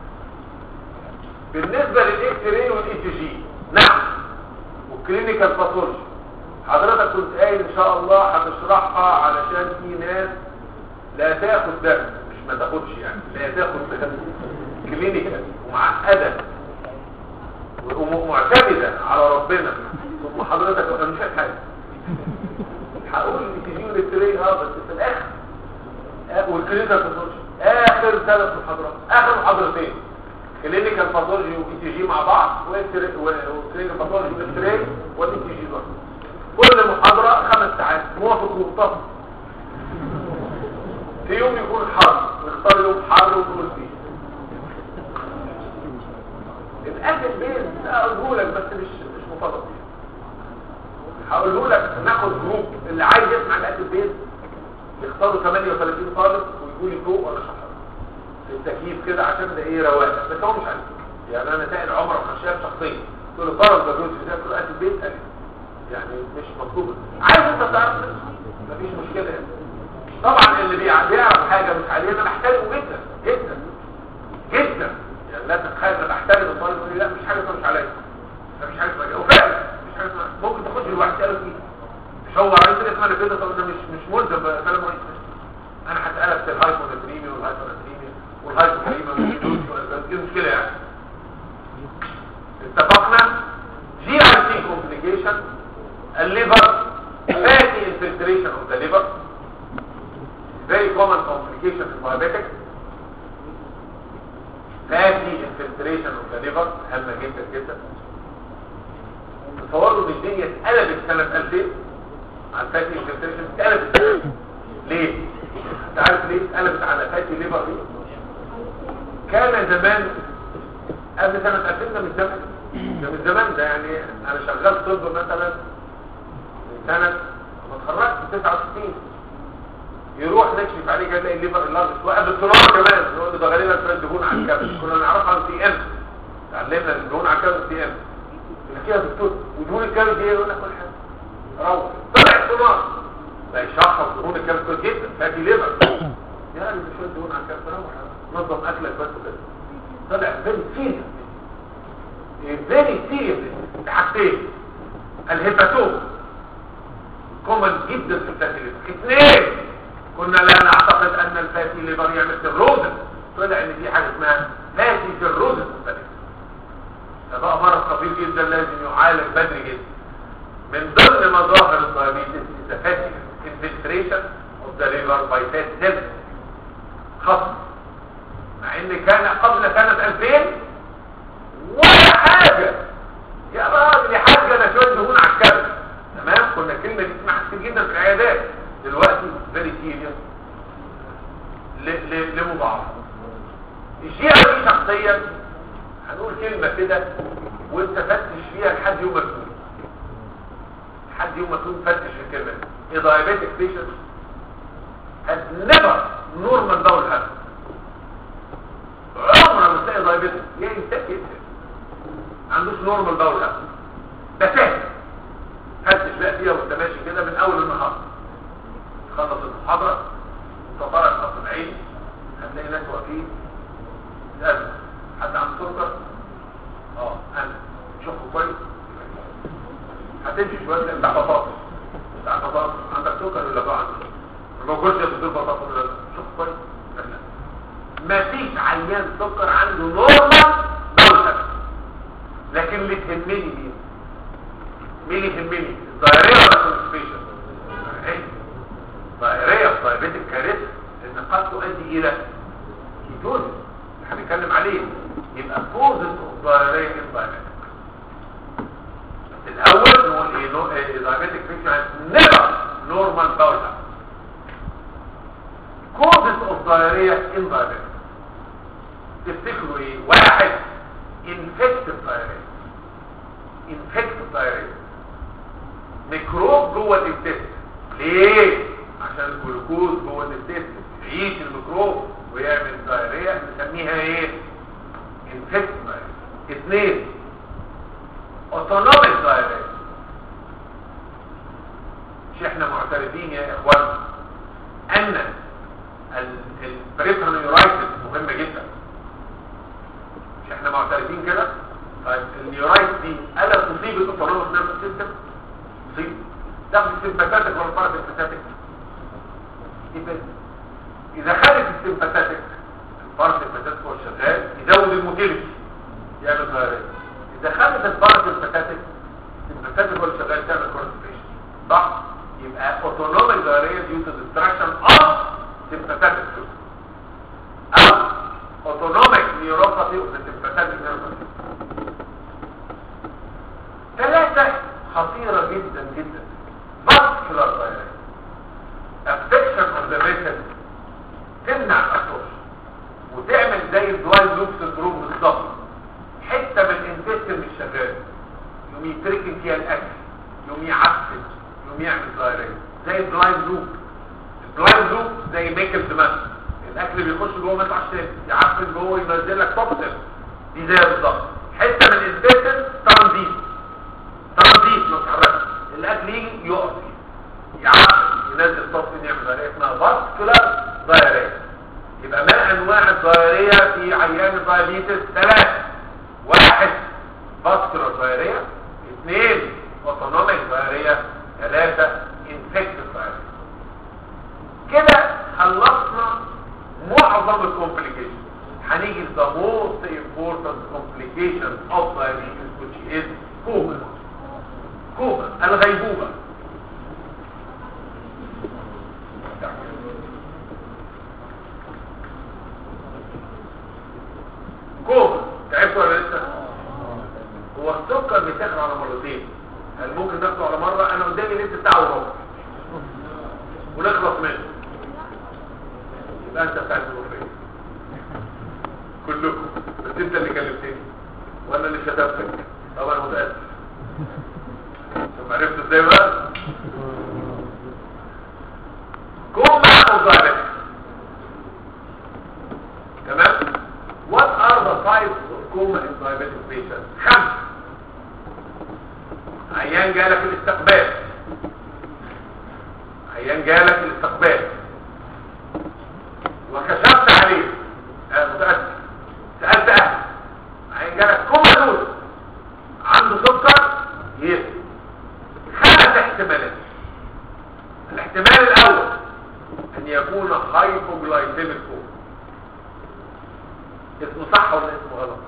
بالنسبه للاكس راي والاي تي جي، نعم، والكلينيكال باثولوجي حضرتك كنت قايل ان شاء الله هتشرحها علشان في ناس لا تاخد دم، مش ما تاخدش يعني، لا تاخد دم كلينيكال ومعقده ومعتمده على ربنا، ثم حضرتك انا مش فاهم حاجه هقول ان تجي للتري اه بس في الاخر والكلينيكال باثولوجي اخر ثلاث محاضرات، اخر محاضرتين كلينيكال باثولوجي واي تي جي مع بعض، وكلينيكال باثولوجي والتري والاي تي جي برضه، كل محاضره خمس ساعات موافق ومتفق. في يوم يكون حر نختار يوم حر ونقول فيه الاكل بيز اقوله لك بس مش مش مفضل فيه. هقوله لك ناخد جروب اللي عايز يسمع الاكل بيز يختاروا ثمانية وثلاثين طالب ويقول لي فوق ولا شهر في التكييف كده عشان ده ايه رواقه، بس هو مش عارف. يعني انا سائل عمر وخشاب شخصيا قلت له طالب ده جزء ياكل اكل بيز قال يعني مش مطلوب، عايز انت تعرف مفيش مشكله يعني. طبعا اللي بيعرف حاجه مش عليه انا بحترمه جدا جدا جدا، يعني لا تتخيل انا بحترم الطالب يقول لي لا مش حاجه مش عليا، مفيش حاجه اسمها كده، وفعلا مش حاجه اسمها، ممكن تاخد الواحد تساله فيه مش هو رئيس الاسم انا كده، طب انا مش مش ملزم بكلام رئيس انا هسالك في الهايبوناتريميا والهايبوناتريميا والهايبوكاليميا دي مشكله يعني. اتفقنا؟ جي اي تي كومبليكيشن، الليفر fatty infiltration of the liver, very common complication in diabetic. fatty infiltration of the liver هامة جدا جدا. تصوروا ان الدنيا اتقلبت سنة ألفين على fatty infiltration، اتقلبت ليه؟ انت عارف ليه اتقلبت على fatty liver دي؟ كان زمان قبل سنة ألفين، ده من زمان ده من زمان ده يعني انا شغال طب مثلا سنة ما اتخرجت في تسعة وستين، يروح نكشف عليه كده يلاقي الليفر اللارج وقبل السونار كمان، نقول ده غالبا في الدهون على الكبد، كنا نعرفها عن سي ام، اتعلمنا الدهون على الكبد سي ام، نحكيها يا دكتور ودهون الكبد دي يقول لك كل حاجه روح طلع السونار لا يشخص دهون الكبد كويس جدا، فاتي ليفر يعني مش شويه دهون على الكبد، روح نظم اكلك بس كده، طلع فيري سيريس فيري سيريس حاجتين، الهيباتوم كومن جدا في الفاتي ليفر. اثنين، كنا لا نعتقد ان الفاتي ليفر يعمل سيروزن، طلع ان في حاجه اسمها فاتي سيروزن في الفاتي، فبقى مرض خطير جدا لازم يعالج بدري جدا. من ضمن مظاهر الدايابيتس الفاتي انفلتريشن اوف ذا ليفر باي فات سيلز خطر، مع ان كان قبل سنه ألفين ولا حاجه يا راجل يا حاج انا شويه دهون على الكبد تمام، كنا الكلمه دي اسمها كتير جدا في العيادات، دلوقتي فيري سيريس لمضاعفه. الشيء دي شخصيا هنقول كلمه كده وانت فتش فيها لحد يوم ما تموت، لحد يوم ما تموت فتش في الكلمه دي. A diabetic patient has never normal bowel habit، عمره ما تلاقي diabetic يعني يتاكد ما عندوش normal bowel habit، ده سهل فتش بقى فيها وانت ماشي كده من اول النهار، تخلص المحاضره وانت طالع خط العين هتلاقي ناس واقفين لازم حد عنده سكر اه انا شوفه كويس هتمشي شويه بتاع بطاطس بتاع بطاطس عندك سكر ولا بقى عندك ما بقولش بدون بطاطس ولا شوف كويس ما فيش عيان سكر عنده نورمال دول لكن اللي تهمني مين مين اللي يهمني الضياريه ولا الكونستيبيشن ضياريه ضياريه الكارثه لان قد تؤدي الى كيتوز هنتكلم عليه يبقى كوزز اوف ضياريه الضياريه الاول نقول ايه الضياريتك فيكشن نيفر نورمال باول كوزز اوف ضياريه ان ضياريه تفتكروا ايه واحد انفكتيف ضياريه انفكتيف ضياريه ميكروب جوه الانتست ليه عشان الجلوكوز جوه الانتست يعيش الميكروب ويعمل ضياريه نسميها ايه انفكتيف ضياريه اثنين اوتونوميك ضياريه مش احنا معترفين يا اخوان ان البريفرال نيورايتس مهمه جدا مش احنا معترفين كده طيب النيورايتس دي الا تصيب الاوتونوميك نيرفس سيستم تصيب تاخد السمباثيك ولا الباراسمباثيك يبقى اذا خدت السمباثيك الباراسمباثيك هو شغال يزود الموتيليتي يعمل ضياريه اذا خدت الباراسمباثيك السمباثيك هو شغال تعمل كونستيبيشن صح يبقى اوتونوميك ضياريه due to destruction of sympathetic system او autonomic neuropathy of the sympathetic nervous system ثلاثة خطيرة جدا جدا vascular diarrhea affection of the vessel تمنع الأطرش وتعمل زي الدواي لوب سندروم بالظبط حتة من الانتستين مش شغال يوم يتركن فيها الأكل يوم يعفن يوم يعمل diarrhea زي البلايند لوب البلايند لوب زي ميكل دماغ الاكل بيخش جوه ما يطلعش تاني يعفن جوه ينزل لك توكسين دي زي بالظبط حته من الانتستين ترانزيت ترانزيت ما تتحركش الاكل يجي يقف يعفن ينزل توكسين يعمل ضياريه اسمها فاسكولار ضياريه يبقى ما انواع الضياريه في عيان الدايابيتس ثلاثه واحد فاسكولار ضياريه اثنين اوتونوميك ضياريه ثلاثه انفكتيف ضياريه كده خلصنا معظم الكومبليكيشن هنيجي the most important complication of diabetes which is coma كوما الغيبوبة. كوما تعرفوا ولا لسه؟ هو السكر بيتاخد على مرتين، هل ممكن ناخده على مرة؟ انا قدامي لسه ساعة وربع ونخلص منه، يبقى انت بتاع الوفية كلكم، بس انت اللي كلمتني وانا اللي شتمتك. طبعا متأسف، شوف عرفت ازاي بقى؟ كوما او diabetes. تمام؟ What are the types of coma in diabetic patients؟ خمسة. عيان جالك الاستقبال، عيان جالك الاستقبال وكشفت عليه، انا متأسف، سألت اهل، عيان جالك كوما دول عنده سكر يس. خمس احتمالات. الاحتمال الاول ان يكون هايبوجلايسيميك كوما. اسمه صح ولا اسمه غلط؟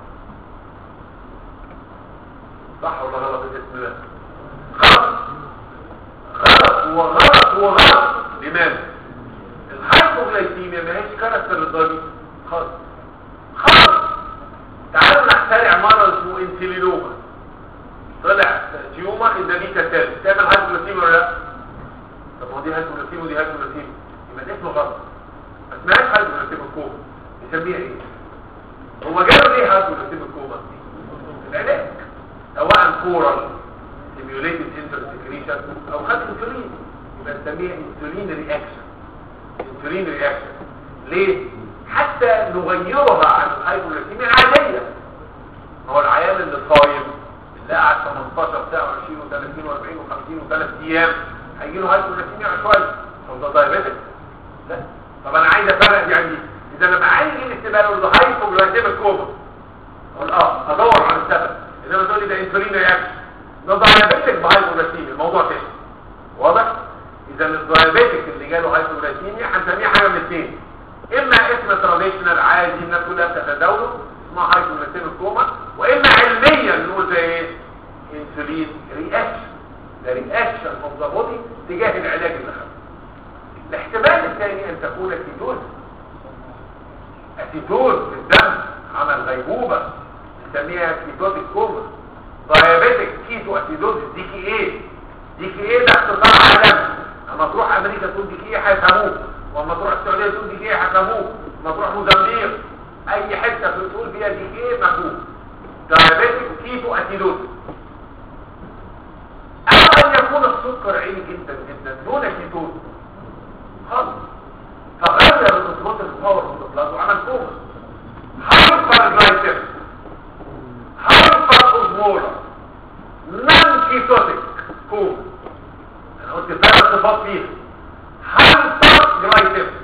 صح ولا غلط الاسم ده؟ غلط غلط وغلط وغلط. لماذا؟ الهايبوجلايسيميا ما هيش كاركتر للضريب خالص خالص. تعالوا نخترع مرض اسمه انسولينوما، طلع تيوما اذا بيتا سيل تعمل هايبوجلايسيميا ولا لا؟ طب ما دي هايبوجلايسيميا ودي هايبوجلايسيميا، يبقى ده اسمه غلط. ما اسمهاش هايبوجلايسيميا كوما، نسميها ايه؟ هو جاله ليه هايبوجلايسيميا كوما؟ العلاج سواء كورال سيميوليتد انترسكريشن او خد انسولين، يبقى نسميها انسولين رياكشن. انسولين رياكشن ليه؟ حتى نغيرها عن الهايبوجلايسيميا العاديه. هو العيان اللي صايم اللي قعد ثمانية عشر ساعه وعشرين وثلاثين واربعين وخمسين وثلاث ايام هيجي له هايبوجلايسيميا شويه. هو ده دايابيتك؟ لا. طب انا عايز افرق دي عن دي. اذا لما عايز يجي الاستبان له هايبوجلايسيميك كوما اقول اه ادور على السبب. انما تقول لي ده انسولين رياكشن، ده دايابيتك بهايبوجلايسيميا، الموضوع تاني. واضح؟ اذا الدايابيتك اللي جاله هايبوجلايسيميا هنسميه حاجه من الاثنين، اما اسم تراديشنال عادي الناس كلها بتتداوله اسمها هايبوجلايسيميك كوما، واما علميا نقول زي ايه؟ انسولين رياكشن. ده رياكشن اوف ذا بودي تجاه العلاج اللي خده. الاحتمال الثاني ان تكون كيتوز، اسيتون في الدم عمل غيبوبه نسميها كيتوتيك كوما. دايابيتك كيتو اسيدوز دي كي ايه، دي كي ايه ده اختصار عالمي. اما تروح امريكا تقول دي كي ايه هيفهموك، واما تروح السعوديه تقول دي كي ايه هيفهموك، واما تروح موزمبيق اي حته بتقول فيها دي كي ايه مفهوم. دايابيتك كيتو اسيدوز. او ان يكون السكر عالي جدا جدا دون كيتون خالص، فغير الاسمات الباور في البلاد وعمل كوما. هايبر جلايسيميك، هايبر اوزمولر، نون كيتوتيك كوما. انا قلت ثلاث صفات فيها: هايبر جلايسيميك،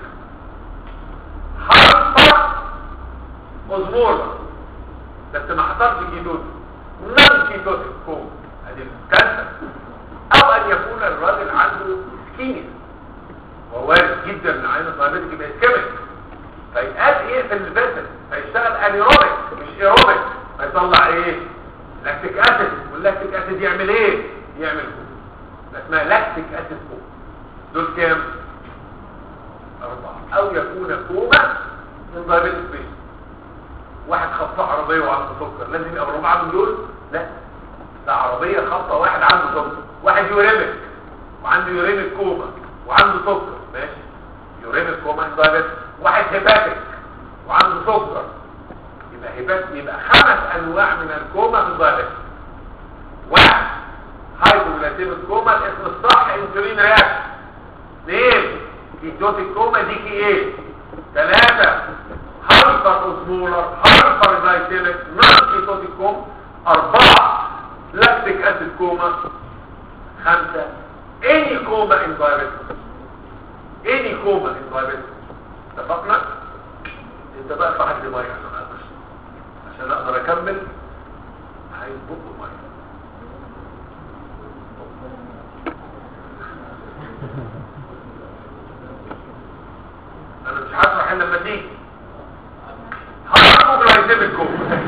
هايبر اوزمولر بس ما حصلش كيتوتيك، نون كيتوتيك كوما. ادي الكانسر. او ان يكون الراجل عنده سكيميا، ووارد جدا ان عين الدايابيتك يبقى اسكيميك، فيقال ايه في الفيسل فيشتغل انيروبيك مش ايروبيك، فيطلع ايه؟ لاكتيك اسيد. واللاكتيك اسيد يعمل ايه؟ يعمل كوما، اسمها لاكتيك اسيد كوما. دول كام؟ اربعه. او يكون كوما من دايابيتك بيس. واحد خبطه عربيه وعنده سكر لازم يبقى اربعه من دول؟ لا، ده عربيه خبطه واحد عنده سكر، واحد يوريمك وعنده يوريمك كوما وعنده سكر، ماشي، يوريمك كوما من دايابيتك. واحد هيباتيك وعنده سكر، يبقى هيبات، يبقى خمس انواع من الكوما في الدايابيتك. واحد هايبوجلايسيميك كوما الاسم الصح انسولين رياكشن. اثنين كيتوتيك كوما دي كي ايه. ثلاثة هايبر اوزمولر هايبر جلايسيميك نون كيتوتيك كوما. أربعة لاكتيك اسيد كوما. خمسة اني كوما ان دايابيتك، اني كوما ان دايابيتك. اتفقنا؟ انت بقى صاحب لي ميه عشان عشان اقدر اكمل. عايز بق ميه. انا مش هشرح الا لما تيجي. هايبوجلايسيميك كوما.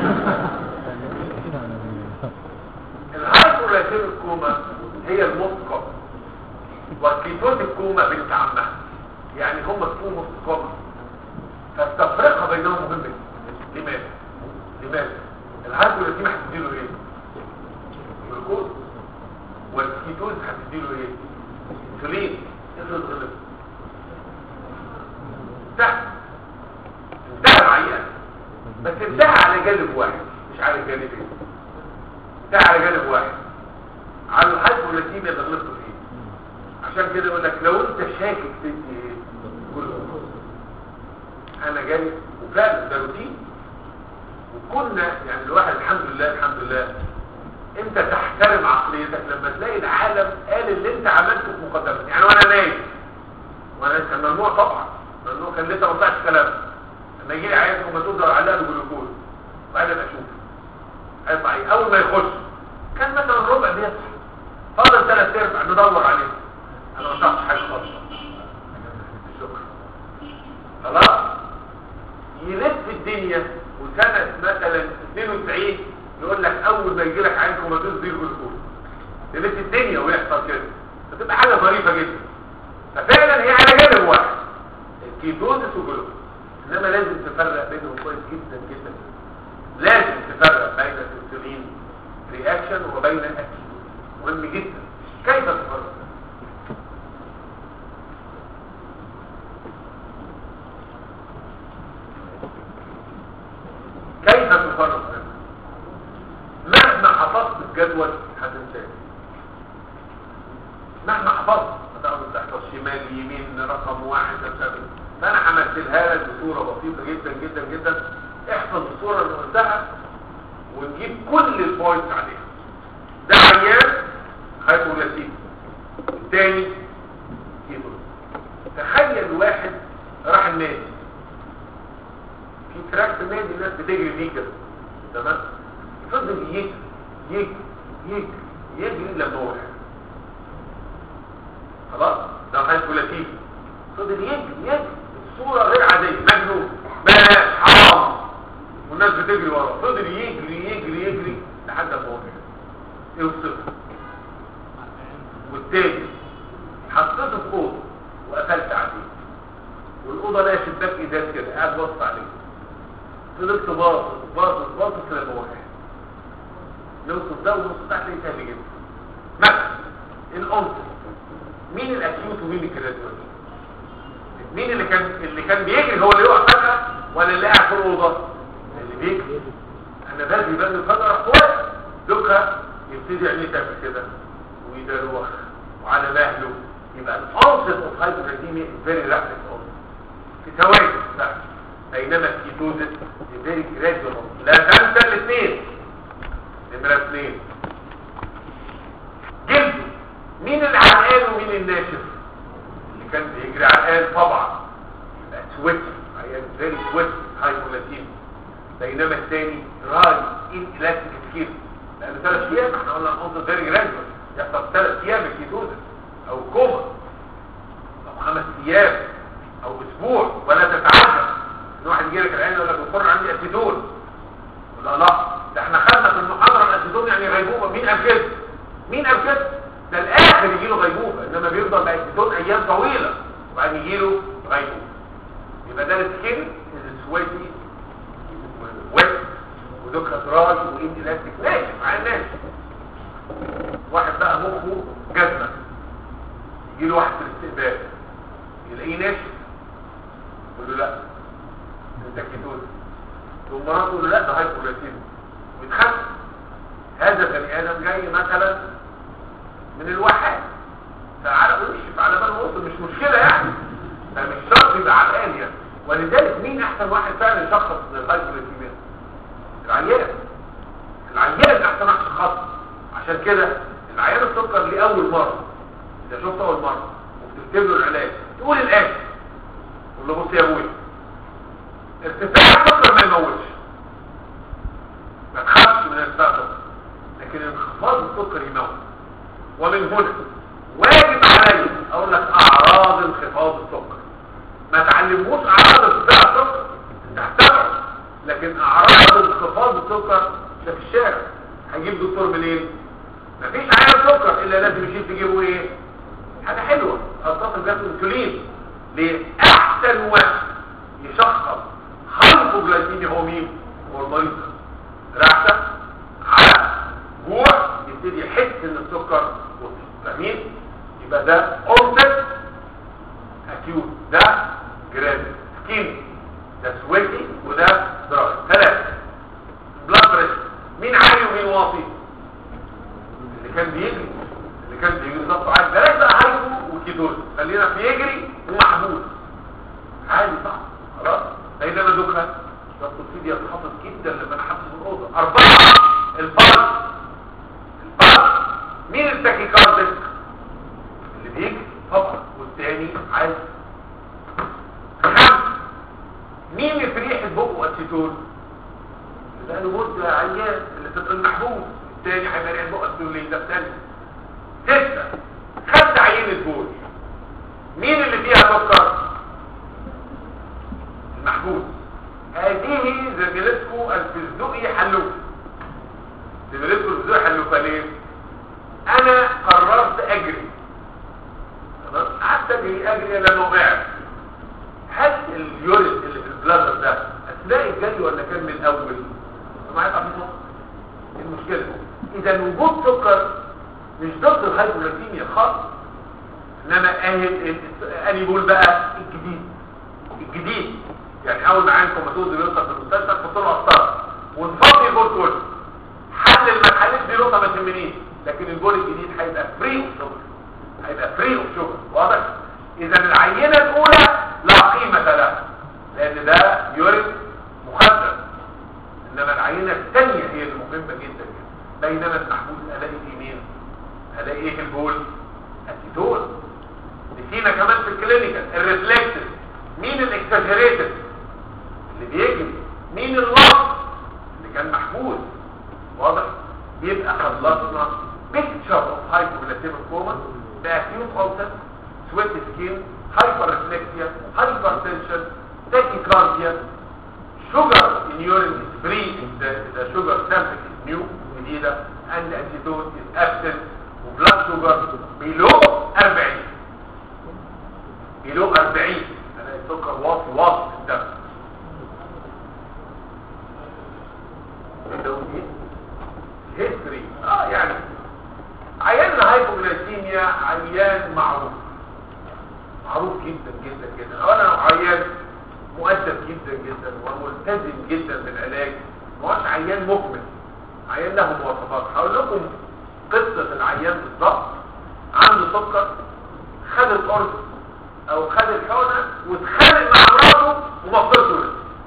الهايبوجلايسيميك كوما هي المسقط، والكيتوتيك كوما بنت عمها، يعني هم اسمهم مسقطين، فالتفرقه بينهم مهم جدا. لماذا؟ لماذا؟ الهايبوجلايسيميك هتديله ايه؟ جلوكوز. والكيتوز هتديله ايه؟ انسولين. افرض غلط انتهى، انتهى العيان، بس انتهى على جانب واحد مش على جانب ايه؟ انتهى على جانب واحد، على الهايبوجلايسيميا اللي غلطت فيه. عشان كده يقول لك لو انت شاكك تدي ايه؟ جلوكوز. انا جاي وفعلا ده روتين، وكنا يعني الواحد الحمد لله الحمد لله انت تحترم عقليتك لما تلاقي العالم قال اللي انت عملته في مقدمه. يعني وانا نايم، وانا كان ممنوع طبعا، ممنوع، كان لسه ما طلعش كلام. لما يجي لي عيان وما تقدر علقه جلوكوز وبعدين اشوف هيطلع ايه. اول ما يخش كان مثلا ربع بيصحى، فاضل ثلاث ارباع ندور عليه. انا ما شرحتش حاجه خالص، شكرا. خلاص يلف الدنيا. وسنه مثلا اثنين وتسعين يقول لك اول ما يجي لك عين كوماتوز دي جلوكوز. يلف الدنيا ويحصل كده، فتبقى حاجه ظريفه جدا. ففعلا هي على جانب واحد الكيتوزس وجلوكوز، انما لازم تفرق بينهم كويس جدا جدا. لازم تفرق بين الانسولين رياكشن وبين الاكيد، مهم جدا. كيف تفرق؟ كيف تفرق؟ مهما حفظت الجدول هتنساه، مهما حفظت هتقدر تحفظ شمال يمين رقم واحد سبب. فانا همثلها لك بصوره بسيطه جدا جدا جدا. احفظ الصوره اللي قلتها ونجيب كل البوينتس عليها. ده عيان هايبوجلايسيميا، الثاني كيتوز. تخيل واحد راح النادي في تراك في النادي الناس بتجري فيه كده تمام، يفضل يجري يجري يجري يجري لما وقع خلاص، ده هايبولاتيف، فضل يجري يجري الصوره غير عاديه، مجنون بلاش حرام، والناس بتجري وراه، فضل يجري يجري يجري لحد ما وقع يوصل. والتاني حطيته في اوضه وقفلت عليه، والاوضه لها شباك ازاز كده قاعد بص عليه، فضلت باصص باصص باصص لما وقع، نص ده ونص تحت لقيت تاني جدا. مثلا الانثى مين الاكيوت ومين الكرياتيف؟ مين اللي كان اللي كان بيجري هو اللي يقع فجاه ولا اللي قاعد في الاوضه؟ اللي بيجري. انا باجي باجي فجاه راح واقع دوكا، يبتدي عينيه تعمل كده ويدروخ وعلى مهله، يبقى الانثى اوف هايبوكاليميا فيري رابيد في ثواني بس، بينما الكيتوزيس فيري جراديوال. لا تنسى الاثنين. نمره اثنين جلده، مين اللي عرقان ومين الناشف؟ اللي كان بيجري عرقان طبعا يبقى سويت، هي فيري سويت هايبوكاليميا. بينما الثاني راي ان الاستيك سكين، لانه ثلاث ايام احنا قلنا الانثى فيري جراديوال، يحصل ثلاث ايام الكيتوزيس او كوما او خمس ايام او اسبوع، ولا تتعجب ان واحد يجي لك العين يقول لك دكتور عندي اسيدون، ولا لا ده احنا خدنا في المحاضره الاسيدون يعني غيبوبه. مين قال كده؟ مين قال كده؟ ده الاخر يجي له غيبوبه، انما بيفضل باسيدون ايام طويله وبعدين يجي له غيبوبه. يبقى ده السكين السويتي ويت ودكه دراي واند الاستيك ناشف على الناشف. واحد بقى مخه جزمه، يجي له واحد في الاستقبال يلاقيه ناشف، يقول له لا انت كيتوز، ثم مراته تقول له لا ده هايبوكاليميا ويتخف. هذا بني ادم جاي مثلا من الواحات فعرق ويمشي على بال وصل، مش مشكله يعني، فمش شرط يبقى عرقان يعني. ولذلك مين احسن واحد فعلا يشخص الهايبوكاليميا؟ العيان. العيان احسن واحد يشخص. عشان كده العيان السكر ليه اول مره، اذا شفته اول مره وبتكتب له العلاج تقول الاتي، قول له بص يا ابويا ارتفاع السكر ما يموتش، ما تخافش من ارتفاع السكر، لكن انخفاض السكر يموت. ومن هنا واجب علي اقول لك اعراض انخفاض السكر، ما تعلموش اعراض ارتفاع السكر تحتمل، لكن اعراض انخفاض السكر ده في الشارع هجيب دكتور منين؟ مفيش عيان سكر الا لازم يشيل تجيبه ايه؟ حاجه حلوه اتصل جات انسولين. ليه؟ احسن واحد يشخص هايبوجلايسيميا هو مين؟ هو المريض. رعشه عرق جوع يبتدي يحس ان السكر وطي، فاهمين؟ يبقى ده اورتك اكيوت، ده جراد سكين، ده سويتي وده دراي. ثلاثه بلاد بريشر، مين عالي ومين واطي؟ اللي كان بيجري اللي كان بيجري ضغط عالي، بلاش بقى هايبو وكيتوز، خلينا في يجري ومحبوس عالي صح خلاص. بينما دوكا ضغط الفيدي يتحفظ جدا لما انا حابس في الاوضه. اربعه البلس، البلس مين التاكيكارديك؟ اللي بيجري طبعا والتاني عادي. خمسه مين اللي في ريحه بقه اسيتون؟ يبقى له مده عيان اللي تبقى المحبوس، الثاني هيبقى ريحه بقه اسيتون ده الثاني. سته خدت عينه بول، مين اللي فيها سكر؟ المحبوس. هذه زميلتكم الفزدقي حلوفه، زميلتكم الفزدقي حلوفه ليه؟ انا قررت اجري خلاص، قعدت اجري اجري لما وقعت. هل اليورين اللي في البلازر ده اثناء الجري ولا كان من الاول؟ ما هيبقى في سكر. ايه المشكله؟ اذا وجود سكر مش ضد الهايبوغلايكيميا خالص، انما اهل الانيبول بقى الجديد الجديد يعني اول ما عندكم مسؤول بيوصل في المستشفى تحط له قسطره ونفضي البول كله، حل المحالات دي نقطه ما تهمنيش، لكن البول الجديد هيبقى فري اوف شوجر، هيبقى فري اوف شوجر. واضح؟ اذا العينه الاولى لا قيمه لها لان ده يورين مخدر، انما العينه الثانيه هي المهمه جدا. بينما المحبوس الاقي في مين؟ الاقي ايه في البول؟ اسيتون. نسينا كمان في الكلينيكال الريفلكتيف، مين الاكسجريتد؟ اللي بيجري مين اللفظ اللي كان محمود واضح؟ يبقى خلصنا picture of hypoglycemic coma acute onset sweat skin hyperreflexia hypertension tachycardia sugar in urine is free the, the sugar sample is new جديدة and antidote is absent وبلاد sugar below أربعين below أربعين أنا السكر واطي واطي في الدم history اه يعني عيان الهايبوغلايسيميا عيان معروف معروف جدا جدا جدا اولا عيان مؤدب جدا جدا وملتزم جدا بالعلاج ما هوش عيان مكمل عيان له مواصفات. هقول لكم قصه العيان بالظبط. عنده سكر خد القرص او خد الحقنه واتخانق مع مراته وما فطرش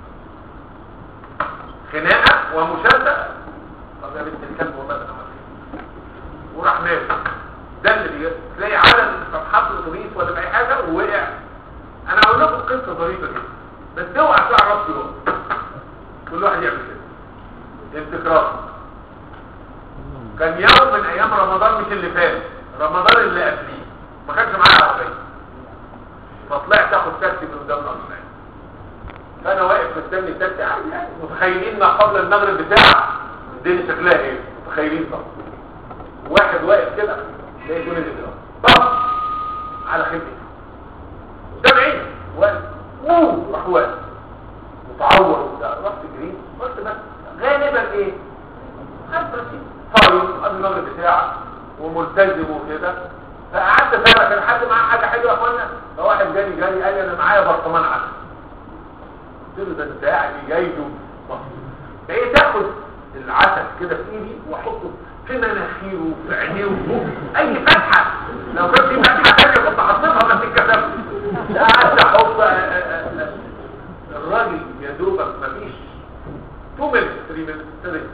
خناقه ومشاده. طب يا بنت الكلب والله انا وراح نام. ده اللي بيجي تلاقي علم صفحات الاتوبيس ولا اي حاجه ووقع. انا هقول لكم قصه ظريفه جدا بس اوعى تعرف يوم كل واحد يعمل كده انتكرار. كان يوم من ايام رمضان مش اللي فات رمضان اللي قبليه ما كانش معايا عربيه فطلعت اخد تاكسي من قدام القصر. فانا واقف مستني التاكسي عادي يعني متخيلين ما قبل المغرب بتاع الدنيا شكلها ايه متخيلين طبعا. واحد واقف كده لقيته نزل كده طب على خلفي قدام عيني واقف اوه راح واقف متعور وبتاع رحت جريت قلت بس غالبا ايه خمسة صايم قبل المغرب بتاعه وملتزم وكده. فقعدت اسالك كان حد معاه حاجه حلوه يا اخوانا فواحد جاني جاني قال لي انا معايا برطمان عسل. قلت له ده انت يعني جايبه بقيت اخد العسل كده في ايدي واحطه في مناخيره وفي عينيه وفوق اي فتحه لو كان في فتحه ثانيه كنت حطيتها بس اتكسرت. قعدت احط الراجل يا دوبك مفيش اتنين مللي تلاتة مللي ابتدى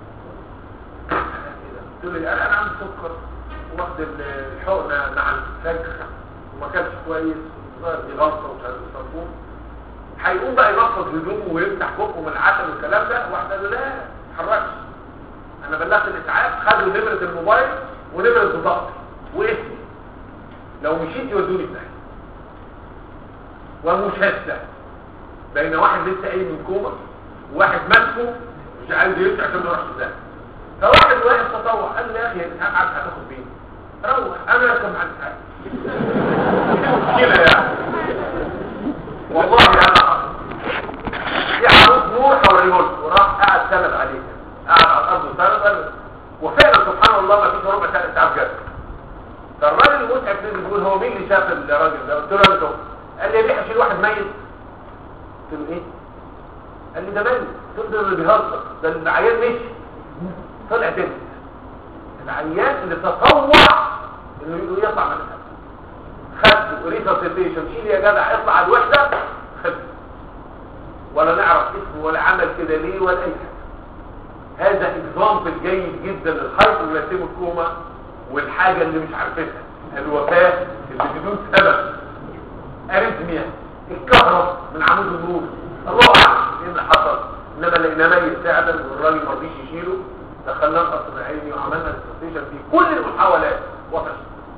قلت له انا انا عندي سكر واخد الحقنه مع الفجر وما كانش كويس ظهر دي غلطه ومش عارف الصابون هيقوم بقى ينفض هدومه ويفتح بقه من العسل والكلام ده. واحد قال له لا ما تتحركش انا بلغت الاسعاف خدوا نمره الموبايل ونمره بطاقتي واسمي لو مشيت يودوني بناحيه ومشاده بين واحد لسه قايم من كوما وواحد ماسكه مش عايز يمشي عشان ما يروحش ده. فواحد واحد تطوع قال لي يا اخي الاسعاف عايز هتاخد بيه روح انا اركب مع الاسعاف مشكله يعني والله يعني حصل في عروض نور حواليه وراح قاعد سند عليه قاعد على الارض وسند وفعلا سبحان الله ما فيش ربع ساعه اسعاف جت. فالراجل المسعف ده بيقول هو مين اللي شاف الراجل ده؟ قلت له انا. قال لي ليه هشيل واحد ميت؟ قلت له ايه؟ قال لي ده ميت. قلت له اللي بيهزر ده العيان مشي طلع تاني العيان اللي تطوع انه يطلع من الحد خدته ريسوسيتيشن شيل يا جدع اطلع على الوحده خدته ولا نعرف اسمه ولا عمل كده ليه ولا اي حاجه. هذا اكزامبل جيد جدا للهايبوغلايسيميك كوما والحاجه اللي مش عارفينها الوفاه اللي بدون سبب اريثميا الكهرب من عمود النور الله اعلم ايه اللي حصل انما لقينا ميت فعلا والراجل ما رضيش يشيله دخلنا القصر العيني وعملنا ريسوسيتيشن في كل المحاولات وفشل.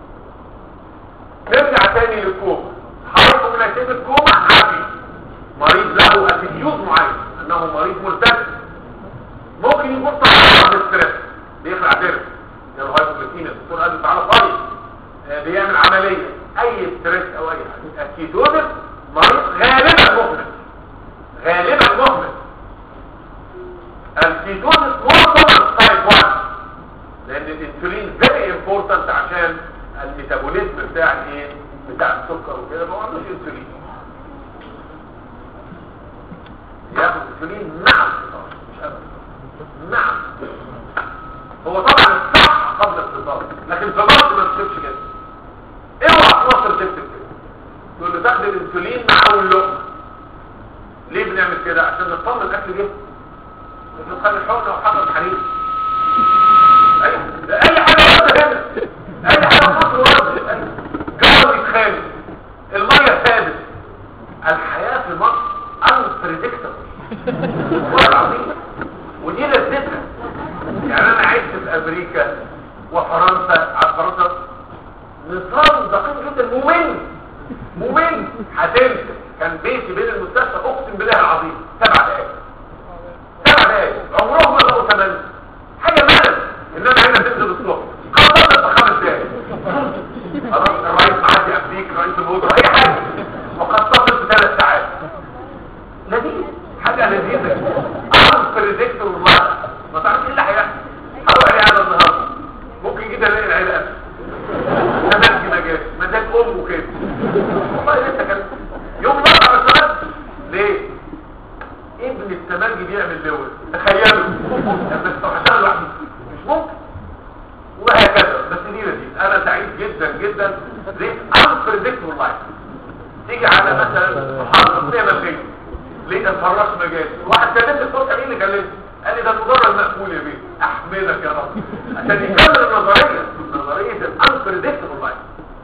نرجع تاني للكوما. هايبوغلايسيميك كوما عادي مريض له اتيتيود معين انه مريض ملتزم ممكن يكون تعرض للستريس بيخلع درس يعني هايبوغلايسيميا الدكتور قال له تعالى طالب بيعمل عمليه اي ستريس او اي حاجه اتيتيود مريض غالبا مهمل غالبا مهمل. الكيتوز مرتبط تايب واحد لان الانسولين فيري امبورتنت عشان الميتابوليزم بتاع الايه بتاع السكر وكده ما عندوش انسولين ياخد انسولين مع الفطار مش ابدا مع هو طبعا الصح قبل الفطار لكن في الوقت ما تشوفش كده. اوعى توصل تكتب كده تقول له تاخد الانسولين مع اول لقمه. ليه بنعمل كده؟ عشان نطمن الاكل جه نخلي الحقنه وحقن الحريق اي اي حاجه ورده هنا اي حاجه مصر ورده جو يتخانق الميه ثابت. الحياه في مصر unpredictable والله العظيم. ودي لذتها. يعني انا عشت في امريكا وفرنسا، على فرنسا نظام دقيق جدا ممل ممل. هتنزل كان بيتي بين المستشفى اقسم بالله العظيم سبع دقايق سبع دقايق عمرهم ما بقوا ثمانية حاجه ملل. انما هنا تنزل الصبح خلصت في خمس دقايق خلاص الرئيس معدي قبليك رئيس الوزراء اي حاجه وقد تصل في ثلاث ساعات. لذيذ حاجه لذيذه. اعرف بريدكتور والله ما تعرفش ايه اللي هيحصل. هروح العياده النهارده ممكن جدا الاقي العياده مزاج مجال مزاج امه كده. والله لسه كان يوم الاربعاء ما اشتغلتش ليه؟ ابن التمرجي بيعمل لوز تخيلوا لما استوحشها لوحدي مش ممكن. وهكذا. بس دي لذيذ. انا سعيد جدا جدا ليه؟ unpredictable life. تيجي على مثلا محاضره فيها مجال ليه تتفرجش مجال. واحد كلمني الصبح مين اللي كلمني؟ قال لي ده المدرج مقفول يا بيه. احمدك يا رب عشان يكمل النظريه نظريه الانبريدكتبل لايف.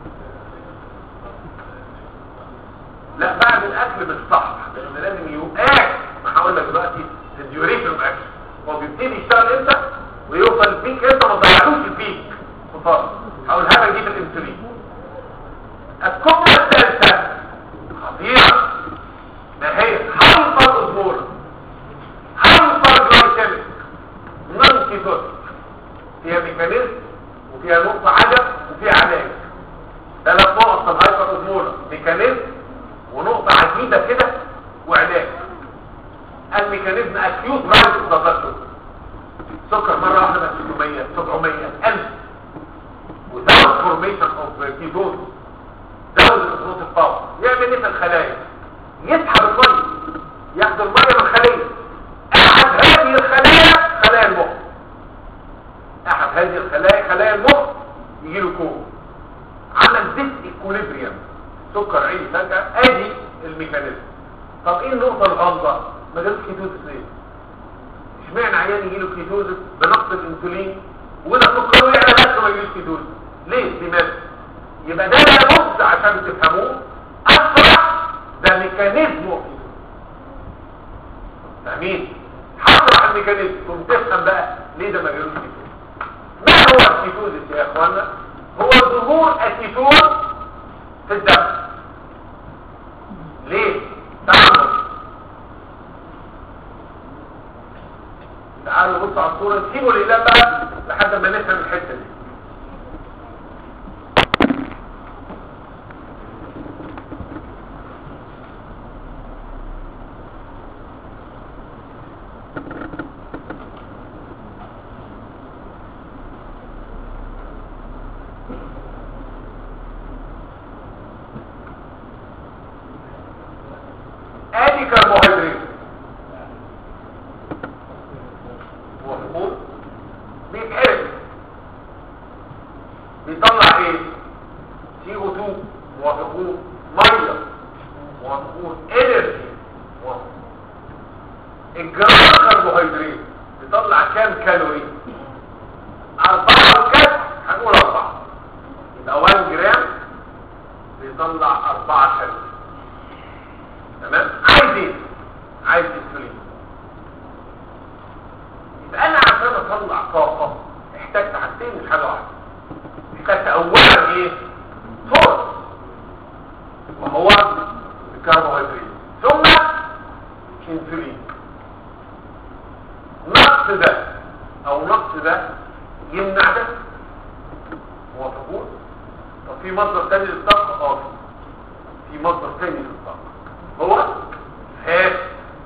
لا بعد الاكل مش صح لان لازم يؤكل. ما هقول لك دلوقتي الديوريشن اوف اكشن هو بيبتدي يشتغل امتى ويوصل البيك امتى. ما تضيعوش البيك خطر. هقولها لك دي في الانسولين. الكمله الثالثه خطيره ما هي هايبر اوزمول هايبر جلايكيميك نون كيتوتيك. فيها ميكانيزم وفيها نقطه عجب وفيها علاج. ثلاث نقط في الهايبر اوزمول ميكانيزم ونقطه عجيبه كده وعلاج. الميكانيزم اكيوت رايز اوف سكر مره واحده بقى ستمية سبعمية ألف وزود فورميشن اوف كيتوز. زود الفروت الباور يعمل ايه في الخلايا؟ يسحب الميه ياخد الميه من الخليه. احد هذه الخلايا خلايا المخ. احد هذه الخلايا خلايا المخ يجي له كوم عمل ديس ايكوليبريم سكر عالي فجاه. ادي الميكانيزم. طب ايه النقطه الغامضه؟ ما جالوش كيتوزس ليه؟ اشمعنى عيان يجي له كيتوزس بنقص الانسولين وده سكره يعلى بس ما يجيش كيتوزس ليه؟ لماذا؟ يبقى ده لابد عشان تفهموه اسرع ده ميكانيزم. فاهمين؟ هشرح الميكانيزم ثم تفهم بقى ليه ده ما جالوش كيتوزس. ما هو الكيتوزس يا اخوانا؟ هو ظهور الكيتون في الدم. ليه؟ تعالوا تعالوا بصوا على الصوره. سيبوا الاله بقى لحد ما نفهم الحته دي. ادي كربوهيدرات وحموض بيتحرق بيطلع ايه؟ سي او اتنين موافقون، ميه موافقون، انرجي موافقون. الجرام كربوهيدرات بيطلع كام كالوري؟ أربعة وكسر. هنقول أربعة يبقى واحد جرام بيطلع أربعة كالوري. تمام؟ عايز ايه؟ عايز انسولين. يبقى انا عشان اطلع طاقه احتاجت حاجتين مش حاجه واحده. احتاجت اولا ايه؟ سورس وهو الكربوهيدرات ثم انسولين. نقص ده او نقص ده يمنع ده. موافقون؟ طب في مصدر تاني للطاقه؟ اه في مصدر تاني للطاقه هو فات.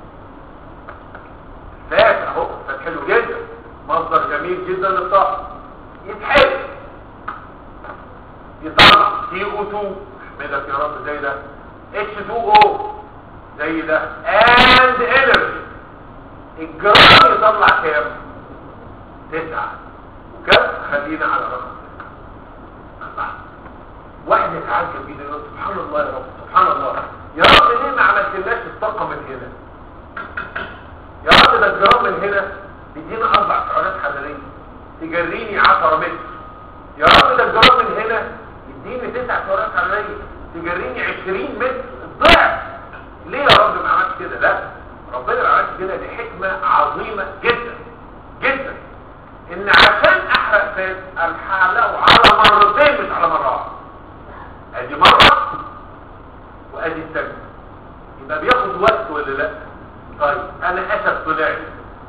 فات اهو فات حلو جدا مصدر جميل جدا للطاقه. يتحرق يطلع سي او اتنين احمدك يا رب زي ده اتش اتنين او زي ده اند انرجي. الجرام يطلع كام؟ تسعة وكم؟ خلينا على رقم تسعة. واحد يتعجب بيه يقول سبحان الله يا رب سبحان الله يا رب ليه ما عملتلناش الطاقه من هنا؟ يا رب ده الجرام من هنا بيدينا اربع سعرات حراريه تجريني عشرة متر. يا رب ده الجرام من هنا يديني تسع سعرات حراريه تجريني عشرين متر. الضعف. ليه يا رب ما عملتش كده؟ لا ربنا ما عملش كده، دي حكمه عظيمه جدا جدا، ان عشان احرق فات الحلقه على مرتين مش على مره واحده. ادي مره وادي الثانيه، يبقى بياخد وقت ولا لا؟ طيب انا اسد طلعت،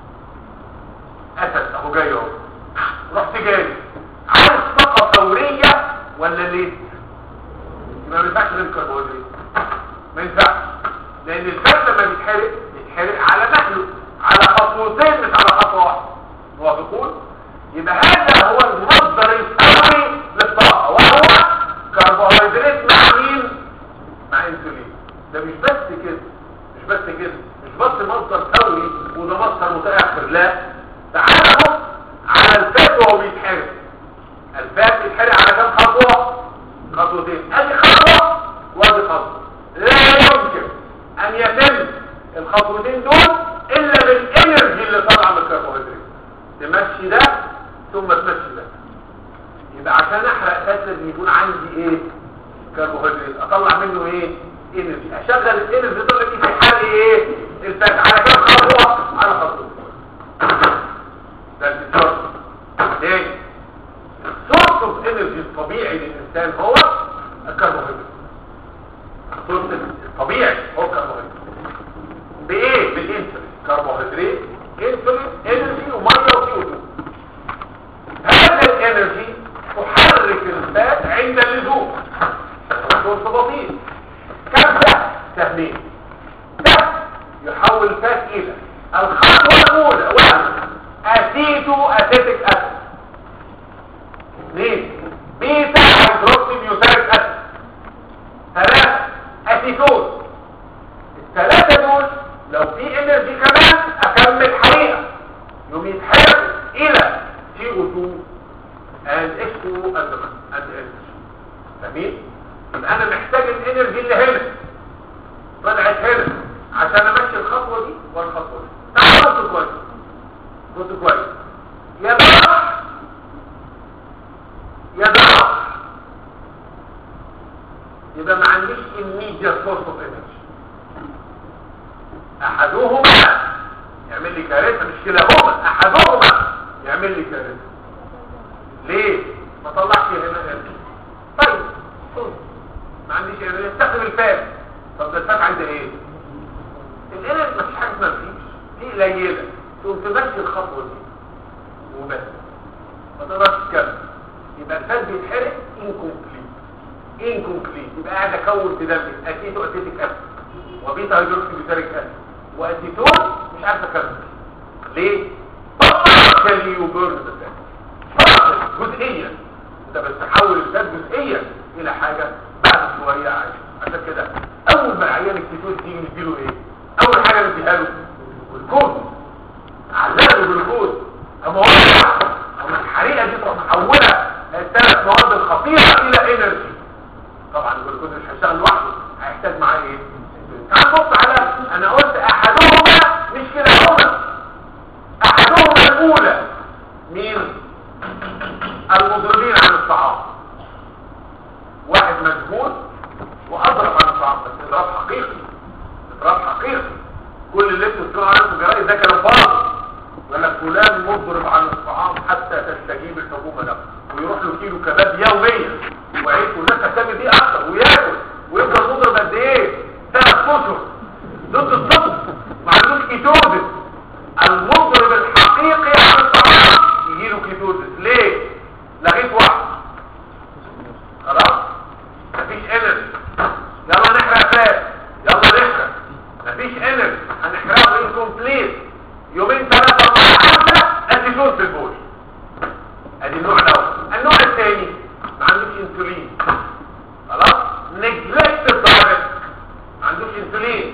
اسد اهو جاي اهو، رحت جاي، عايز طاقه فوريه ولا ليه؟ يبقى ما ينفعش غير كربوهيدرات، ما ينفعش، لان الفات لما بيتحرق بيتحرق على مهله، على خطوتين مش على خطوه واحده. موافقون؟ يبقى هذا هو المصدر الفوري للطاقه، وهو كربوهيدرات مع مين؟ مع انسولين. ده مش بس كده، مش بس كده، مش بس مصدر فوري وده مصدر متاخر، لا، تعالوا على الفات وهو بيتحرق. الفات بيتحرق على كام خطوه؟ خطوتين، ادي خطوه وادي خطوه. لا يمكن ان يتم الخطوتين دول الا بالانرجي اللي طالعه من الكربوهيدرات، تمشي ده ثم تمشي ده. يبقى عشان احرق فات لازم يكون عندي ايه؟ كربوهيدرات، اطلع منه ايه؟ انرجي، اشغل الانرجي طلع دي في حل ايه؟ الفات على كام خطوه؟ على خطوه. ده السورس. ليه؟ السورس اوف انرجي الطبيعي للانسان هو الكربوهيدرات. السورس الطبيعي هو الكربوهيدرات. بايه؟ بالانسولين. كربوهيدرات، انسولين، انرجي وميه وسي هذا الانرجي تحرك الفات عند اللزوم. السورس بسيط. كم ده؟ سهمين. ده يحول الفات الى الخطوه الاولى واحد اسيتو اسيتيك اسيد، اثنين بيتا هيدروكسي بيوتريك اسيد، ثلاثه اسيتون. الثلاثه دول لو في انرجي كمان اكمل حريقه، يوم يتحرك الى سي او اثنين and اتش تو او and and H. جميل؟ يبقى انا محتاج الانرجي اللي هنا طلعت هنا عشان امشي الخطوه دي والخطوه دي. تعالوا بصوا كويس، بصوا كويس، يا ضغط يا ضغط، يبقى ما عنديش immediate source of energy. احدهما يعمل لي كارثه، مش كلاهما، احدهما يعمل لي كارثه. ليه؟ ما طلعش هنا energy. طيب ما عنديش energy، استخدم الفات. طب ده الفات عندي ايه؟ الانرجي مفيش حاجه اسمها مفيش، دي قليله، تقوم تمشي الخطوه دي وبس، ما تقدرش تكمل. يبقى الفات بيتحرق انكمبليت انكمبليت يبقى قاعد اكون في دمي اسيتو اسيتيك اسيد وبيتا هيدروكسي بيوتريك اسيد واسيتون، مش عارف اكمل. ليه؟ بارشلي يبرد الفات، بارشلي جزئيا، انت بس تحول الفات جزئيا الى حاجه بعد شويه عايشه. عشان كده اول ما العيان الكيتوز تيجي نديله ايه؟ اول حاجه نديها له الجلوكوز، علقه بالجلوكوز. اما هو اما الحريقه دي محوله الثلاث مواد الخطيره الى انرجي. طبعا الجلوكوز مش هيشتغل لوحده، هيحتاج معاه ايه؟ تعال بص على، انا قلت احدهما مش كلاهما، احدهما الاولى مين؟ المضربين عن الطعام. واحد مجهول واضرب عن الطعام، بس اضراب حقيقي، اضراب حقيقي. كل اللي انتوا بتقولوا عليه في الجرايد ده كلام فاضي. يقول لك فلان مضرب عن الطعام حتى تستجيب الحكومه له، ويروح له كيلو كباب يوميا وعيش والناس تهتم بيه اكتر وياكل ويفضل مضرب قد ايه؟ ثلاث اشهر ضد الضغط ما عندوش كيتوزس. المضرب الحقيقي عن الطعام يجي له كيتوزس. ليه؟ لغيت واحد خلاص مفيش انرجي، يلا نحرق فات، يلا نحرق، مفيش انرجي هنحرقه انكمبليت، يومين ثلاثه اربعه خمسه اسيتون في البول. ادي النوع الاول. النوع الثاني ما عندوش انسولين، خلاص نجلكت الضغط، ما عندوش انسولين،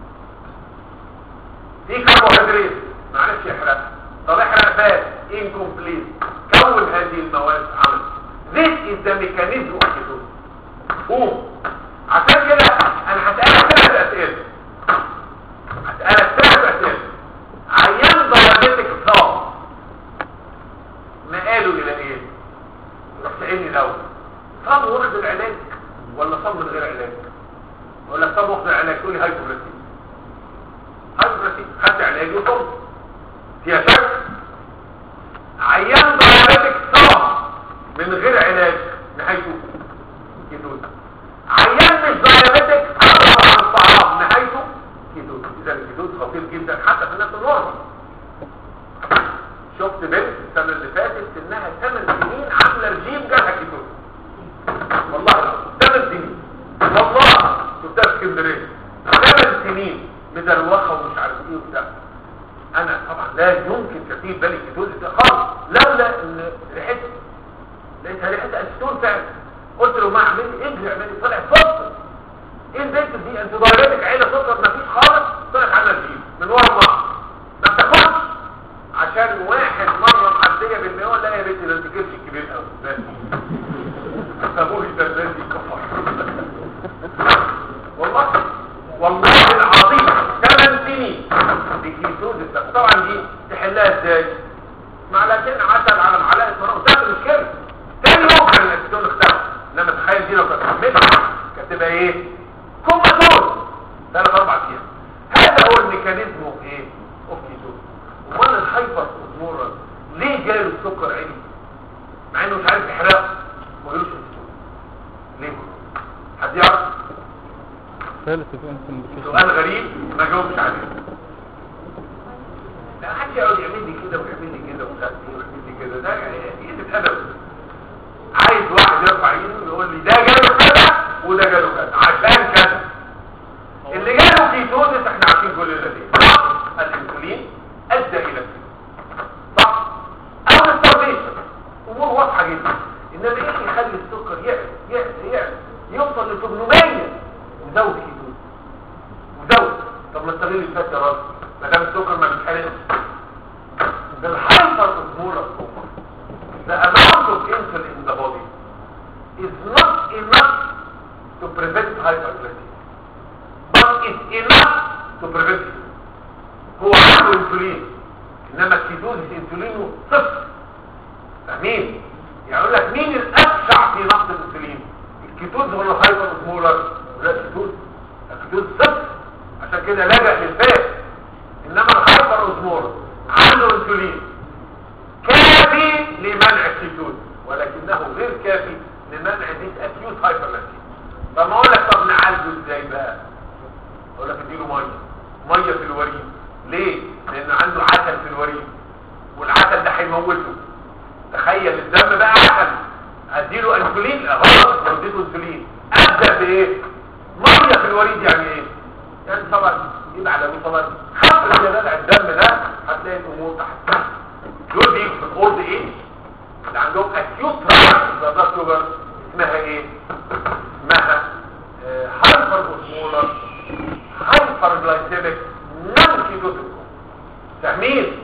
في كربوهيدرات ما عرفش يحرقها. طب احرق فات انكمبليت، كون هذه المواد عمل. This is the mechanism of ketosis. قوم. عشان كده انا هسألك ثلاث اسئله، هسألك ثلاث اسئله. عيان ضربتك صام ما قالوا الى ايه؟ روح سألني الاول، صام واخد العلاج ولا صام من غير علاج؟ اقول لك صام واخد العلاج، تقول لي هايبوغليسيميا. هايبوغليسيميا علاج وصل فيها شك. عيان دايابيتك صعب من غير علاج نهايته كيتوز. عيان مش دايابيتك اضرب عن الطعام نهايته كيتوز. اذا الكيتوز خطير جدا حتى في الناس النورمال. شفت بنت السنه اللي فاتت انها ثمان سنين عامله رجيم جالها كيتوز والله العظيم ثمان سنين والله شفتها في اسكندريه ثمان سنين مدروخه ومش عارف ايه وبتاع. انا طبعا لا يمكن ترتيب بالي كيتوز ده خالص لولا ان ريحتها لقيتها ريحتها اسيتون فعلا. قلت له ما اعمل اجري اعملي طلعت فصل. ايه البنت دي انت دايرتك عيله سكر مفيش خالص طلعت عامله رجيم من ورا بعض ما بتاكلش عشان واحد مره معديه بالمليون. لا يا بنتي ده انت كرش كبير قوي بس سابوه يتنزل كفر والله والله العظيم ثمان سنين بكيتوز. طبعا دي تحلها ازاي؟ معلقتين عسل على معلقه مرق وتعمل مشكله. تاني يوم كان الاسيتون اختفى. لما تخيل دي لو كانت عملت كانت تبقى ايه؟ كوماتوز ثلاث اربع ايام. هذا هو الميكانيزم اوف ايه؟ اوف كيتوز. امال الهايبر اوزمورال ليه جاله السكر عالي مع انه مش عارف يحرقه ويقولوش الكيتوز؟ ليه؟ حد يعرف؟ سؤال غريب ما جاوبش عليه. لا حد يقعد يعمل لي كده ويعمل لي كده ومش عارف ايه ويعمل لي كده. ده يعني قله ادب. عايز واحد يرفع ايده ويقول لي ده جاله كذا وده جاله كذا عشان كذا. اللي جاله كيتوزس احنا عارفين كل ده ليه. صح الانسولين ادى الى كده صح او الستارفيشن امور واضحه جدا. انما ايه يخلي السكر يعلى يعلى يعلى يوصل ل ثمانمية وزود كيتوز وزود. طب ما استغل الفات يا راجل ما دام السكر ما بيتحرقش. ده الهايبر اوزمولار سكر. The amount of insulin in the body is not enough to prevent hyperglycemia, but it's enough to prevent it. هو عنده انسولين انما الكيتوز انسولينه صفر. فاهمين؟ يعني يقول لك مين الابشع في نقص الانسولين؟ الكيتوز ولا الهايبر اوزمولار؟ لا الكيتوز. الكيتوز صفر عشان كده لجأ للفات. انما الهايبر اوزمولار عنده انسولين كافي لمنع الكيتوز ولكنه غير كافي لمنع ديس اكيوت هايبرلاسيميا. طب ما اقول لك طب نعالجه ازاي بقى؟ اقول لك اديله ميه ميه في الوريد. ليه؟ لان عنده عسل في الوريد والعسل ده هيموته. تخيل الدم بقى عسل اديله انسولين غلط. لو اديته انسولين ابدا بايه؟ ميه في الوريد. يعني ايه؟ يعني طبعا يبقى على طبعا خفف جدال الدم ده هتلاقي الامور تحت. دول بيجوا في الاولد ايج اللي عندهم اكيوت بلاد شوجر اسمها ايه؟ اسمها هايبر اوزمولار هايبر جلايسيميك نون كيتوتيك. فاهمين؟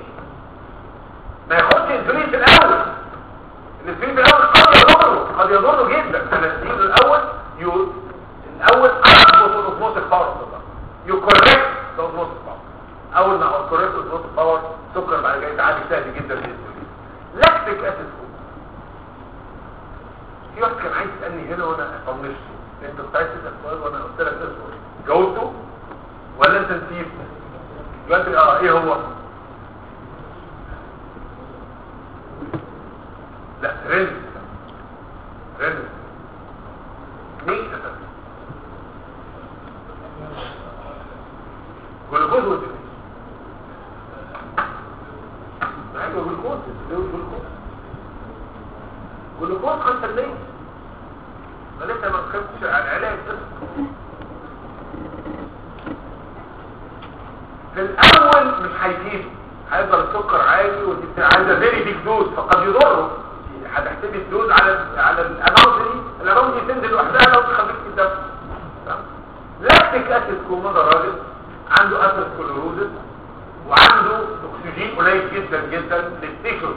ما ياخدش انسولين في الاول. الانسولين في الاول قد يضره قد يضره جدا. فالانسولين الاول يو الاول اضبط الاوزموتيك باور يكوركت الاوزموتيك باور. اول ما كوركت الاوزموتيك باور سكر بعد كده يتعالج سهل جدا بالانسولين. لاكتيك اسيد فود. في واحد كان عايز يسالني هنا وانا طنشته. انت كنت عايز تسال سؤال وانا قلت لك اصبر. جاوبته ولا انت نسيت؟ دلوقتي اه ايه هو؟ لا رن رن مين اساسا؟ جلوكوز ولا ايوه جلوكوز. جلوكوز جلوكوز خمسة في المية. ما لسه ما خدتش على العلاج. في الاول مش هيجيب هيفضل السكر عالي ودي عايزه فيري بيج دوز فقد يضره. هتحسبي الدوز على على الاماونت دي. الاماونت دي تنزل لوحدها لو تخليك في الدم. لاكتيك اسيد كوما ده راجل عنده اثيروسكليروزس وعنده اكسجين قليل جدا جدا للتيشوز.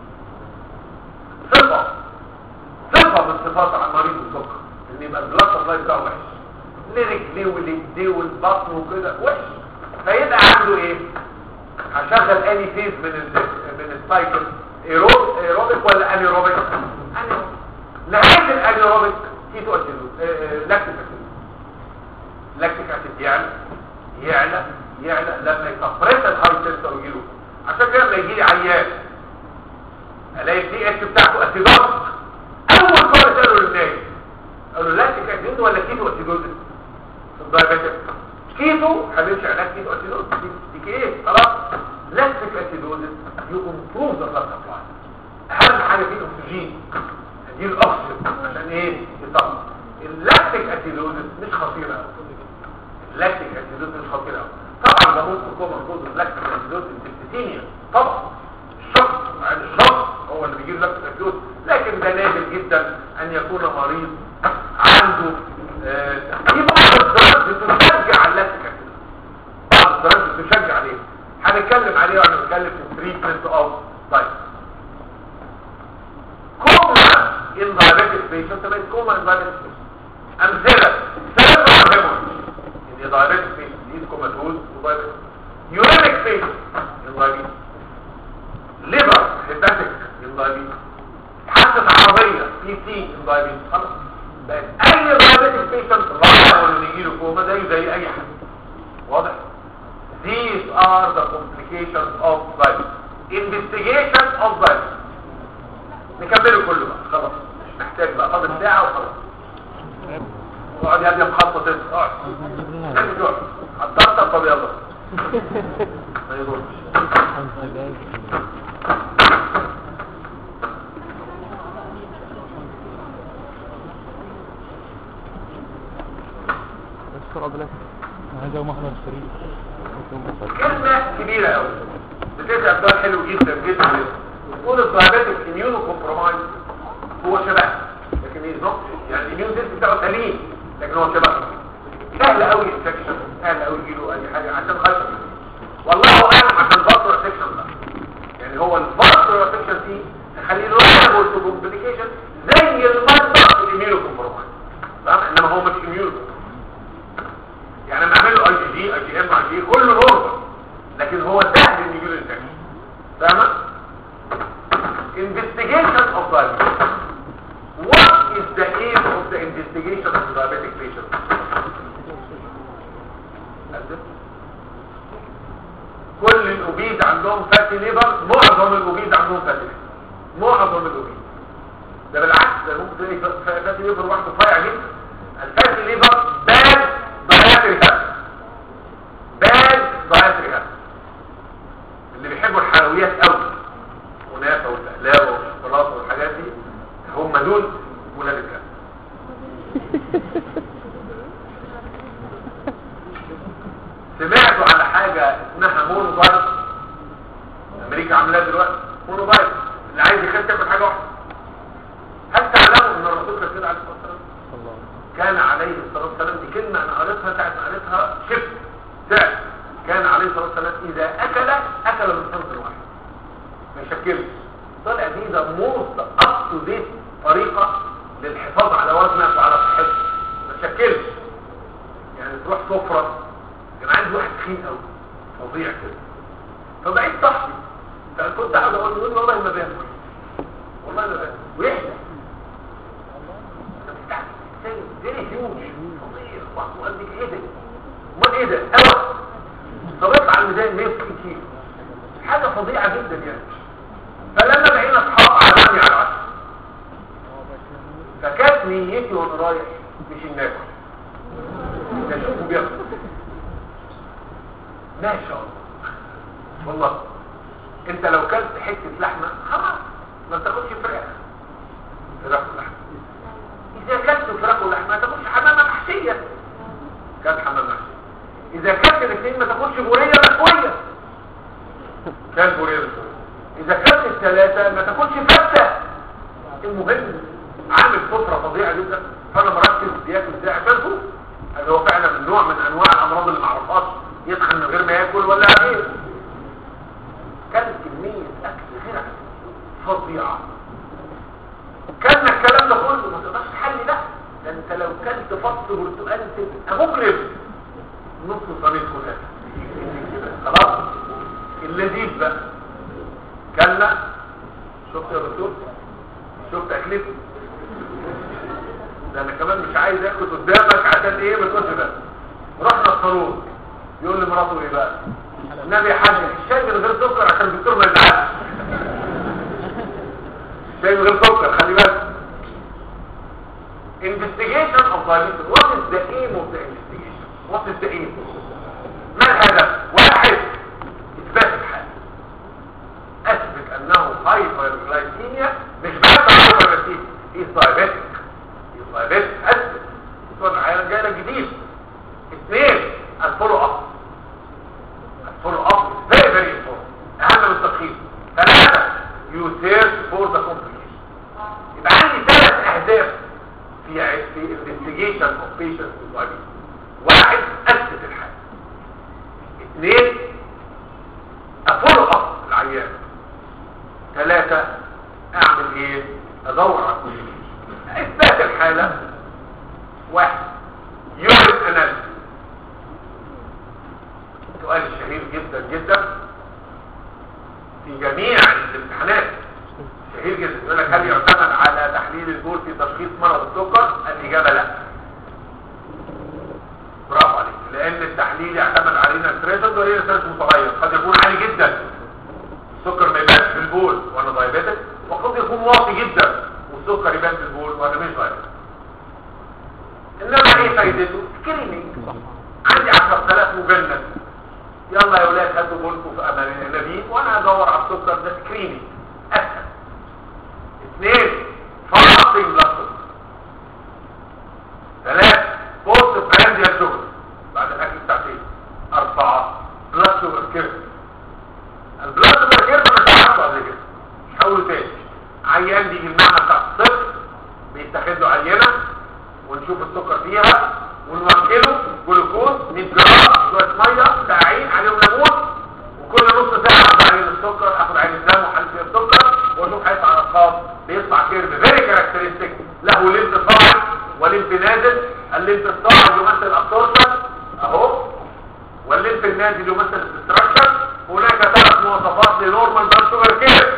صفه صفه من صفات مريض السكر ان يبقى البلاد سبلاي بتاعه وحش. لرجليه والايديه والبطن وكده وحش. فيبقى عنده ايه؟ هشغل اني فيز من ال من السايكل ايروب ايروبيك ولا انيروبيك؟ انيروبيك. نهايه الانيروبيك كيتو اسيد لاكتيك اسيد. لاكتيك اسيد يعلى يعلى يعلى لما يسبريس الهاي سنتر ويجيله. عشان كده لما يجي لي عيان الاقي الدي اتش بتاعته اسيدوز، اول سؤال اساله للناس اقول له لاكتيك اسيدوز ولا كيتو اسيدوز؟ الدايابيتك كيتو هنمشي علاج كيتو اسيدوز دي ايه خلاص. لاكتيك اسيدوز يمبروف ذا بلاد سبلاي. اهم حاجه فيه الاكسجين، دي الاكسجين عشان ايه يطلع. اللاكتيك اسيدوز مش خطيره، اللاكتيك اسيدوز مش خطيره طبعا. ده ممكن يكون موجود اللاكتيك اسيدوز السيستيميا طبعا، الشخص عن الشخص هو اللي بيجيب لاكتيك اسيدوز، لكن ده نادر جدا ان يكون مريض عنده آه في بعض الدرجات بتشجع على اللاكتيك اسيدوز، بعض الدرجات بتشجع عليه، هنتكلم عليه واحنا بنتكلم في التريتمنت اوف طيب كوما ان دايابيتك بيشنت. طب كوما ان دايابيتك امثله سيرفر هيموريج ان دايابيتك بيشنت دي كوماتوز ودايابيتك، يورينيك بيشنت ان دايابيتك، ليفر هيباتيك ان دايابيتك، حادثه عربيه بي سي ان دايابيتك. خلاص بقت اي دايابيتك بيشنت راح ولا يجي له كوما زي زي اي حد. واضح؟ These are the complications of diabetes. Investigation of diabetes. نكمله كله بقى خلاص، مش محتاج بقى فاضل ساعة وخلاص. اقعد يا ابني مخطط انت اقعد. انت اقعد. حضرتك طب يلا. ما يضرش. السرعة بلاك. هذا محمد فريد. كلمة كبيرة قوي بتسأل سؤال حلو جدا جدا. بتقول الدايابيتك اميونو كومبرومايز هو شبه، لكن ايه نقص يعني الاميون سيستم بتاعه سليم لكن هو شبه. سهل قوي انفكشن، سهل قوي يجيله اي حاجه عشان خشب والله اعلم عشان فاكتور انفكشن ده. يعني هو الفاكتور انفكشن دي تخليه له كومبليكيشن زي المرضى الاميونو كومبرومايز، فاهم؟ انما هو مش اميونو يعني لما اعمله اي جي جي اي جي ام اي جي كله نورمال، لكن هو سهل ان يجيله انفكشن. فاهمه؟ investigation of diabetes. What is the aim of the investigation of the diabetic patient? كل الاوبيد عندهم فاتي ليبر، معظم الاوبيد عندهم فاتي ليبر، معظم الاوبيد ده بالعكس ده ممكن تلاقي فاتي ليبر واحد رفيع جدا. الفاتي ليبر باد دايتري هابت، باد دايتري هابت. اللي بيحبوا الحلويات قوي ونافه والبقلاوه والشوكولاته والحاجات دي هم دول ولاد الكلب. سمعتوا على حاجه اسمها مونو فايروس؟ امريكا عاملاها دلوقتي مونو فايروس، اللي عايز يخس ياكل حاجه واحده. هل تعلموا ان الرسول صلى الله عليه وسلم كان عليه الصلاه والسلام، دي كلمه انا قريتها ساعه ما قريتها شفت فعلا، كان عليه الصلاه والسلام اذا اكل اكل من صنف واحد ما يشكلش. طلع دي ده موست اب تو ديت طريقه للحفاظ على وزنك وعلى صحتك، ما تشكلش. يعني تروح سفره كان عندي واحد تخين قوي فظيع كده، فبقيت صاحبي فكنت قاعد اقول له والله ما باكل والله ما باكل ويحلى زي هيوج فظيع وقال لك ايه ده؟ امال ايه ده؟ ايوه طلعت على الميزان مية وستين كيلو، حاجه فظيعه جدا يعني. فلما بقينا اصحاب عزمني على العشاء، فكانت نيتي وانا رايح مش الناكل اشوفه بياكل ما شاء الله والله. انت لو كلت حته لحمه خلاص ما تاكلش فراخ، فراخ ولحمه. اذا كلت فراخ ولحمه ما تاكلش حمامه محشيه، كانت حمامه محشيه. اذا كلت الاثنين ما تاكلش بوريه مشويه، كان بوريه مشويه. اذا كلت الثلاثه ما تاكلش فته. المهم عامل سفره فظيعه جدا، فانا مركز بياكل ازاي عشانه، اللي هو فعلا نوع من انواع الامراض اللي ما اعرفهاش، يدخل من غير ما ياكل ولا غير. كانت كميه اكل غير فظيعه. كان الكلام ده كله ما تقدرش تحلي ده، ده انت لو كلت فص برتقال تبقى مجرم نص صينيه كلها خلاص. اللذيذ بقى كلنا، شفت يا دكتور؟ شفت اكلته؟ ده انا كمان مش عايز اكل قدامك عشان ايه ما تقولش ده. رحنا الصالون يقول لمراته ايه بقى؟ النبي حاج الشاي من غير سكر عشان الدكتور ما يزعلش. الشاي من غير سكر خلي بالك. investigation of diabetes. What is the aim of the investigation? What is the aim? ما الهدف؟ واحد اثبات الحالة. اثبت انه hyperglycemia مش بس hyperglycemia is diabetic is diabetic اثبت يكون العيان جاي لك جديد. اثنين الفولو اب. الفولو اب is very very important اهم من التشخيص. ثلاثة you search for the complication. يبقى عندي ثلاث اهداف في في investigation of patients with diabetes. واحد اثبت الحالة. اثنين افولو اب العيان. ثلاثة اعمل ايه؟ ادور على كل اثبات الحالة. واحد يورين اناليسيس. سؤال شهير جدا جدا في جميع الامتحانات شهير جدا يقول لك هل يعتمد على تحليل البول في تشخيص مرض السكر؟ الاجابة لا. برافو عليك. لان التحليل يعتمد علينا الثريشولد وهي الثريشولد متغير. قد يكون عالي جدا السكر ما يبانش في البول وانا دايبيتك، وقد يكون واطي جدا والسكر يبان في البول وانا مش دايبيتك. انما ايه فايدته؟ سكرينينج. عندي عشرة آلاف مجند، يلا يا ولاد هاتوا بولكم في امان النبيل وانا ادور على السكر. ده سكرينينج اسهل. اثنين فاستنج بلاد سكر. ثلاث بوست برانديال شوجر بعد الاكل بتاعتين. اربعة بلاد شوجر كيرف. البلاد شوجر كيرف انا شرحته قبل كده مش هقوله تاني. عيان بيجي المعنى بتاع الصفر بيتاخد له عينه ونشوف السكر فيها ونوكله جلوكوز مية جرام شويه ميه ساقعين عليهم ليمون، وكل نص ساعه اخد عين السكر اخد عين الدم وحالة السكر واشوف هيطلع ارقام. بيطلع كيرف فيري كاركترستيك له لمب صاعد ولمب نازل. اللمب الصاعد يمثل الابسوربشن اهو، واللمب النازل يمثل الاستراكشر. هناك ثلاث مواصفات لنورمال بلاد شوجر كيرف.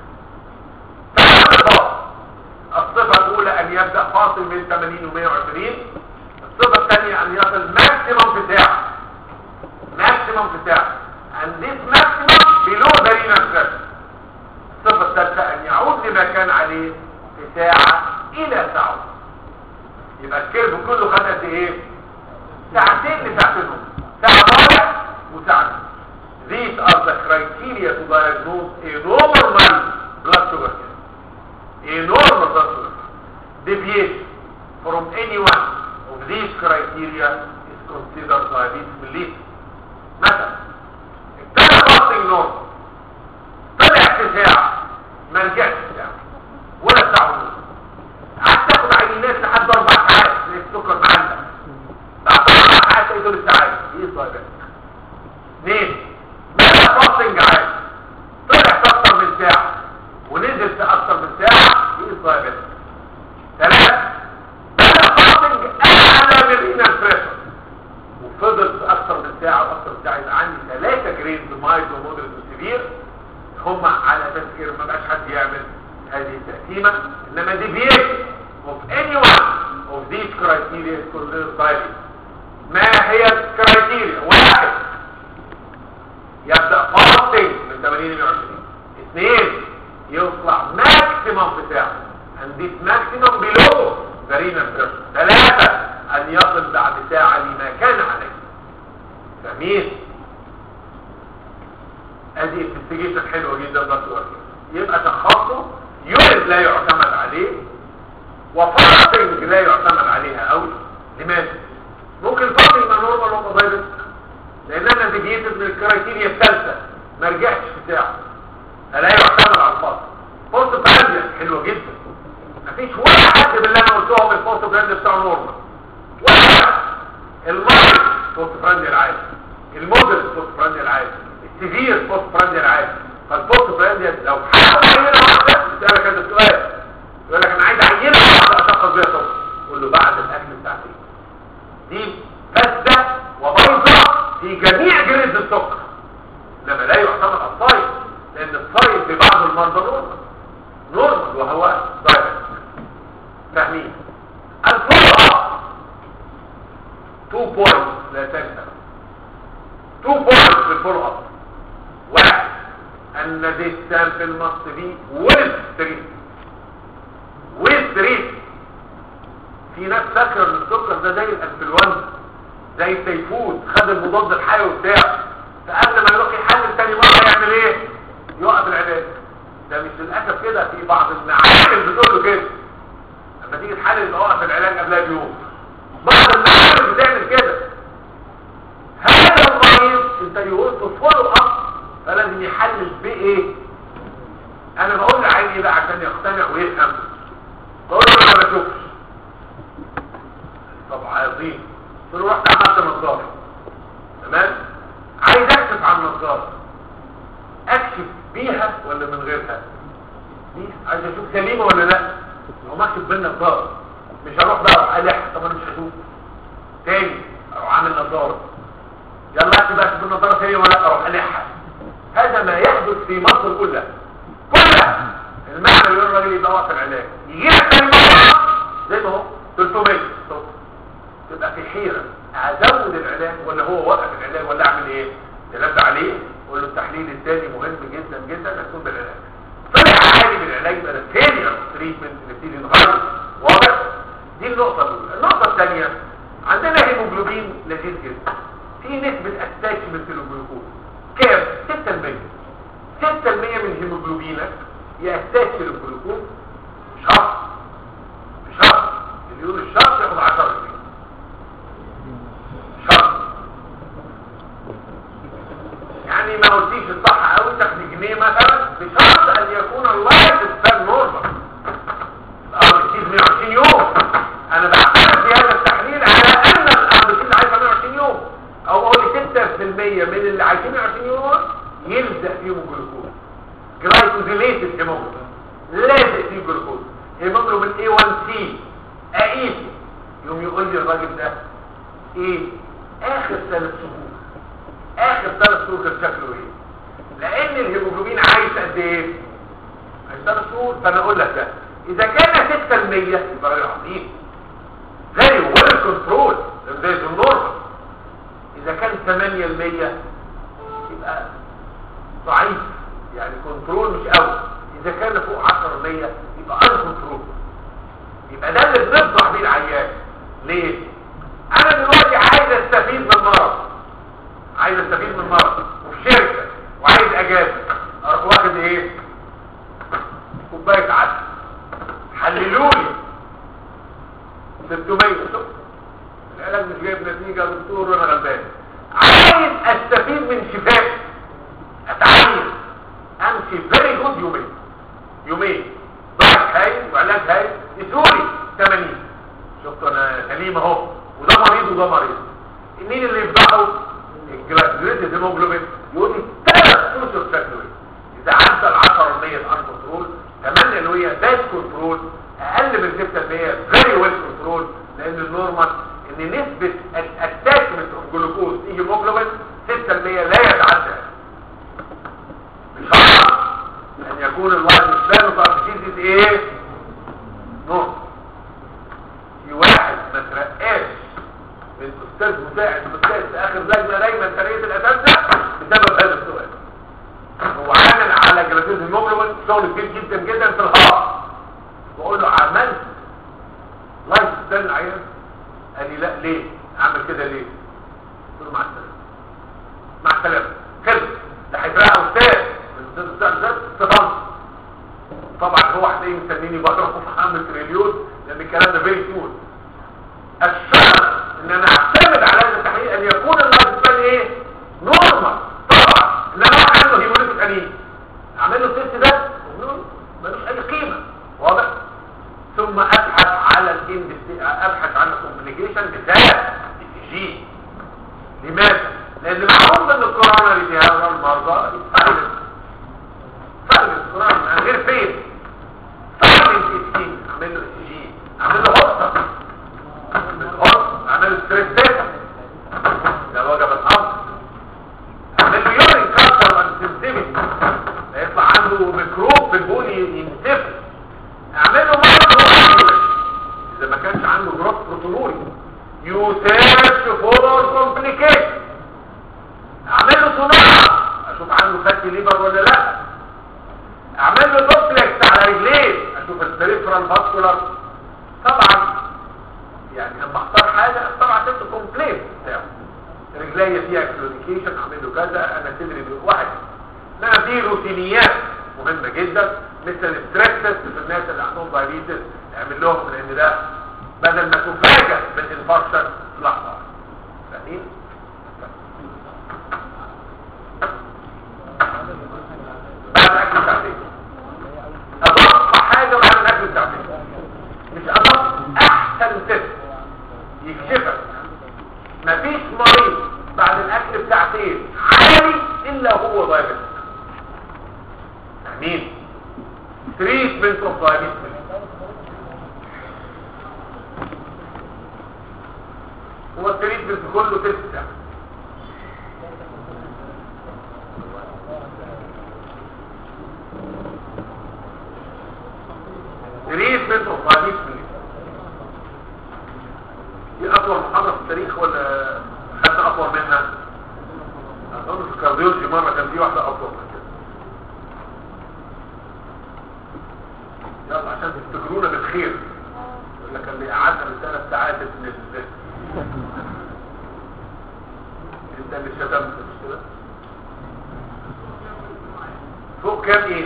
ثلاث صفات. الصفه الاولى ان يبدا فاصل من ثمانين و مية وعشرين. الصفه الثانيه ان يصل ماكسيمم في ساعه. ماكسيمم في ساعه. and this maximum below the renal threshold. الصفه الثالثه ان يعود لما كان عليه في ساعه الى ساعه. يبقى الكيرف كله خد قد ايه؟ ساعتين لساعتين ونص. ساعه طالع وساعه. These are the criteria to diagnose a normal blood sugar. A normal blood sugar. Deviation from any one of these criteria is considered diabetes mellitus. مثلا ابتدى fasting normal طلع في ساعة ما رجعش في ساعة ولا ساعة ونص. قعدت تاخد عينات لحد اربع ساعات للسكر معلق. بعد اربع ساعات تلاقي دول الساعات ايه الدايبيتس. اثنين بدأ فاستنج عادي طلع في اكتر من ساعة ونزل في اكتر من ساعة ايه الدايبيتس. ثلاثة بدأ فاستنج اعلى من الرينال بريشر وفضل في اكتر من ساعة واكتر من ساعة. يبقى عندي ثلاثة جريد مايلد ومودريت وسيفير هم على تذكير. ما بقاش حد يعمل هذه التقسيمة. انما deviation of any one of these criteria is considered diabetes. ما هي الكرايتيريا؟ واحد يبدأ فاستنج من ثمانين إلى عشرين. اثنين يطلع ماكسيمم في ساعة and this maximum below the renal threshold. ثلاثة ان يصل بعد ساعة لما كان عليه. فاهمين؟ ادي انفستيجيشن حلوه جدا بس ورقه. يبقى تخصصه يوريد لا يعتمد عليه وفاستنج لا يعتمد عليها قوي. لماذا؟ ممكن فاستنج يبقى نورمال وما دايبيتس لان انا ديجيتد من الكرايتيريا الثالثه ما رجعتش في ساعه. لا يعتمد على الفاستنج. بوست برانديال حلوه جدا. مفيش ولا حد باللي انا قلتهم البوست برانديال بتاعه نورمال. ولا المايل بوست برانديال عادي، المودريت بوست برانديال عادي، السيفير بوست برانديال عادي. فالبوست برانديال لو حاول عينه واحده يسالك هذا السؤال يقول لك انا عايز عينه واحده اشخص بيها سكر. قول له بعد الاكل بتاعتين. دي فاسده وبيضاء في جميع جريد السكر. انما لا يعتمد على الصايم لان الصايم في بعض المرضى نورمال نورمال وهو دايبيتس. فاهمين؟ الفولو اب تو بوينتس لا تنسى. تو بوينتس في الفولو اب. واحد، ان this sample must be well treated well treated. في ناس فاكره ان السكر ده زي الانفلونزا زي التيفود، خد المضاد الحيوي بتاعه، فقبل ما يروح يحلل تاني مره يعمل ايه؟ يوقف العلاج. ده مش للاسف كده، في بعض المعامل بتقول له كده لما تيجي تحلل يبقى وقف العلاج قبلها بيوم. بعض المعامل بتعمل كده. هذا المريض انت يقول له فولو اب، فلازم يحلل بايه؟ انا بقول لعيني ايه بقى عشان يقتنع ويفهم؟ بقول له انا ما بشوفش. طب عظيم. قلت له رحت عملت نظاره، تمام؟ عايز اكشف عن النظاره، اكشف بيها ولا من غيرها؟ بيها. عايز اشوف سليمه ولا لا، او ما اكشف بالنظاره. مش هروح بقى اروح الح، طب انا مش هشوف تاني اروح عامل نظاره، يلا اكتب بقى بالنظاره سليمه ولا لا، اروح الحها. هذا ما يحدث في مصر كلها كلها. المعنى اللي يقول الراجل يبقى وقت العلاج، يجي لك تاني مره زي ما هو ثلاثمية، تبقى في حيره ازود العلاج ولا هو وقف العلاج ولا اعمل ايه؟ تنبه عليه وقول له التحليل الثاني مهم جدا جدا هتكون بالعلاج. طلع عالي بالعلاج يبقى ده ثاني تريتمنت نبتدي نغير. واضح؟ دي النقطه الاولى. النقطه الثانيه، عندنا هيموجلوبين لذيذ جدا، في نسبه اتاتشمنت للجلوكوز كام؟ ستة بالمية. ستة بالمية من هيموجلوبينك يأتاتش للجلوكوز. شرط شرط اللي يقول الشرط ياخد عشرة بالمية. شرط يعني ما قلتيش الصح قوي تاخد جنيه مثلا، بشرط ان يكون اللايف ستايل نورمال. الارض تيز مية وعشرين يوم. انا بعتمد في هذا التحليل على ان الارض تيز عايزه مية وعشرين يوم، او اقول ستة بالمية من اللي عايزين مية وعشرين يوم يلزق فيهم الجلوكوز. جلايكوزيليتد هيموجلوبين لازق فيه الجلوكوز. هيموجلوبين إيه وان سي اقيسه، يوم يقول لي الراجل ده ايه اخر ثلاث شهور، اخر ثلاث شهور كان شكله ايه؟ لان الهيموجلوبين عايز قد ايه؟ عايز ثلاث شهور. فانا اقول لك ده اذا كان ستة بالمية يبقى راجل عظيم زي ويل كنترول زي النورمال. اذا كان ثمانية بالمية يبقى ضعيف يعني كنترول مش قوي. اذا كان فوق عشرة بالمية يبقى ان كنترول. يبقى ده اللي بنفضح بيه العيان. ليه؟ انا دلوقتي عايز استفيد من المرض، عايز استفيد من المرض وفي شركه وعايز اجازه، اروح واخد ايه؟ كوبايه عسل حللولي ستمية. شوف العلاج مش جايب نتيجه يا دكتور وانا غلبان. عايز استفيد من شفاء، اتعين امشي فيري جود يومين يومين ضغط هايل وعلاج هايل يسوري ثمانين. شفتوا انا سليم اهو، وده مريض وده مريض. مين اللي يفضحه؟ الجلايكوزيليتد هيموجلوبين. يقول لي ثلاث اشهر شكله ايه؟ اذا عدى ال عشرة بالمية ان كنترول، ثمانية بالمية باد كنترول، اقل من ستة بالمية فيري ويل كنترول. لان النورمال ان نسبه الاتاتشمنت اوف جلوكوز في هيموجلوبين ستة بالمية لا يتعدى. بشرط ان يكون الواحد الثاني تركيزه ايه؟ نورمال. في واحد ما ترقاش من استاذ مساعد استاذ في اخر لجنه دايما ترقيه الاساتذه بسبب هذا السؤال. هو عامل على جلوكوز هيموجلوبين شغل كبير جدا جدا في الهارت. بقول له عملت لايف ستايل العيان؟ قال لي لا. ليه؟ اعمل كده ليه؟ قلت له مع السلامه. مع السلامه كده. ده هيبقى استاذ من استاذ استاذ استاذ طبعا هو هتلاقيه مستنيني بره وعامل تريليون، لان الكلام ده فيري كول. الشرط ان انا اعتمد على هذا التحليل ان يكون اللايف ستايل ايه؟ نورمال. طبعا ان انا واحد عنده هيموليتيك انيميا اعمل له التست ده ملوش اي قيمه. واضح؟ ثم ابحث على الاند ابحث عن الكومبليكيشن بتاع السي جي. لماذا؟ لان معروف ان الكورونا اللي فيها المرضى فايروس فايروس كورونا من غير فين فايروس سكين. اعمل له السي جي، اعمل له هوستر، اعمل له ستريس داتا ده وجب الامر، اعمل له يورين كالتشر انسنسيفيتي يطلع عنده ميكروب في البول ينتفخ، اعمل له مايكرو اذا ما كانش عنده جروث بروتونوري. يو سيرش فور كومبليكيشن. عنده فاتي ليفر ولا لا. اعمل له دوبلكس على رجليه اشوف البريفرال فاسكولار. طبعا يعني لما اختار حاجه طبعا عشان كومبليت بتاعه رجليه فيها كلوديكيشن اعمل له كذا، انا صدري واحد. انما في روتينيات مهمه جدا مثل الستريسس في الناس اللي عندهم دايابيتس اعمل لهم، لان ده بدل ما تفاجئ بالانفاركشن في لحظه. فاهمين؟ بعد الاكل ساعتين اضاف حاجه بعد الاكل ساعتين، مش اضاف احسن تست يكشفك. مفيش مريض بعد الاكل بساعتين عالي الا هو دايابيتس. فاهمين؟ تريتمنت اوف دايابيتس هو التريتمنت كله تست. تريتمنت اوف دايابيتس دي اطول محاضره في التاريخ ولا خدنا اطول منها؟ اظن في الكارديولوجي مره كان في واحده اطول من كده. يلا عشان تفتكرونا بالخير. يقول لك اللي قعدنا من ثلاث ساعات ابن ال انت اللي شتمت مش كده؟ فوق كام ايه؟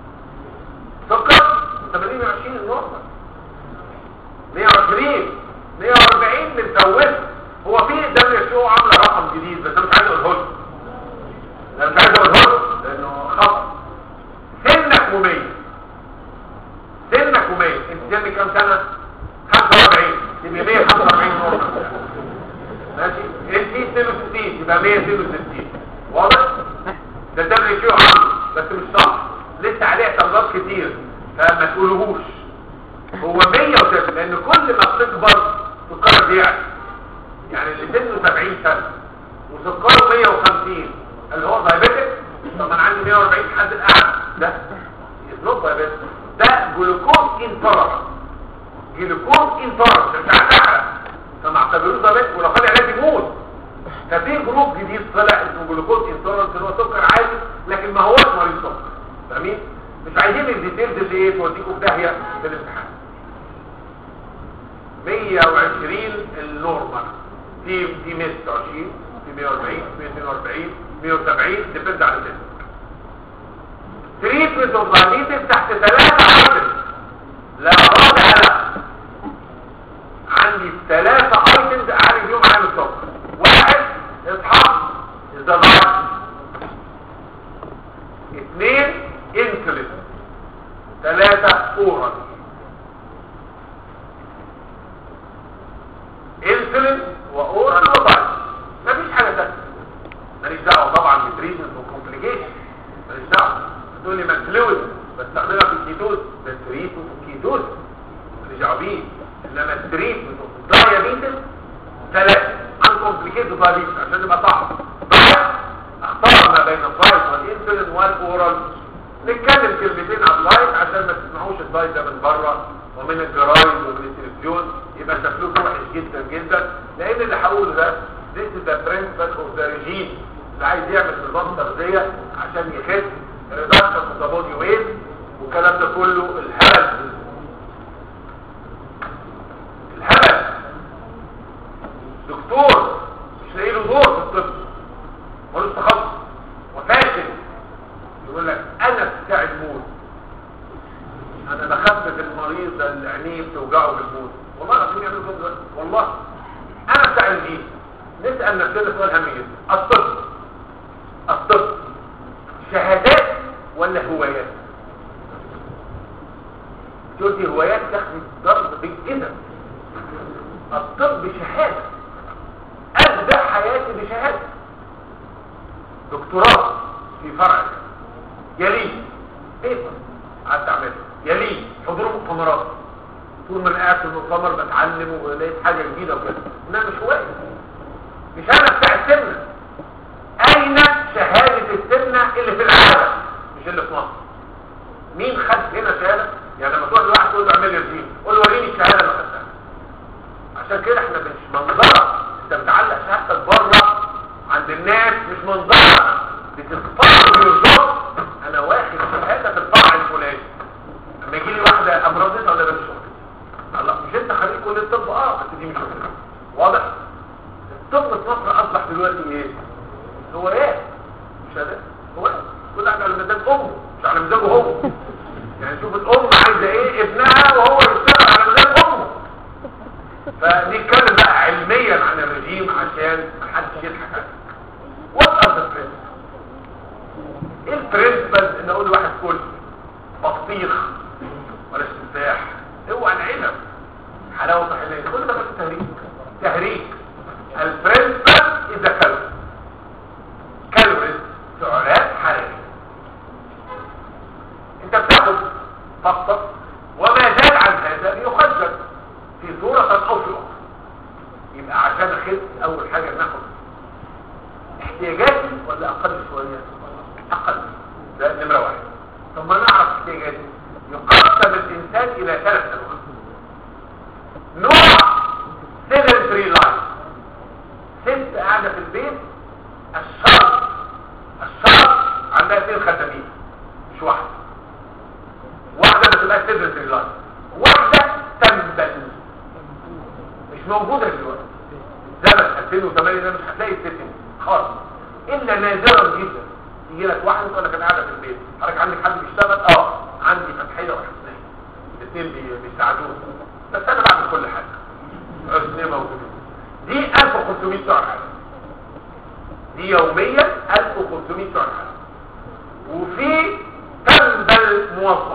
سكر ثمانين وعشرين النورمال، مية وعشرين مية وأربعين بنسويه. هو في دبليو اتش او عامله رقم جديد بس انا مش عايز اقوله لكم. انا مش عايز اقوله لكم لانه خطر. سنك مميز، سنك مميز. انت سنك كام سنه؟ خمسة وأربعين يبقى مية وخمسة وأربعين نورمال. ماشي؟ انت اثنين وستين يبقى مية واثنين وستين. واضح؟ ده الدبليو اتش او عامله بس مش صح، لسه عليه اعتراضات كتير فما تقولوهوش. هو مية وثلاثين لان كل ما بتكبر سكرك بيعلى. يعني اللي سنه سبعين سنه وسكره مية وخمسين اللي هو دايابيتك. طب انا عندي مية وأربعين حد الاعلى ده يسلوك دايابيتك، ده جلوكوز انتولرنس. جلوكوز انتولرنس مش عايز احرق فما اعتبروش دايابيتك، ولو خد علاج يموت. ففي جروب جديد طلع اسمه جلوكوز انتولرنس اللي هو سكر عالي لكن ما هوش مريض سكر. فاهمين؟ مش عايزين الديتيلز اللي ايه توديكم في داهيه للامتحان. مية وعشرين النورمال، في في مية وستة وعشرين، في مية وأربعين، مية واثنين وأربعين، مية وسبعين ديبند على السن. تريتمنت اوف دايابيتس تحت ثلاثة ايتمز لا رابع له. عندي ثلاثة ايتمز اعالج بيهم عامل السكر. واحد اصحاب الزراعة، اثنين انسولين، ثلاثة اورال. انسولين واورال وضعي، مفيش حاجة تانية. ماليش دعوة طبعا بالتريتمنت وكومبليكيشن، ماليش دعوة. تقول لي ماكلويد بستخدمها في الكيتوز، ده التريتمنت والكيتوز ماليش دعوة بيه. انما التريتمنت والدايابيتس ثلاثة عن كومبليكيتد دايابيتس عشان يبقى صح. اختار ما بين الدايت والانسولين والاورال. نتكلم كلمتين عن الدايت عشان ما تسمعوش الدايت ده من بره ومن الجرايد ومن التلفزيون يبقى شكله وحش جدا جدا. لان اللي هقوله ده this is the principle of the regime اللي عايز يعمل نظام تغذيه عشان يخس reduction of the body weight والكلام ده كله الهبل. الهبل. دكتور مش لاقي له دور في الطب ملوش تخصص وفاشل يقول لك انا بتاع الموت، انا بخفف المريض اللي عينيه بتوجعه بالموت. والله العظيم يعملوا كده دلوقتي. والله انا بتاع الجيل. نسال نفسنا سؤال هام جدا. الطب الطب شهادات ولا هوايات؟ تقول دي هوايات تاخد ضرب بالجزم. الطب شهاده، ابدا حياتي بشهاده. دكتوراه في فرع يليه بيبر قعدت اعمله، يليه حضور مؤتمرات. طول ما انا قاعد في المؤتمر بتعلم ولقيت حاجه جديده وكده. انها مش هوايه. مش انا بتاع السمنه. اين شهاده السمنه اللي في العالم مش اللي في مصر؟ مين خد هنا شهاده؟ يعني لما تروح لواحد تقول له اعمل لي رجيم قول له وريني الشهاده اللي خدتها. عشان كده احنا مش منظره. انت بتعلق شهادتك بره عند الناس مش منظره، بتختار فار يرزق انا واخد شهاده في الفرع الفلاني. لما يجي لي واحده امراضتها ولا بس شغل الله مش انت خريج كليه الطب اه بس دي مش شغل واضح. الطب في مصر اصبح دلوقتي ايه؟ هو ايه؟ مش هذا هو إيه؟ كل واحد على مزاج امه مش على مزاجه هو. يعني شوف الام عايزه ايه ابنها وهو يشتغل على مزاج امه. فنتكلم بقى علميا عن الرجيم عشان محدش يضحك عليه. وات ار ذا برنسبلز؟ ايه البرنسبلز ان اقول لواحد كل بطيخ ولا تفاح اوعى العنب حلاوه طحينيه كل ده بس تهريج تهريج. البرنسبل اذا كالوري كالوريز سعرات حراريه. انت بتاخد فقط وما زاد عن هذا يخزن في صورة او في اخرى. يبقى عشان اخذ اول حاجة ناخد احتياجاتي ولا اقل شوية؟ اقل. ده نمرة واحد. ثم نعرف احتياجاتي. يقسم الانسان الى ثلاث انواع. نوع sedentary life ست قاعدة في البيت. الشرط الشرط عندها اثنين خدامين مش واحدة. واحدة ما تبقاش sedentary life. واحدة تنبل مش موجودة دلوقتي. زمن ألفين وثمانية ده مش هتلاقي الستين خالص الا نادرا جدا. يجي لك واحد يقول لك انا قاعده في البيت. حضرتك عندك حد بيشتغل؟ اه عندي فتحيه وحسنيه الاثنين بيساعدوني بس انا بعمل كل حاجه. حسنيه موجوده دي ألف وخمسمية سعر حراري. دي يوميا ألف وخمسمية سعر حراري. وفي تنبل موظف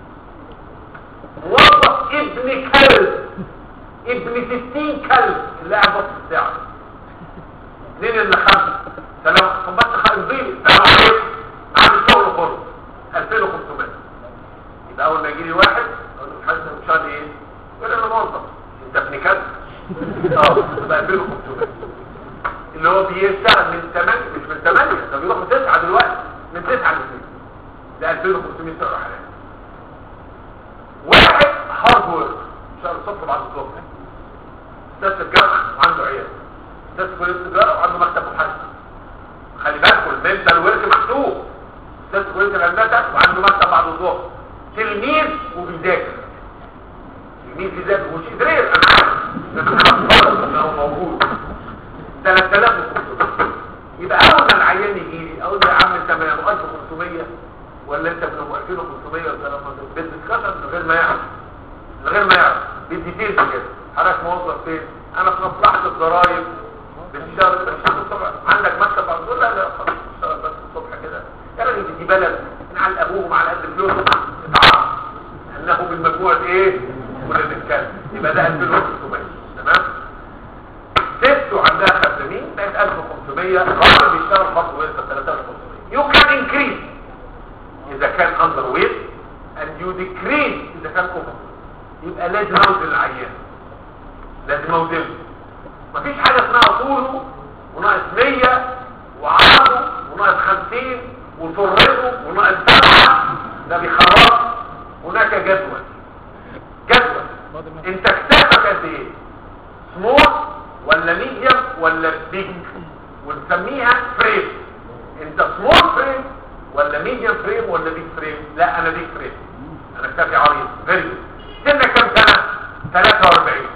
موظف ابن كلب ابن ستين كلب اللي قاعد نص ساعه. اثنين اللي خمسه سلام صبت خارجين سلام عليكم عند الشغل خلص ألفين وخمسمية. يبقى اول ما يجي لي واحد اقول له حاسس ان شاء الله ايه؟ يقول لي انا موظف. انت ابن كلب؟ اه يبقى ألفين وخمسمية. اللي هو بيشتغل من ثمانية مش من ثمانية ده بيروح من تسعة دلوقتي من تسعة ل اثنين ده ألفين وخمسمية سعر حراري. واحد هارد وورك شغال الصبح بعد الظهر استاذ الجامعه وعنده عيال. استاذ كليه التجاره وعنده مكتب محاسبه. خلي بالكم المنتال ورك محسوب. استاذ كليه الهندسه وعنده مكتب بعد الظهر. تلميذ وبيذاكر. تلميذ بيذاكر مش درير انا عارف لكن انا هو موجود ثلاثة آلاف وخمسمية. يبقى اول ما العيان يجي لي اقول له يا عم انت من ألف وخمسمية ولا انت من ألفين وخمسمية ولا لما بتتكسر من غير ما يعرف من غير ما يعرف بالديتيلز كده. حضرتك موظف فين؟ انا في مصلحه الضرايب بتشتغل بتشتغل الصبح. عندك مكتب بعد لا لا خلاص بتشتغل بس الصبح كده. يا راجل دي بلد من على ابوهم على قد فلوسهم اتعرف انه بالمجموعه ايه؟ كلنا بنتكلم. يبقى ده ألفين وخمسمية تمام. ست عندها خدامين بقت ألف وخمسمية. راجل بيشتغل برضه ويركب ثلاثة آلاف وخمسمية. يو كان انكريز اذا كان اندر ويت اند يو ديكريز اذا كان اوفر. يبقى لازم اوزن العيان لازم اوزنه. مفيش حاجه اسمها طوله وناقص مية وعرضه وناقص خمسين وطرته وناقص سبعة. ده بيخرج. هناك جدول جدول انت كتابك قد ايه؟ سمول ولا ميديوم ولا بيج ونسميها فريم. انت سمول فريم ولا ميديوم فريم ولا بيج فريم؟ لا انا بيج فريم. انا كتابي عريض فيري جود. سنك كم سنه؟ ثلاثة وأربعين.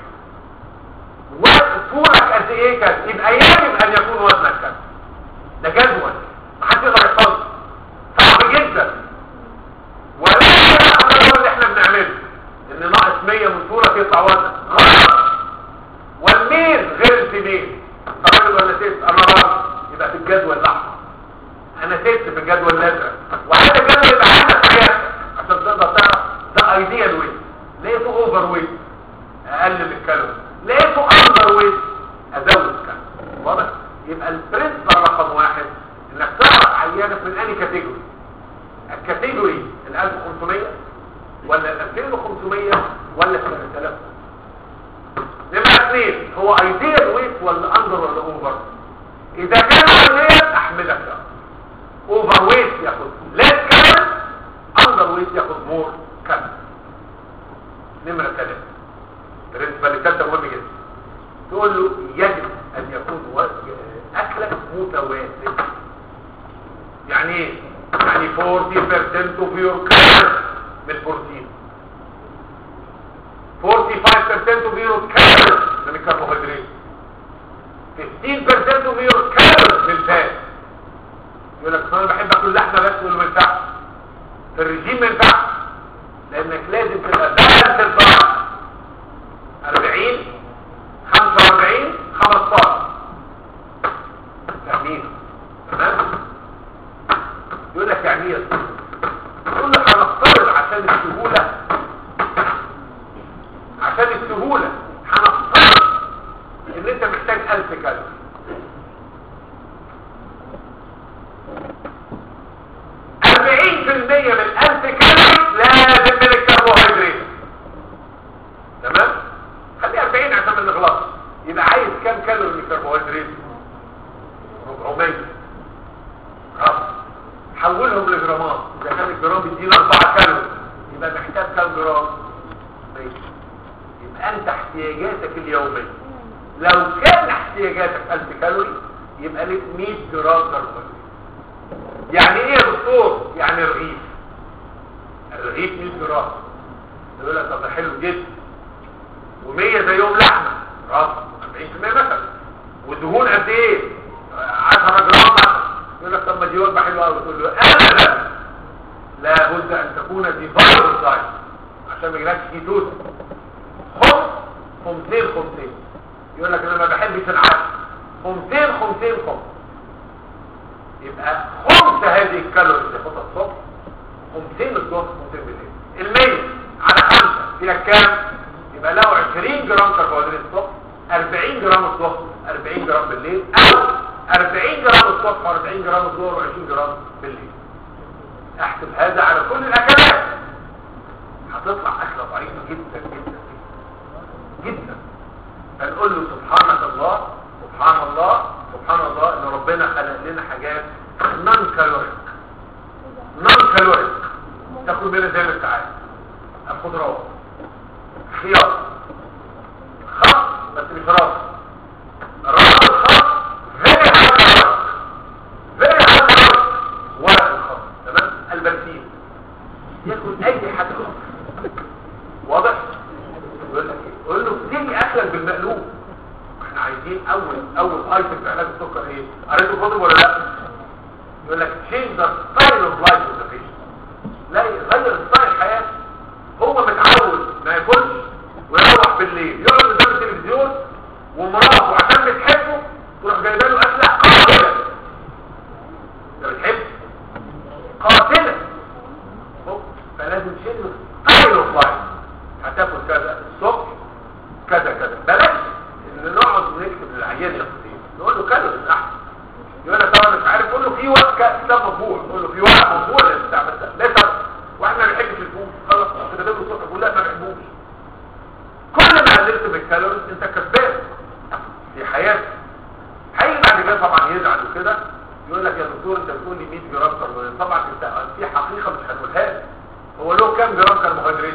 وطولك قد ايه كده؟ يبقى يجب ان يكون وزنك كده. ده جدول محدش يقدر يحفظه صعب جدا. ولا هو اللي احنا بنعمله ان ناقص مية من طولك يطلع وزنك غلط. والميل غير الفيميل. راجل ولا ست؟ انا راجل يبقى في الجدول الاحمر. انا ست في الجدول الازرق. وهذا الجدول يبقى عندك حياتك عشان تقدر تعرف ده ايديال ويت. لقيته اوفر ويت اقلل الكالوري. لقيته اندر ويت ازود الكالوري. واضح؟ يبقى البرنسبل رقم واحد انك تعرف عيانك من انهي كاتيجوري. الكاتيجوري ال ألف وخمسمية ولا ال ألفين وخمسمية ولا ثلاثة آلاف. نمرة اثنين هو ايديال ويت ولا اندر ولا اوفر. اذا كان ايديال احملك ده. اوفر ويت ياخد ليس كالوري. اندر ويت ياخد مور كالوري. نمرة ثلاثة بالنسبة للكالوري مهم جدا. تقول له يجب ان يكون اكلك متوازن. يعني ايه؟ يعني أربعين بالمية of your calories من البروتين، خمسة وأربعين بالمية of your calories من الكربوهيدرات، خمسة عشر بالمية of your calories من الفات. يقول لك انا بحب اكل لحمه بس ولا ما ينفعش في الرجيم؟ ما ينفعش، لانك لازم تبقى بالانس الدايت أربعين خمسة وأربعين خمستاشر. فاهمين؟ تمام. يقول لك يعني ايه؟ يقول لك هنفترض عشان السهوله عشان السهوله هنفترض ان انت محتاج ألف كالوري. أربعين بالمية من ألف كالوري لازم من الكربوهيدرات. تمام؟ خلي أربعين عشان ما نغلطش. يبقى عايز كام كالوري من الكربوهيدرات؟ أربعمية. خلاص حولهم لجرامات. اذا كان الجرام بيدينا أربعة كالوري يبقى محتاج كام جرام؟ مية. يبقى انت احتياجاتك اليوميه لو كان احتياجاتك ألف كالوري يبقى لك مية جرام كربوهيدرات. يعني ايه يا دكتور؟ يعني الرغيف الرغيف مية جرام. يقول لك طب ده حلو جدا، ومية زي يوم لحمه راس أربعين بالمية مثلا، والدهون قد ايه؟ عشرة جرام مثلا. يقول لك طب ما دي وجبه حلوه قوي. تقول له ابدا، لابد ان تكون دي فايبر دايت عشان ما يجيلكش كيتوز. خد خمسين خمسين. يقول لك انا ما بحبش العسل، خمسين خمسين خمس. يبقى خمسة هذه الكالوري اللي تاخدها الصبح، خمسين الظهر، خمسين بالليل. المية على خمسة فيها كام؟ يبقى له عشرين جرام كربوهيدرات الصبح، أربعين جرام الظهر، أربعين جرام بالليل، او أربعين جرام الصبح وأربعين جرام الظهر وعشرين جرام بالليل. احسب هذا على كل الاكلات، هتطلع اكله ضعيفه جدا جدا جدا. فنقول له سبحانك الله سبحان الله سبحان الله ان ربنا خلق لنا حاجات نون كالوريك نون كالوريك تاكل منها زي ما انت عايز. الخضروات، خيار، خس بس مش راس، الراس الخس فيري هاي كالوريك فيري هاي كالوريك، ورق الخس تمام، البرسيم، ياكل اي حاجه خالص. واضح؟ يقول لك ايه؟ يقول له ابتدي اكلك بالمقلوب. احنا عايزين اول اول ايتم في علاج السكر ايه؟ قريته كتب ولا لا؟ يقول لك change the style of life of the patient. لا يغير ستايل حياته. هو متعود ما ياكلش ويروح بالليل يقعد قدام التلفزيون، ومراته عشان بتحبه تروح جايبه له اكله قاتله. انت بتحبه؟ قاتله. فلازم change the style of life. هتاكل كذا الصبح كذا كذا. بلاش ان نقعد نكتب للعيان يقضي، نقول له كالوريز احسن. يقول لك طبعا مش عارف، قول له في وقت كتاب مطبوع، قول له في ورق مطبوع للبتاع بس ليس، واحنا ما بنحبش الفول خلاص كده ده الصبح يقول لا ما بحبوش. كل ما قللت من الكالوريز انت كسبان في حياتك. هيجي بعد كده طبعا يزعل وكده يقول لك يا دكتور انت بتقول لي مية جرام كربوهيدرات. طبعا انت في حقيقه مش هنقولها لك. هو له كام جرام كربوهيدرات